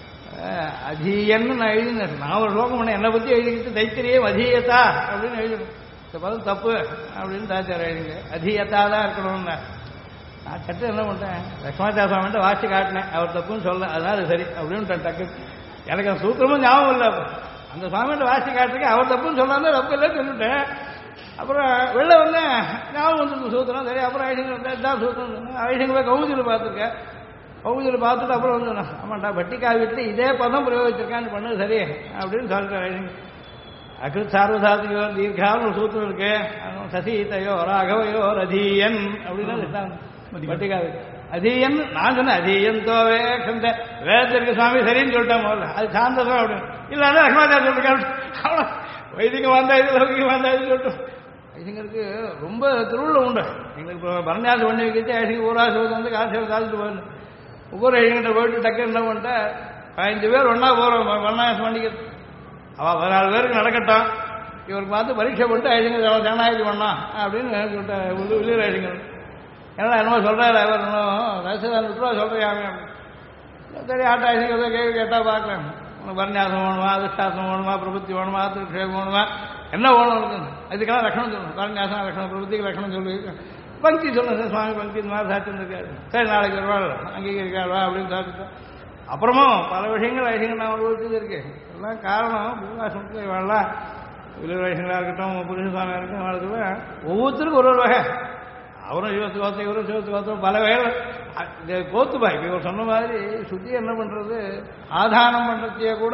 Speaker 4: அதீயன்னு நான் எழுதினேன். நான் ஒரு ஸ்லோகம் பண்ணேன் என்னை பற்றி எழுதிக்கிட்டு தைத்திரியம் அதீயத்தா அப்படின்னு எழுதணும். இந்த பதம் தப்பு அப்படின்னு தாச்சார் எழுதிங்க. அதீயத்தா தான் இருக்கணும்னு நான் சட்டு என்ன பண்ணிட்டேன் லட்சுமாச்சார சுவாமிகிட்ட வாசி காட்டினேன். அவர் தப்புன்னு சொல்ல அதனால சரி அப்படின்னு டக்கு எனக்கு அந்த சூத்திரமும் ஞாபகம் இல்லை. அந்த சுவாமிகிட்ட வாசி காட்டுறேன் அவர் தப்புன்னு சொன்னாலும் தப்பு இல்லைன்னு சொல்லிட்டேன். அப்புறம் வெளில வந்தேன் ஞாபகம் வந்துருக்கு சூத்திரம். சரி அப்புறம் ஐசிங்க தான் சூத்திரம் சொன்னேன். ஐசிங்க கவுதியில் பார்த்துருக்கேன். கவுதியில் பார்த்துட்டு அப்புறம் வந்து ஆமாண்டா பட்டிக்கா வீட்டில் இதே பதம் பிரயோகிச்சிருக்கான்னு பண்ணது சரி அப்படின்னு சொல்லிட்டேன். ஐசிங்க அகிருத் சார்வசாத்தியோ தீர்க்கான ஒரு சூத்திரம் இருக்கு. சசீதையோ ராகவையோ ரதீயன் அப்படின்னு பட்டிகாது அதீயன் நான் சொன்னேன். அதீயன் தோவே கந்த வேதத்திற்கு சுவாமி சரின்னு சொல்லிட்டேன் முதல்ல. அது சாந்தம் அப்படின்னு இல்லாத லக்ஷ்மாச்சார சொல்லிருக்கேன். அவ்வளோ வைதிகம் வந்தா இது லௌகிகம் வந்தா இது சொல்லிட்டோம். ஐசிங்கருக்கு ரொம்ப திருவிழா உண்டு. எங்களுக்கு இப்போ பரணியாசம் பண்ணி வைக்கிட்டு ஐசிங்க ஊராசி வந்து காசு சாதிச்சுட்டு போயிடணும். ஒவ்வொரு ஐசிங்கிட்ட போயிட்டு டக்கு என்ன பண்ணிட்டேன் 15 பேர் ஒன்றா போகிறோம் பரணியாசம் பண்ணிக்கிறது. அவள் 14 பேருக்கு நடக்கட்டும் இவருக்கு பார்த்து பரீட்சை பண்ணிட்டு ஐசிங்க ஜனநாயகி பண்ணான் அப்படின்னு சொல்லிட்டேன். உள்ளூர் ஐசிங்கர் ஏன்னா என்னமோ சொல்கிறாரு அவர் இன்னும் ரசிதான் விட்டுருவா சொல்கிறாங்க. சரி ஆட்ட ஐசிங்க கேள்வி கேட்டால் பார்க்கலாம். உனக்கு பரணியாசம் வேணுமா அதிஷ்டாசம் வேணுமா பிரபுத்தி வேணுமா திருஷேகம் வேணுமா என்ன வேணும் இருக்குது. அதுக்கெல்லாம் லட்சணம் சொல்லணும். பரணியாசம் லட்சணம் பிரபுத்திக்கு லட்சணம் சொல்லி பங்கி சொல்லணும். சார் சுவாமி பங்கி இந்த மாதிரி சாத்திருக்காரு. சரி நாளைக்கு வருவாள் அங்கீகரிக்காளா அப்படின்னு சாப்பிட்டோம். அப்புறமும் பல விஷயங்கள் ஐசிங்க நான் அனுபவிச்சது இருக்கு. எல்லாம் காரணம் பூகாசனத்தில் வாழலாம் விலை வயசுகளாக இருக்கட்டும் புருஷ சுவாமியாக இருக்கட்டும் வாழ்க்கை ஒவ்வொருத்தருக்கும் ஒரு வகை. அவரும் சிவத்து கோத்தம் இவரும் சிவத்து கோத்தம் பல வகைகள் கோத்துப்பா. இப்போ இவர் சொன்ன மாதிரி சுத்தி என்ன பண்றது ஆதானம் பண்றதையே கூட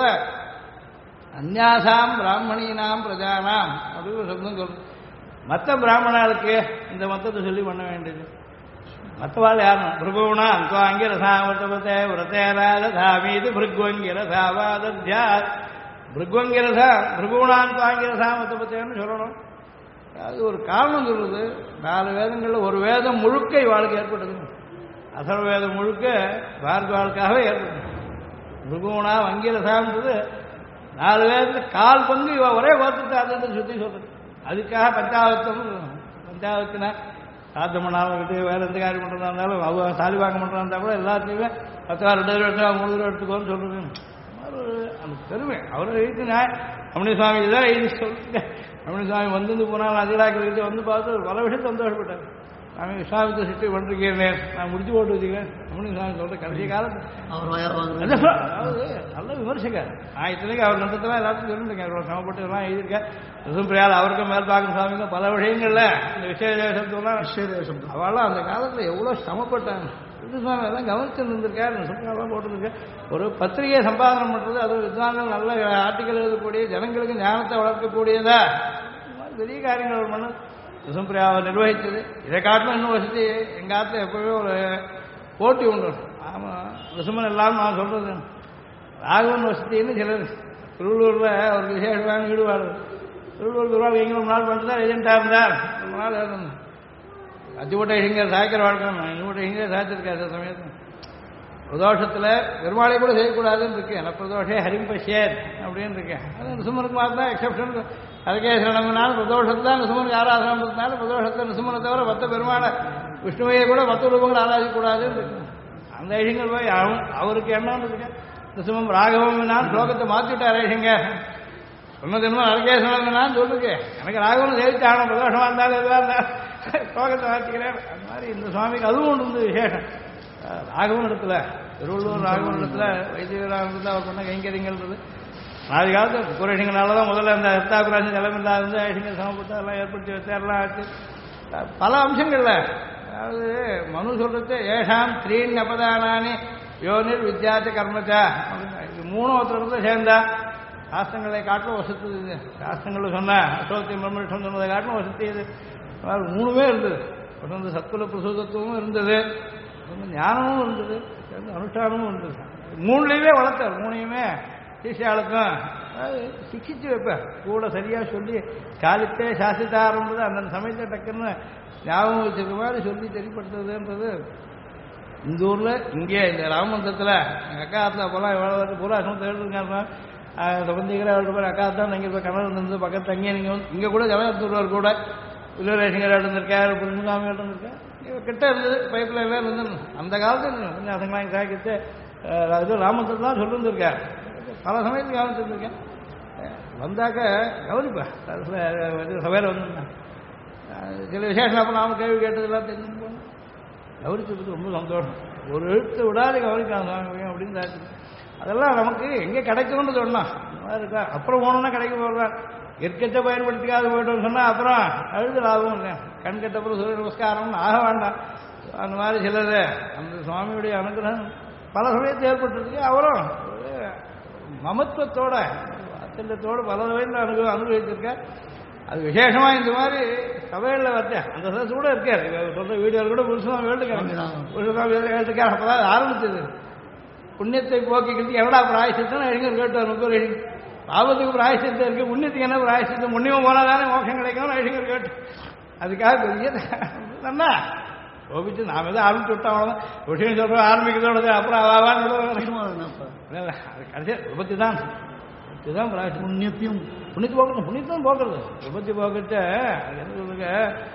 Speaker 4: அந்யாசாம் பிராமணினாம் பிரஜானாம் அப்படின்னு சப்தம் சொல்றது. மற்ற பிராமணர்களுக்கு இந்த மத்தத்தை சொல்லி பண்ண வேண்டியது. மற்றவாள் யாரும் பிருகுணா அங்கிரசாமத்தே விரதேராஜாமீது பிருகுவங்கிரசாவாதத்யா பிருகுவங்கிரசா பிருகுணாங்கிரசாமத்தேன்னு சொல்லணும். அது ஒரு காரணம் சொல்றது. 4 வேதங்களில் ஒரு வேதம் முழுக்க இவாளுக்கு ஏற்பட்டது. அசல் வேதம் முழுக்க பார்கவாளுக்காகவே ஏற்பட்டது. பிருகுணா அங்கிரசான்றது 4 வேதத்தில் 1/4 பங்கு இவ ஒரே வார்த்தை அதை சுற்றி சொல்றது. அதுக்காக பஞ்சாவத்தினா சாத்தம் பண்ணாலும் விட்டு வேற எந்த காரியம் பண்ணுறதா இருந்தாலும் அவங்க சாலி வாங்க பண்ணுறதா இருந்தால் கூட எல்லாத்தையுமே 10 2 தடவை எடுத்தா 3 தடவை எடுத்துக்கோன்னு சொல்றது. அந்த பெருமை அவரை எழுதினா ரமணி சுவாமி இதான் எழுதி சொல்லுங்க. ரமணி சுவாமி வந்து போனால் அதிராக்கிட்டு வந்து பார்த்து பல விஷயம் சந்தோஷப்பட்டார். நான் விஸ்வாமித்த சிட்டி பண்ணிருக்கேன் நான் முடிச்சு போட்டு வச்சுக்கிறேன். ரமணி சுவாமி சொல்ற கடைசி காலத்து அதாவது நல்ல விமர்சகர். நான் இத்தனைக்கு அவர் நன்றத்தில் எல்லாத்தையும் சொல்லிருக்கேன். இவ்வளோ சமப்பட்டு எல்லாம் எழுதியிருக்கேன். ரிசும்பிரியால் அவருக்கும் மேல்பாக்கம் சுவாமிக்கும் பல விஷயங்கள்ல இந்த விசேஷம் அவெல்லாம் அந்த காலத்தில் எவ்வளோ சமப்பட்டாங்க. சுவாமி எல்லாம் கவனிச்சு இருந்திருக்காரு. சுற்றுலாலாம் போட்டுருக்கேன். ஒரு பத்திரிகையை சம்பாதனம் பண்ணுறது அது வித்வான்கள் நல்ல ஆர்டிக்கல் எழுதக்கூடிய ஜனங்களுக்கு ஞானத்தை வளர்க்கக்கூடியதா பெரிய காரியங்கள் பண்ணு ரிசும்பிரியாவை நிர்வகித்தது. இதை காட்டிலும் இன்னும் வசதி எங்கள் ஆற்றுல எப்பவுமே ஒரு போட்டி உண்டு. ஆமாம் ரிசுமன் எல்லாம் நான் சொல்றது ராகவன் வசதின்னு சிலர் திருவள்ளூரில் ஒரு விசேஷமான ஈடுபாடு. திருவள்ளூர் பெருமாள் எங்கே ரொம்ப நாள் பண்ணிட்டு தான் ஏஜென்ட்டாக இருந்தார். ரொம்ப நாள் இருந்தார். அச்சுக்கோட்டை இங்கே சாய்க்கிற வாழ்க்கை இன்னொரு இங்கே சாய்ச்சிருக்காரு. சமயத்தில் பிரதோஷத்தில் பெருமாளை கூட செய்யக்கூடாதுன்னு இருக்கு. எனக்கு பிரதோஷே ஹரிம்பஷேர் அப்படின்னு இருக்கேன். அது நிசுமனுக்கு மாதிரி தான் எக்ஸப்ஷன். அதுக்கே சிரமனாலும் பிரதோஷத்தில் தான் நிசுமனுக்கு ஆராதனம் இருந்தாலும் பிரதோஷத்தில் நிசுமனை தவிர மற்ற பெருமாளை விஷ்ணுவையை கூட மற்ற ரூபங்களை ஆராதிக்கக்கூடாதுன்னு இருக்கு. அந்த ஐஷங்கள் போய் அவருக்கு என்னன்னு இருக்கு. நிசுமம் ராகவம் நான் ஸ்லோகத்தை மாற்றிவிட்டார் ஐஷங்க சொன்னது என்ன அதுக்கே சொன்னதுனான்னு சொல்லிருக்கு. எனக்கு ராகவன் சேவிச்சாகணும் பிரதோஷமாக இருந்தாலும் எதுவாக இருந்தாலும் ஸ்லோகத்தை மாற்றிக்கிறேன். அந்த மாதிரி இந்த சுவாமிக்கு அதுவும் ஒன்று இருந்தது விசேஷம். ராகவன் இடத்துல திருவள்ளூர் ராகவன் இடத்துல வைத்தியராக அவர் பண்ண கைங்கரியங்கள்ன்றது ஆதி காலத்து குறைஷங்களால தான் முதல்ல அந்த எத்தாபிராசி நிலமில்லா இருந்து ஐஷங்கள் சமப்பட்டு அதெல்லாம் ஏற்படுத்தி வச்சாரெல்லாம் ஆச்சு. பல அம்சங்கள்ல அதாவது மனு சொல்றது ஏஷாம் 3 அபதானானி யோனிர் வித்யாச்ச கர்மச்சா இது 3 ஒருத்தர் சேர்ந்தா சாஸ்திரங்களை காட்டிலும் வசத்து. இது சாஸ்திரங்கள் சொன்ன அசோத்தியம் பிரம்மனிஷ்டம் சொன்னதை காட்டிலும் வசதி. இது 3மே இருந்தது. வந்து சத்குல பிரசூதத்துவமும் இருந்தது, ஞானமும் இருந்தது, அனுஷ்டானமும் இருந்தது. 3லையுமே வளர்த்தார். 3ஐயுமே சிஷியாளுக்கும் சிக்கிச்சு வைப்பார். கூட சரியாக சொல்லி காலித்தே சாசித்தாரன்றது அந்த சமயத்தை டக்குன்னு ஞாபகம் வச்சிருக்க மாதிரி சொல்லி தெரியப்படுத்துறதுன்றது இந்த ஊரில் இங்கே இந்த ராமந்தத்தில் எங்கள் அக்கா ஆற்றுல அப்போல்லாம் எவ்வளோ பூரா அசமத்தை எழுதுருக்காருன்னா சம்பந்திக்கிற அவர்கிட்ட அக்கா தான் இங்கே போய் கணவர் இருந்தது பக்கத்து தங்கியே நீங்கள் இங்கே கூட ஜனத்தூர்வார் கூட வில்லுரேஷங்கர் இருந்திருக்கார் புரிஞ்சுக்காம இருந்திருக்கார் கிட்ட இருந்தது பைப்பில் எல்லாம் இருந்தது அந்த காலத்தில் கொஞ்சம் அதங்களாம் சாக்கிட்டு இது ராமத்தை தான் சொல்லியிருந்திருக்கார் பல சமயத்துக்கு கவனிச்சிருந்திருக்கேன் வந்தாக்க கவனிப்பா சபையில் வந்துருந்தேன் சில விசேஷம் அப்போ நாம கேள்வி கேட்டதெல்லாம் தெரிஞ்சு போனோம் கவனிச்சதுக்கு ரொம்ப சந்தோஷம் ஒரு எழுத்து விடாது கவனிக்கலாம் சாமி அப்படின்னு தாச்சு அதெல்லாம் நமக்கு எங்கே கிடைக்கணும்னு சொன்னோம் இந்த மாதிரி இருக்கா அப்புறம் போனோம்னா கிடைக்க போடுறான் இருக்கத்தை பயன்படுத்திக்காது போயிட்டோம்னு சொன்னால் அப்புறம் அழுது லாபம் இல்லை கண் கட்டப்புறம் சூரிய நமஸ்காரம்னு ஆக வேண்டாம் அந்த மாதிரி சிலர் அந்த சுவாமியுடைய அனுகிரகம் பல சமயத்தில் ஏற்பட்டுருக்கு அவரும் மமத்துவத்தோட வாத்தல்யத்தோடு பல வகையில் அனுபவிச்சிருக்கார் அது விசேஷமாக இந்த மாதிரி சபைகளில் வச்சேன் அந்த சதசு கூட இருக்கார் சொல்கிற வீடியோவில் கூட புருஷன் வேண்டுக்கார் அப்போ தான் ஆரம்பிச்சது புண்ணியத்தை போக்கிக்கிறதுக்கு எவ்வளோ பிராயசித்தம் எழுங்க கேட்டார் 30 பாவத்துக்கு பிராயசித்தம் இருக்குது புண்ணியத்துக்கு என்ன பிராயசித்தம் புண்ணியம் போனால் தானே மோட்சம் கிடைக்கும் எழுங்க கேட்டு அதுக்காக பெரிய என்ன கோபிச்சு நாம் எதாவது ஆரம்பிச்சு விட்டோம் அவ்வளோதான் விஷயம் சொல்கிறோம் ஆரம்பிக்கிறதோட அப்புறம் அது கடைசியாக விபத்து தான் இதுதான் புண்ணியத்தையும் புண்ணியத்தை போக்குறது புண்ணியத்தையும் போக்குறது விபத்தி போக்கிட்ட என்ன சொல்லுங்க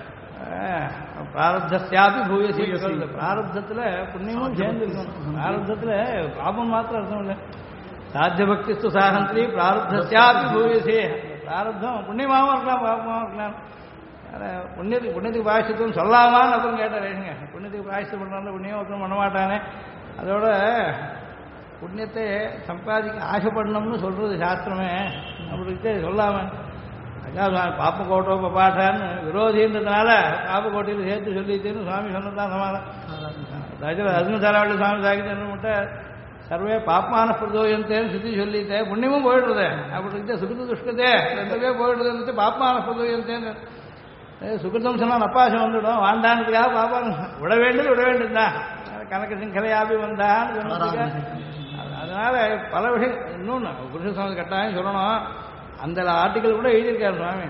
Speaker 4: பிராரப்தியாபி பூயசி சொல்லுது பிராரப்தத்தில் புண்ணியமும் சேர்ந்துருக்கணும் பிராரப்தத்தில் பாபம் மாத்திரம் அர்த்தம் இல்லை சாத்திய பக்திஸ்து சாகந்திரி பிராரப்தியாபி பூயசி பிராரப்தம் புண்ணியமாகவும் இருக்கலாம் பாபமாகவும் இருக்கலாம் புண்ணியத்துக்கு பாயசத்தும் சொல்லாமான்னு அப்புறம் கேட்டாரேங்க புண்ணியத்துக்கு பாயசம் பண்ணுறாங்க புண்ணியம் ஒருத்தரும் பண்ண மாட்டானே அதோட புண்ணியத்தை சம்பாதிக்க ஆசைப்படணும்னு சொல்றது சாஸ்திரமே அப்படின்ட்டு சொல்லாம அதான் பாப்ப கோட்டோ பாட்டான்னு விரோதின்றதுனால பாப்ப கோட்டையில் சேர்த்து சொல்லிட்டுன்னு சுவாமி சொன்னதான் சமாதானம் அதுவும் தரவள்ளி சுவாமி சாகிட்டு என்ன மட்டும் சர்வே பாப்மான பிரதோயந்தேன்னு சுற்றி சொல்லிட்டேன் புண்ணியமும் போயிடுறது அப்படின்ட்டு சுகிருத துஷ்கதே ரெண்டுமே போயிடுதுன்னு பாப்மான பிரதோயந்தேன்னு சுகிருதம் சொன்னால் நப்பாசம் வந்துவிடும் வாண்டானதுக்காக பாப்பாங்க விட வேண்டியது தான் கணக்கு சிங்கலையாபி வந்தான்னு சொன்னதுக்காக அதனால பல விஷயம் இன்னொன்று புருஷ சுவாமி கட்டாயம் சொல்லணும் அந்த ஆர்டிக்கல் கூட எழுதியிருக்காரு சுவாமி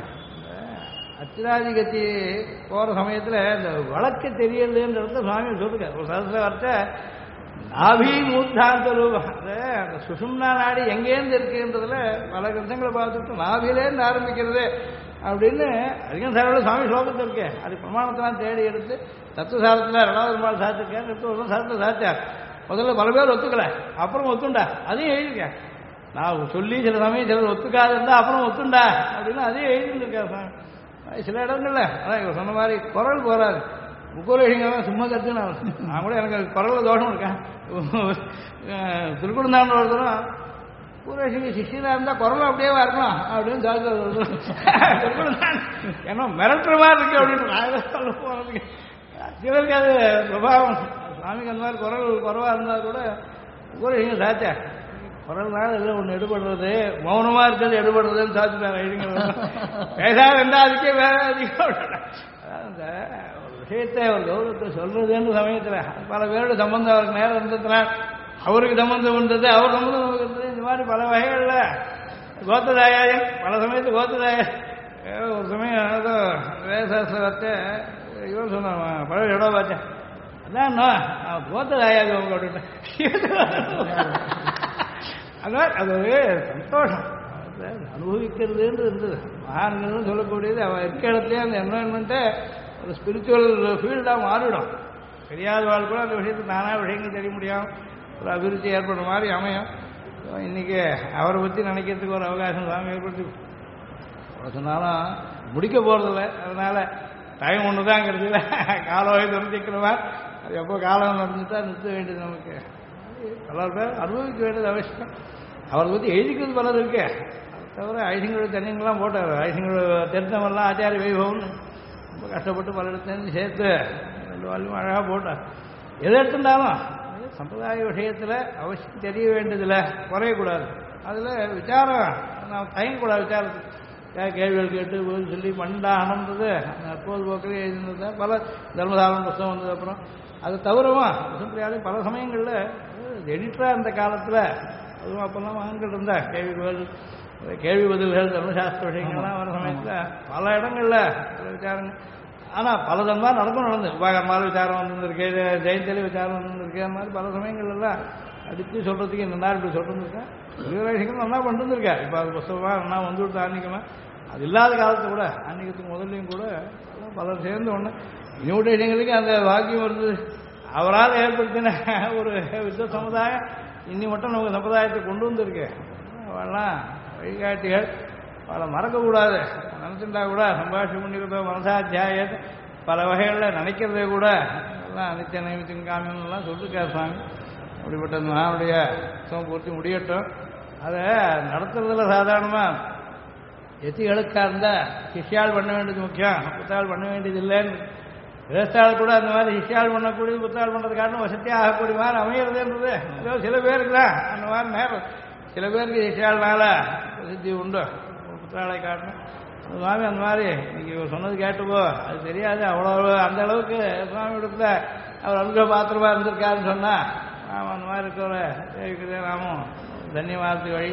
Speaker 4: அச்சிராதிகத்தி போகிற சமயத்தில் இந்த வழக்கு தெரியலன்றத சுவாமி சொல்லிருக்காரு ஒரு சதத்தில் வரத்த நாபி மூத்தாந்த ரூபம் அந்த சுஷும்னா நாடி எங்கேருந்து இருக்குன்றதுல பல கிரந்தங்களை பார்த்துட்டு நாபிலேருந்து ஆரம்பிக்கிறது அப்படின்னு அதிகம் சாரோட சுவாமி ஸ்லோகத்தில் இருக்கு அது பிரமாணத்தெல்லாம் தேடி எடுத்து தத்துவசாரத்தில் 2வது நாள் சாத்திருக்கேன் 8 வருஷம் சாரத்தில் சாத்தியார் முதல்ல பல பேர் ஒத்துக்கல அப்புறம் ஒத்துண்டா அதையும் எழுதியிருக்கேன் நான் சொல்லி சில சமயம் சிலர் ஒத்துக்காது இருந்தால் அப்புறம் ஒத்துண்டா அப்படின்னு அதையும் எழுதிருக்கேன் சாமி சில இடங்கள்ல அதான் இவர் சொன்ன மாதிரி குரல் போறாது முக்கூரேஷிங்க சும்மா கற்றுன்னு நான் கூட எனக்கு குரலில் தோஷம் இருக்கேன் திருக்குடுந்தான் ஒருத்தரும் முக்கூரேஷிங்க சிஷியனாக இருந்தால் குரல் அப்படியே இருக்கலாம் அப்படின்னு திருக்குடுந்தான் ஏன்னா மிரட்டுற மாதிரி இருக்கு அப்படின்னு நான் சொல்ல போனதுக்கு சிலருக்கு அது பிரபாவம் சுவாமிக்கு அந்த மாதிரி குரல் குறவாக இருந்தால் கூட முக்கூரேஷிங்க சாச்சா குரல்னால எல்லாம் ஒன்று எடுபடுறது மௌனமாக இருக்கிறது எடுபடுறதுன்னு சாப்பிட்டாங்க எழுதிங்க பேசாத இருந்தால் அதுக்கே வேற அதிகம் அந்த ஒரு விஷயத்தை ஒரு கௌரவத்தை சொல்றதுன்னு சமயத்தில் பல பேரோட சம்பந்தம் அவருக்கு நேரம் இருந்ததுனால் அவருக்கு சம்பந்தம் இருந்தது அவர் சம்பந்தம் நமக்கு இருந்தது இந்த மாதிரி பல வகைகளில் கோத்ததாயம் பல சமயத்து கோத்ததாயம் ஒரு சமயம் வேதசாஸ்திரத்தை இவன் சொன்னான் பழைய இடம் பார்த்தேன் அதான் நான் கோத்ததாயாது அவங்க அப்படின்ட்டு அதான் அது ஒரு சந்தோஷம் அனுபவிக்கிறதுன்னு இருந்தது மகான்கள் சொல்லக்கூடியது அவன் இருக்க இடத்துலேயே அந்த என்வரன்மெண்ட்டை ஒரு ஸ்பிரிச்சுவல் ஃபீல்டாக மாறிடும் தெரியாத வாழ் கூட அந்த விஷயத்துக்கு நானாக விஷயங்கள் தெரிய முடியாமல் ஒரு அபிவிருத்தி ஏற்படுற மாதிரி அமையும் இன்றைக்கி அவரை பற்றி நினைக்கிறதுக்கு ஒரு அவகாசம் சாமி ஏற்படுத்தி சொன்னாலும் முடிக்க போகிறதில்ல அதனால் டைம் ஒன்று தான் கிடைச்சல காலம் தெரிஞ்சுக்கிறவா அது எப்போ காலம் நடந்துட்டா நிறுத்த வேண்டியது நமக்கு பல பேர் அனுபவிக்க வேண்டியது அவசியம் அவரை பற்றி எழுதிக்கிறது பலர் இருக்கு அது தவிர ஐசிங்களோட தனியங்கள்லாம் போட்டார் ஐசிங்களோட தெரிஞ்சவெல்லாம் ஆச்சாரிய வைபவம்னு ரொம்ப கஷ்டப்பட்டு பல இடத்துலேருந்து சேர்த்து 2 வால்யூம் அழகாக போட்டார் எதை எடுத்துட்டாலும் சம்பிரதாய விஷயத்தில் அவசியம் தெரிய வேண்டியதில் குறையக்கூடாது அதில் விசாரம் நான் தயங்கக்கூடாது விசாரத்துக்கு கேள்விகள் கேட்டு சொல்லி மண்டானது அப்போது போக்கிலே எழுதினது பல தர்மதாரண புஸ்தகம் வந்தது அப்புறம் அது தவிரவும் வசந்தியாலையும் பல சமயங்களில் எடிட்டராக இருந்த காலத்தில் அதுவும் அப்போல்லாம் வாங்கிட்டு இருந்தா கேள்வி பதில்கள் தர்மசாஸ்திர விஷயங்கள்லாம் வர சமயத்தில் பல இடங்களில் பல விசாரங்கள் ஆனால் பல தான் நடந்து உபாகரமால விசாரம் வந்துருக்கு, ஜெயந்தில விசாரம் வந்துருக்கு. அந்த மாதிரி பல சமயங்கள் எல்லாம் அடித்து சொல்கிறதுக்கு இந்த நாள் இப்படி சொல்லிருந்துருக்கேன். லிபரேஷன் நல்லா பண்ணிருந்துருக்கா. இப்போ அது புஸ்தகமாக நல்லா வந்து விட்டு ஆன்மீகமாக அது இல்லாத காலத்தை கூட ஆன்மீகத்துக்கு முதல்லையும் கூட எல்லாம் பலர் சேர்ந்து ஒன்று இன்விடேஷங்களுக்கு அந்த வாக்கியம் வருது. அவரால் ஏற்படுத்தின ஒரு வித்த சமுதாயம் இன்னி மட்டும் நமக்கு சமுதாயத்தை கொண்டு வந்திருக்கு. அவெல்லாம் வழிகாட்டிகள், அவளை மறக்கக்கூடாது. நினச்சிருந்தா கூட சம்பாஷி பண்ணிக்கிறதோ மனசாத்தியாய பல வகைகளில் நினைக்கிறதே கூட எல்லாம் நித்திய நைமித்தியம் காமியம்லாம் சொல்லிருக்கார் சுவாமி. அப்படிப்பட்ட அந்த மகானுடைய பூர்த்தி முடியட்டும். அதை நடத்துறதுல சாதாரணமாக எத்திகளுக்காக இருந்தால் சிஷ்யால் பண்ண வேண்டியது முக்கியம், புத்தாள் பண்ண வேண்டியது இல்லைன்னு. விவசாயம் கூட அந்த மாதிரி சிஷ்யால் பண்ணக்கூடியது புத்தாள் பண்ணுறது காரணம் வசதியாக ஆகக்கூடிய மாதிரி அமையிறதுன்றது ஏதோ சில பேருக்கு தான் அந்த மாதிரி நேரம். சில பேருக்கு சிஷ்யால்னால பிரசித்தி உண்டு, புத்தாளை காட்டணும். சுவாமி அந்த மாதிரி நீங்கள் சொன்னது கேட்டுப்போ அது தெரியாது. அவ்வளோ அந்த அளவுக்கு சுவாமி இடத்துல அவர் அனுகிரக பாத்திரமாக இருந்திருக்காருன்னு சொன்னால் நாம் அந்த மாதிரி இருக்கிற தேவிக்கிறதே நாமும் தன்யவாதத்து வழி.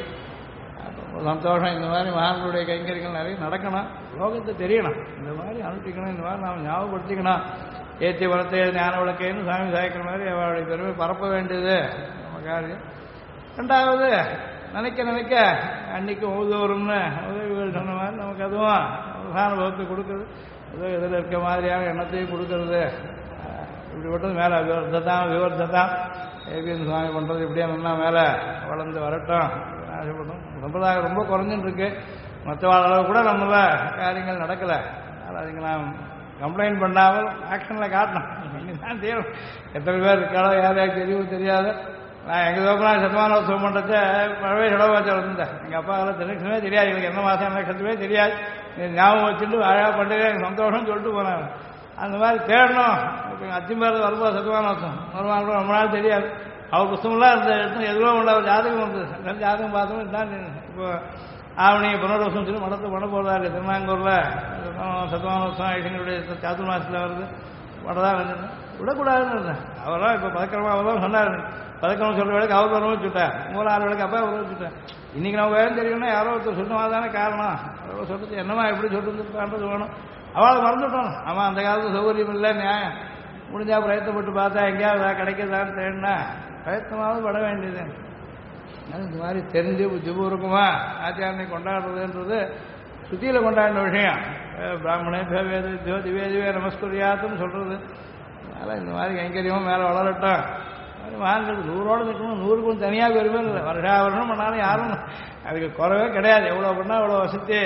Speaker 4: சந்தோஷம். இந்த மாதிரி மகான்களுடைய கைங்கரிகள் நிறைய நடக்கணும், லோகத்தை தெரியணும், இந்த மாதிரி அனுப்பிக்கணும், இந்த மாதிரி நாம் ஞாபகப்படுத்திக்கணும். ஏற்றி வளர்த்து ஞான விளக்கைன்னு சாமி சாய்க்கிற மாதிரி அவருடைய பெருமை பரப்ப வேண்டியது நம்ம காரியம். ரெண்டாவது நினைக்க அன்னைக்கு ஒவ்வொருன்னு உதவிகள் சொன்ன மாதிரி நமக்கு அதுவும் அனுபவத்தை கொடுக்குறது, ஏதோ இதில் இருக்க மாதிரியான எண்ணத்தையும் கொடுக்கறது. இப்படிப்பட்டது மேலே விவர்த்ததான் ஏபிஎன் சுவாமி பண்ணுறது இப்படியே நல்லா மேலே வளர்ந்து வரட்டும் ஆசைப்பட்டோம். சம்பிரதாயம் ரொம்ப குறைஞ்சின்னு இருக்கு. மற்ற அளவு கூட நம்மள காரியங்கள் நடக்கலை. அதனால் அதுக்கு நாம் கம்ப்ளைண்ட் பண்ணாமல் ஆக்ஷனில் காட்டணும். இன்னும் தெரியும் எத்தனை பேர் இருக்காளோ யாரையாவது தெரியும் தெரியாது. நான் எங்கள் தோப்பெல்லாம் சத்தமானோத்சவம் பண்ணுறத பழவே செலவாச்சா இருந்தேன். எங்கள் அப்பா அதெல்லாம் தெரிஞ்சுமே தெரியாது, எனக்கு என்ன மாதம் நட்சத்திரமே தெரியாது. ஞாபகம் வச்சுட்டு அழகாக பண்ணுறது எனக்கு சந்தோஷம்னு சொல்லிட்டு போனாங்க. அந்த மாதிரி தேடணும். இப்போ அத்திம்பேர் வரும்போது சத்தமானோத்சவம் வருவாங்க ரொம்ப நாள் தெரியாது. அவர் புத்தகம்லாம் இருந்த இடத்துல எதுவோ உள்ள ஒரு ஜாதகம் வந்தது. ஜாதகம் பார்த்தோம் இதுதான். இப்போ ஆவணி புனர்வசம் சொல்லி மடத்தை பண்ண போகிறதா இருக்குது. திருநாங்கூரில் சத்தமானோத்சவம் ஐஷங்களுடைய சாத்துர் மாதத்தில் வருது. மடதான் வந்துருந்தேன் விடக்கூடாதுன்னு இருந்தேன். அவரெல்லாம் இப்போ பதக்கிரமாக அவர்தான் சொன்னார். பதக்கிரமம் சொல்கிற வேலைக்கு அவர் வர வச்சுட்டேன், 3-4 வேலைக்கு அப்பா வர வச்சுட்டேன். இன்றைக்கி நம்ம வேணும் தெரியும்னா யாரோ ஒருத்தர் சொன்னமாக தானே காரணம். யாரோ சொல்லிட்டு என்னமா எப்படி சொல்லிருந்துருக்கான்றது வேணும். அவளை மறந்துட்டோம். ஆமாம் அந்த காலத்தில் சௌகரியம் இல்லை, நியாயம். முடிஞ்சால் பிரயத்தப்பட்டு பார்த்தா எங்கேயாவது கிடைக்கிறதான்னு தேடினா பிரயத்தமாவது பட வேண்டியது. இந்த மாதிரி தெரிஞ்சு புத்திபூர்வமாக ஆச்சாரனை கொண்டாடுறதுன்றது சுத்தியில் கொண்டாடின விஷயம். பிராமணே வேத ஜோதி வேதிவே நமஸ்குரியாத்துன்னு சொல்கிறது. அதனால் இந்த மாதிரி கைங்கரியமும் மேலே வளரட்டும். மகான்கள் 100ஓடு நிற்கணும், 100க்கு கொஞ்சம் தனியாக வருமே இல்லை. வருஷம் பண்ணாலும் யாரும் அதுக்கு குறவே கிடையாது. எவ்வளோ பண்ணால் அவ்வளோ வசதி.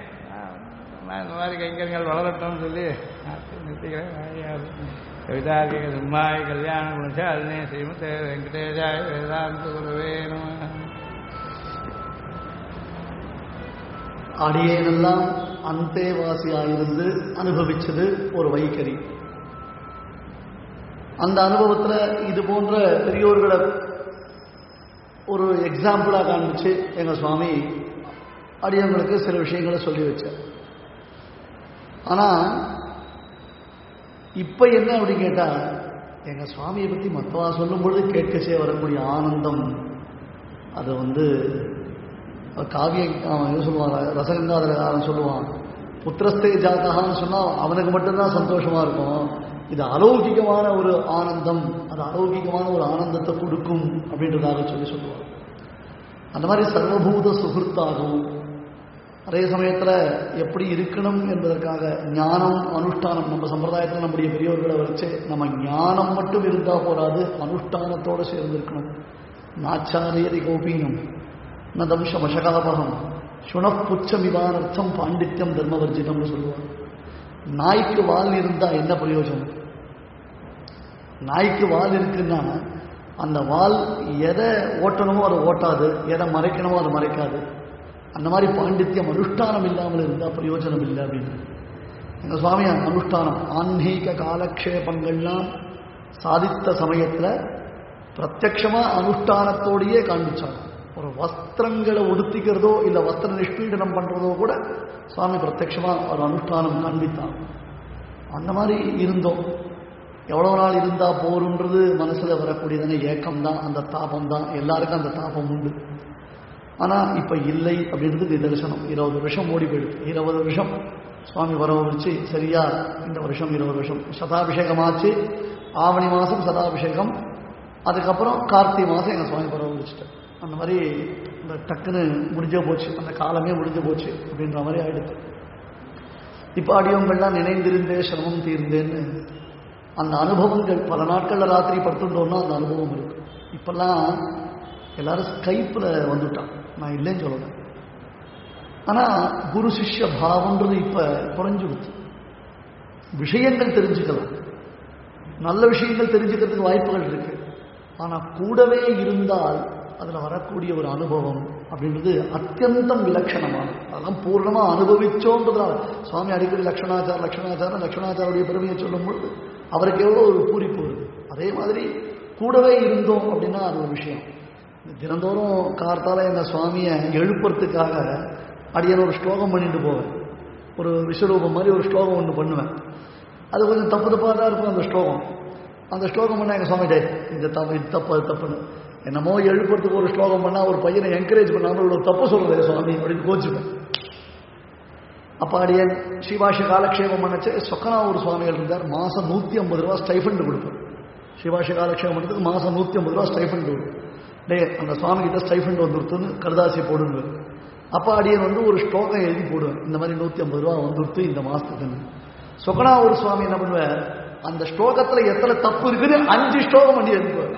Speaker 4: நான் இந்த மாதிரி கைங்கரியங்கள் வளரட்டும்னு சொல்லி நிறுத்திக்கிறேன். கவிதார்க்கிக சிம்மாய கல்யாண குணச அருணே ஸ்ரீமதே வெங்கடேஷாய வேதாந்த குருவே நம.
Speaker 2: அடியேனெல்லாம் அந்தேவாசியாயிருந்து அனுபவிச்சது ஒரு வைகரி. அந்த அனுபவத்தில் இது போன்ற பெரியோர்களை ஒரு எக்ஸாம்பிளாக காண்பிச்சு எங்கள் சுவாமி அடியவங்களுக்கு சில விஷயங்களை சொல்லி வச்சார். ஆனால் இப்போ என்ன அப்படின்னு கேட்டால், எங்கள் சுவாமியை பற்றி மற்றவா சொல்லும் பொழுது கேட்கச்சே வரக்கூடிய ஆனந்தம், அதை காவியம் சொல்லுவான், ரசகங்காதரகாரன் சொல்லுவான், புத்திரஸ்தே ஜாத்தகான்னு சொன்னால் அவனுக்கு மட்டும்தான் சந்தோஷமாக இருக்கும். இது அலௌகிகமான ஒரு ஆனந்தம், அது அலௌகிகமான ஒரு ஆனந்தத்தை கொடுக்கும் அப்படின்றதாக சொல்லுவாங்க. அந்த மாதிரி சர்வபூத சுகிருத்தாகவும் அதே சமயத்தில் எப்படி இருக்கணும் என்பதற்காக ஞானம் அனுஷ்டானம், நம்ம சம்பிரதாயத்தில் நம்முடைய பெரியவர்களை வச்சு நம்ம ஞானம் மட்டும் இருந்தால் போராது, அனுஷ்டானத்தோடு சேர்ந்து இருக்கணும். நாச்சாரியதி கோபீனம் ந தம்ச மசகாபகம் சுணப்புச்சமிவானர்த்தம் பாண்டித்யம் தர்மவர்ஜிதம்னு சொல்லுவாங்க. நாய்க்கு வால் இருந்தால் என்ன பிரயோஜனம்? நாய்க்கு வால் இருக்குன்னா அந்த வால் எதை ஓட்டணுமோ அதை ஓட்டாது, எதை மறைக்கணுமோ அதை மறைக்காது. அந்த மாதிரி பாண்டித்யம் அனுஷ்டானம் இல்லாமல் இருந்தால் பிரயோஜனம் இல்லை அப்படின்னு எங்கள் சுவாமி அனுஷ்டானம் ஆன்மீக காலக்ஷேபங்கள்லாம் சாதித்த சமயத்தில் பிரத்யட்சமாக அனுஷ்டானத்தோடையே காண்பிச்சாங்க. ஒரு வஸ்திரங்களை உடுத்திக்கிறதோ இல்லை வஸ்திர நிஷ்பீடனம் பண்ணுறதோ கூட சுவாமி பிரத்யட்சமாக ஒரு அனுஷ்டானம் காண்பித்தாங்க. அந்த மாதிரி இருந்தோம். எவ்வளோ நாள் இருந்தால் போருன்றது மனசில் வரக்கூடியதான ஏக்கம்தான், அந்த தாபம் தான். எல்லாருக்கும் அந்த தாபம் உண்டு. ஆனால் இப்போ இல்லை அப்படின்றதுக்கு நிதர்சனம் 20 வருஷம் ஓடி போயிடுது. 20 வருஷம் சுவாமி வரவு வச்சு சரியா இந்த வருஷம் 20 வருஷம் சதாபிஷேகமாச்சு. ஆவணி மாதம் சதாபிஷேகம், அதுக்கப்புறம் கார்த்திகை மாதம் எங்கள் சுவாமி வரவு வச்சுட்டேன். அந்த மாதிரி இந்த டக்குன்னு முடிஞ்சே போச்சு, அந்த காலமே முடிஞ்சு போச்சு அப்படின்ற மாதிரி ஆயிடுது. இப்போ அடியவங்கள்லாம் நினைந்திருந்தே சிரமம் தீர்ந்தேன்னு அந்த அனுபவங்கள் பல நாட்களில் ராத்திரி படுத்துட்டோம்னா அந்த அனுபவம் இருக்கு. இப்பெல்லாம் எல்லாரும் ஸ்கைப்பில் வந்துட்டான், நான் இல்லைன்னு சொல்லலை. ஆனால் குரு சிஷ்ய பாவம்ன்றது இப்போ குறைஞ்சுடுச்சு. விஷயங்கள் தெரிஞ்சுக்கலாம், நல்ல விஷயங்கள் தெரிஞ்சுக்கிறதுக்கு வாய்ப்புகள் இருக்கு. ஆனால் கூடவே இருந்தால் அதில் வரக்கூடிய ஒரு அனுபவம் அப்படின்றது அத்தியந்தம் விலட்சணமானது. அதெல்லாம் பூர்ணமாக அனுபவிச்சோன்றதுனால சுவாமி அடிக்கடி லக்ஷணாச்சாரருடைய பெருமையை சொல்லும் பொழுது அவருக்கு எவ்வளோ ஒரு பூரிப்பு வருது. அதே மாதிரி கூடவே இருந்தோம் அப்படின்னா அது ஒரு விஷயம். தினந்தோறும் கார்த்தால எங்கள் சுவாமியை எழுப்புறதுக்காக அடியான ஒரு ஸ்லோகம் பண்ணிட்டு போவேன். ஒரு விஸ்வரூபம் மாதிரி ஒரு ஸ்லோகம் ஒன்று பண்ணுவேன். அது கொஞ்சம் தப்பு தப்பாக தான் இருக்கும் அந்த ஸ்லோகம். அந்த ஸ்லோகம் பண்ணால் எங்கள் சுவாமிகிட்டே இது தப்பு அது தப்புன்னு என்னமோ எழுப்புறதுக்கு ஒரு ஸ்லோகம் பண்ணால் ஒரு பையனை என்கரேஜ் பண்ணாமல் இவ்வளோ தப்பு சொல்கிறதே சுவாமி அப்படின்னு கோச்சிப்பேன். அப்போ அடியன் ஸ்ரீபாஷ காலக்ஷேபம் பண்ணச்சு சொக்கனாவூர் சுவாமிகள் இருந்தார். மாதம் 150 ரூபா ஸ்டைஃபண்ட் கொடுப்பேன். ஸ்ரீபாஷ காலக்ஷேபம் பண்ணுறதுக்கு மாதம் 150 ரூபா ஸ்டைஃபண்ட் கொடுப்பேன். அந்த சுவாமி கிட்ட ஸ்டைஃபண்ட் வந்துருத்துன்னு கருதாசி போடுங்க. அப்போ அடியன் ஒரு ஸ்லோகம் எழுதி போடுவேன், இந்த மாதிரி 150 ரூபா வந்துருத்து இந்த மாதத்துக்குன்னு. சொக்கனாவூர் சுவாமி என்ன பண்ணுவேன், அந்த ஸ்லோகத்தில் எத்தனை தப்பு இருக்குன்னு 5 ஸ்லோகம் பண்ணி எழுதுவார்.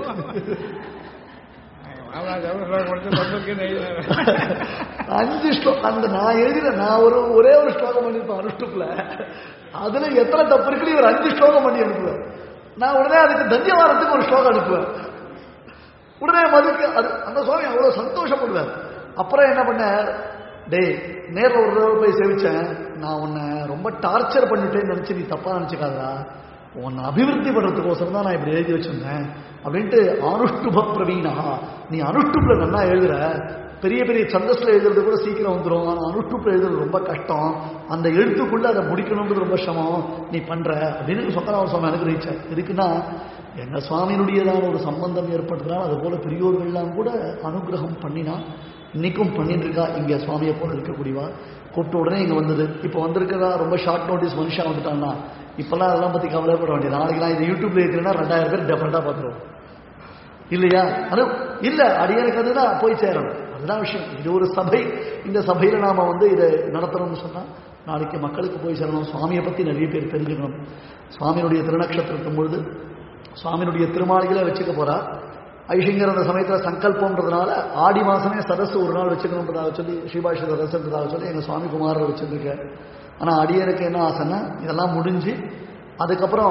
Speaker 2: 5 ஸ்லோகம் அந்த நான் எழுதின நான் ஒரே ஒரு ஸ்லோகம் பண்ணியிருப்பேன் அனுஷ்டுப்புல. அதுல எத்தனை தப்பு இருக்குன்னு இவர் 5 ஸ்லோகம் பண்ணி அனுப்புவேன். நான் உடனே அதுக்கு தன்யவாதத்துக்கு ஒரு ஸ்லோகம் அனுப்புவேன். உடனே மதுக்கு அது அந்த சுவாமி அவ்வளவு சந்தோஷப்படுவார். அப்புறம் என்ன பண்ண, நேரில் ஒரு தடவை போய் சேவிச்சேன், நான் உன்னை ரொம்ப டார்ச்சர் பண்ணிட்டேன்னு நினைச்சு நீ தப்பா நினைச்சுக்காதா, உன்னை அபிவிருத்தி பண்றதுக்கோசரம் தான் நான் இப்படி எழுதி வச்சிருந்தேன் அப்படின்ட்டு. அனுஷ்டுப பிரவீனா, நீ அனுஷ்டுப்ல நல்லா எழுதுற, பெரிய பெரிய சந்தஸ்ல எழுதுறது கூட சீக்கிரம் வந்துடும், ஆனால் அனுஷ்டுப்ல எழுதுறது ரொம்ப கஷ்டம், அந்த எழுத்துக்குள்ள அதை முடிக்கணும்ன்றது ரொம்ப சிரமம், நீ பண்ற அப்படின்னு சொக்கனாவூர் சுவாமி அனுகிரகிச்சார். இருக்குன்னா எங்க சுவாமியினுடையதான ஒரு சம்பந்தம் ஏற்பட்டதுனால அது போல பெரியோர்கள்லாம் கூட அனுகிரகம் பண்ணினா இன்னைக்கும் பண்ணிட்டு இருக்கா. இங்க சுவாமியை போல இருக்கக்கூடியவா கூப்பிட்ட உடனே இங்க வந்தது. இப்போ வந்திருக்கிறதா ரொம்ப ஷார்ட் நோட்டீஸ் மனுஷா வந்துட்டான்னா இப்பெல்லாம் அதெல்லாம் பத்தி கவலைப்பட வேண்டியது. நாளைக்கு இது யூடியூப்ல இருக்கிறேன்னா 2000 பேர் டெஃபரெண்டா பார்த்துருவோம் இல்லையா? அது இல்ல அடியனுக்கு அதுதான் போய் சேரணும், அதுதான் விஷயம். இது ஒரு சபை, இந்த சபையில நாம இதை நடத்தணும்னு சொன்னா நாளைக்கு மக்களுக்கு போய் சேரணும். சுவாமியை பத்தி நிறைய பேர் தெரிஞ்சுக்கணும். சுவாமியினுடைய திருநக்ஷத்திரத்தும் பொழுது சுவாமியினுடைய திருமாளிகளை வச்சுக்க போறா. ஐஷிங்கர் அந்த சமயத்தில் சங்கல்பம்ன்றதுனால ஆடி மாசமே சரசு ஒரு நாள் வச்சுக்கணுன்றதாக சொல்லி ஸ்ரீபாஷ சரசுன்றதாக சொல்லி எங்கள் சுவாமி குமாரர் வச்சுருக்கேன். ஆனால் அடியனுக்கு என்ன ஆசைன்னா இதெல்லாம் முடிஞ்சு அதுக்கப்புறம்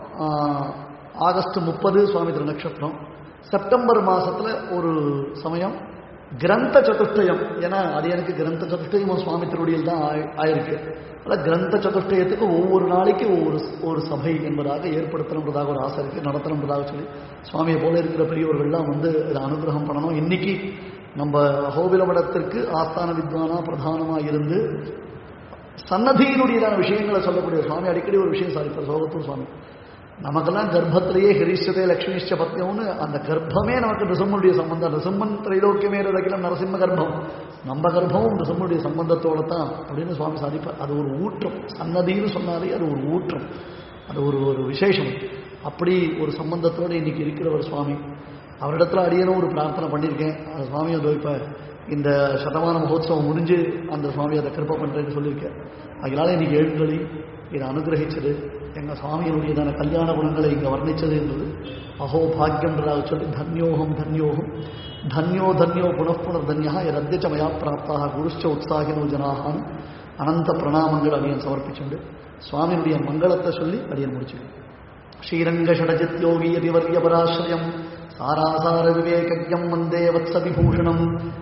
Speaker 2: ஆகஸ்ட் 30 சுவாமி திருநக்ஷத்திரம், செப்டம்பர் மாசத்துல ஒரு சமயம் கிரந்த சதுஷ்டயம். ஏன்னா அடியனுக்கு கிரந்த சதுஷ்டயம் சுவாமி திருவடியில் தான் ஆயிருக்கு. அதான் கிரந்த சதுஷ்டயத்துக்கு ஒவ்வொரு நாளைக்கு ஒவ்வொரு சபை என்பதாக ஏற்படுத்தணுன்றதாக ஒரு ஆசை இருக்கு, நடத்தணுன்றதாக சொல்லி சுவாமியை போல இருக்கிற பெரியவர்கள்லாம் இதை அனுகிரகம் பண்ணணும். இன்னைக்கு நம்ம அகோபிலமடத்திற்கு ஆஸ்தான வித்வானா பிரதானமாக இருந்து சன்னதியினுடையதான விஷயங்களை சொல்லக்கூடிய சுவாமி அடிக்கடி ஒரு விஷயம் சாதிப்பார். சோகத்தூர் சுவாமி நமக்கெல்லாம் கர்ப்பத்திலேயே ஹரிஷ்டதே லக்ஷ்மிஷ்ட பத்யம்னு அந்த கர்ப்பமே நமக்கு நிருசிம்மனுடைய சம்பந்தம். நிருசிம்மன் திரைலோக்கியமே ரகிலம் நரசிம்ம கர்ப்பம், நம்ம கர்ப்பமும் நிருசிம்மனுடைய சம்பந்தத்தோட தான் அப்படின்னு சுவாமி சாதிப்பார். அது ஒரு ஊற்றம், சன்னதின்னு சொன்னாலே அது ஒரு ஊற்றம், அது ஒரு விசேஷம். அப்படி ஒரு சம்பந்தத்தோடு இன்னைக்கு இருக்கிறவர் சுவாமி. அவரிடத்துல அடியனும் ஒரு பிரார்த்தனை பண்ணியிருக்கேன். அந்த சுவாமியை இப்போ இந்த சதமான மகோத்சவம் முடிஞ்சு அந்த சுவாமி அதை கிருப்பை பண்ணுறேன்னு சொல்லியிருக்கேன். அதனால இன்னைக்கு எழுந்தொழி இதை அனுகிரகிச்சது, எங்கள் சுவாமியினுடையதான கல்யாண குணங்களை இங்கே வர்ணிச்சது என்பது அஹோ பாக்கியம்ன்றதாக சொல்லி தன்யோகம் தன்யோகம் தன்யோ தன்யோ புனப்புனர் தன்யா ரத்தியச்சமயா பிராப்தாக குருஷ்ச உற்சாகினோ ஜனாகான் அனந்த பிரணாமங்கள் அடியன் சமர்ப்பிச்சுண்டு சுவாமியினுடைய மங்களத்தை சொல்லி அடியன் முடிச்சுடு. ஸ்ரீரங்க ஷடஜத்யோகி அதிவர்யபராசிரியம் சாராசார விவேகம் வந்தே வத்சவிபூஷணம்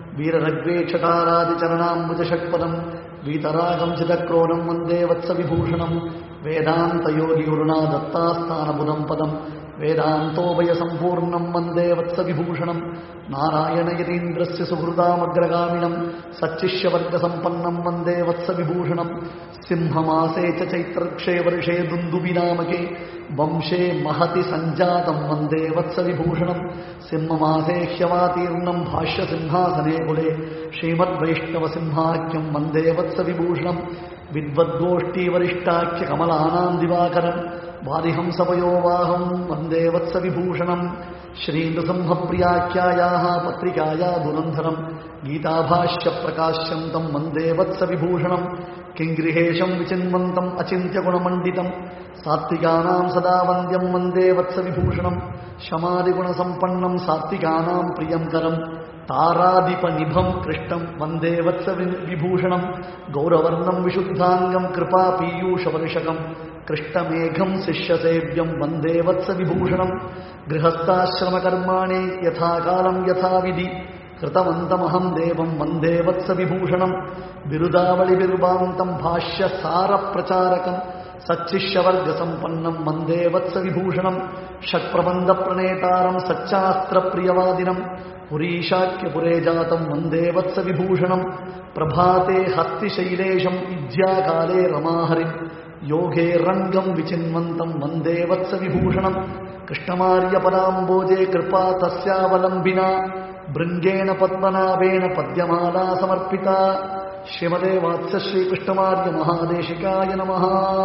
Speaker 2: வீரரக்வேட்சகாராதிச்சரணாம்புஜஷட்பதம் வீதராகம் சிதக்ரோணம் வந்தே வத்சவிபூஷணம் வேதாந்தயோகி குருணா தத்தாஸ்தானபுதம் பதம் வேதாந்தோபய சம்பூர்ணம் வந்தே வத்ச விபூஷணம் நாராயணயதீந்திரஸ்ய சுஹృதாமக்ரகாமிணம் சச்சிஷ்யவர்க சம்பன்னம் வந்தே வத்ச விபூஷணம் சிம்மமாசே ச சைத்ரக்ஷே வருஷே துந்துபிநாமகே வம்சே மஹதி சஞ்சாதம் வந்தே வத்ச விபூஷணம் சிம்மமாசே ஹ்யவாதீர்ணம் பாஷ்ய சிம்ஹாசனே குலே ஸ்ரீமத் வைஷ்ணவ சிம்ஹாக்கியம் வந்தே வத்ச விபூஷணம் வித்வத்கோஷ்டீ வரிஷ்டாக்கிய கமலானாம் திவாகரம் வாரிஹம்சபயோவாஹம் வந்தே வத்ச விபூஷணம் ஸ்ரீநృసింహప్రియాఖ్యాయాः பத்ரிகாயா துரந்தரம் கீதாபாஷ்ய பிரகாஷ்யந்தம் வந்தே வத்ச விபூஷணம் கிங்கிருஹேஷம் விசின்வந்தம் அச்சிந்திய குணமண்டிதம் சாத்விகானாம் சதா வந்தியம் வந்தே வத்ச விபூஷணம் ஷமாதிகுண சம்பன்னம் சாத்விகானாம் பிரியங்கரம் தாராதிபநிபம் கிருஷ்ணம் வந்தே வத்ச விபூஷணம் கௌரவர்ணம் விஷுத்தாங்கம் கிருபா பீயூஷவர்ஷகம் கிருஷ்ணமேகம் சிஷ்யசேவ்யம் வந்தே வத்ச விபூஷணம் கிரகஸ்தாசிரமகர்மாணி யதா காலம் யதா விதி கிருதவந்தமஹம் தேவம் வந்தே வத்ச விபூஷணம் விருதாவளிபிர்பாந்தம் பாஷ்ய சார பிரச்சாரகம் சச்சிஷ்யவர்க சம்பன்னம் வந்தே வத்ச விபூஷணம் ஷட்பிரபந்த பிரணேதாரம் சச்சாஸ்திர பிரியவாதினம் புரீஷாக்கிய புரே ஜாதம் வந்தே வத்ச விபூஷணம் பிரபாதே ஹஸ்திசைலேஷம் வித்யாகாலே ரமாஹரி யோகே ரங்கம் விசின்வந்தம் வந்தே வத்ச விபூஷணம் கிருஷ்ணமாரிய பதாம்போஜே கிருபா தஸ்யாவலம்பினா பிருங்கேண பத்மநாபேன பத்யமாலா சமர்ப்பிதா ஸ்ரீமதே வாத்ச ஸ்ரீ கிருஷ்ணமாரிய மகாதேசிகாய நமஹ.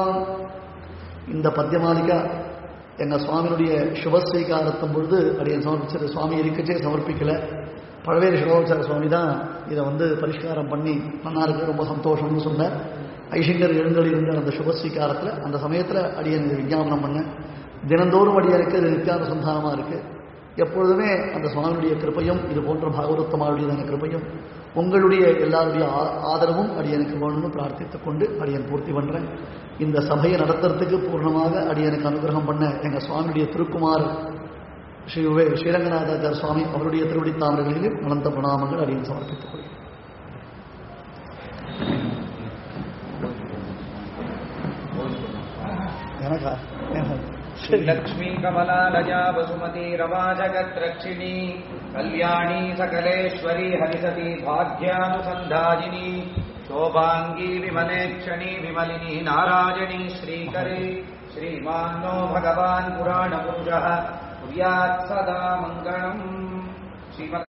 Speaker 2: இந்த பத்யமாலிகா எங்க சுவாமியுடைய சுபஸ்வீகாரத்தும் பொழுது அடியன் சமர்ப்பிச்சது. சுவாமி இருக்கச்சே சமர்ப்பிக்கல, பழவேறு சிரோச்சார சுவாமி தான் இதை பரிஷ்காரம் பண்ணி நல்லா இருக்கு, ரொம்ப சந்தோஷம்னு சொன்னார். ஐஷங்கர் எழுந்தொழி இருந்த அந்த சுபஸ்வீகாரத்தில் அந்த சமயத்தில் அடியன் இது விஞ்ஞாபனம் பண்ண. தினந்தோறும் அடியனுக்கு இது நித்தியானுசந்தானமாக இருக்கு. எப்பொழுதுமே அந்த சுவாமியுடைய கிருப்பையும் இது போன்ற பாகவதத்தமாவுடையதான கிருப்பையும் உங்களுடைய எல்லாருடைய ஆதரவும் அடியனுக்கு வேணும்னு பிரார்த்தித்துக் கொண்டு அடியன் பூர்த்தி பண்றேன். இந்த சபையை நடத்துறதுக்கு பூர்ணமாக அடியனுக்கு அனுகிரகம் பண்ண எங்க சுவாமியுடைய திருக்குமார் ஸ்ரீ ஸ்ரீரங்கநாதாச்சார சுவாமி அவருடைய திருவடி தாமரைகளிலும் அனந்த பிரணாமங்கள் அடியன் சமர்ப்பித்துக் கொள்கிறேன். எனக்கா
Speaker 5: श्रीलक्ष्मी कमलालया वसुमती रमा जगत्रक्षिणी कल्याणी सकलेश्वरी हरिसती भाग्यानुसन्धायिनी शोभांगी विमलेक्षणी विमलिनी नारायणी श्रीकरे श्रीमान्नो भगवान् पुराणपुरुषः कुर्यात् सदा मङ्गलम्.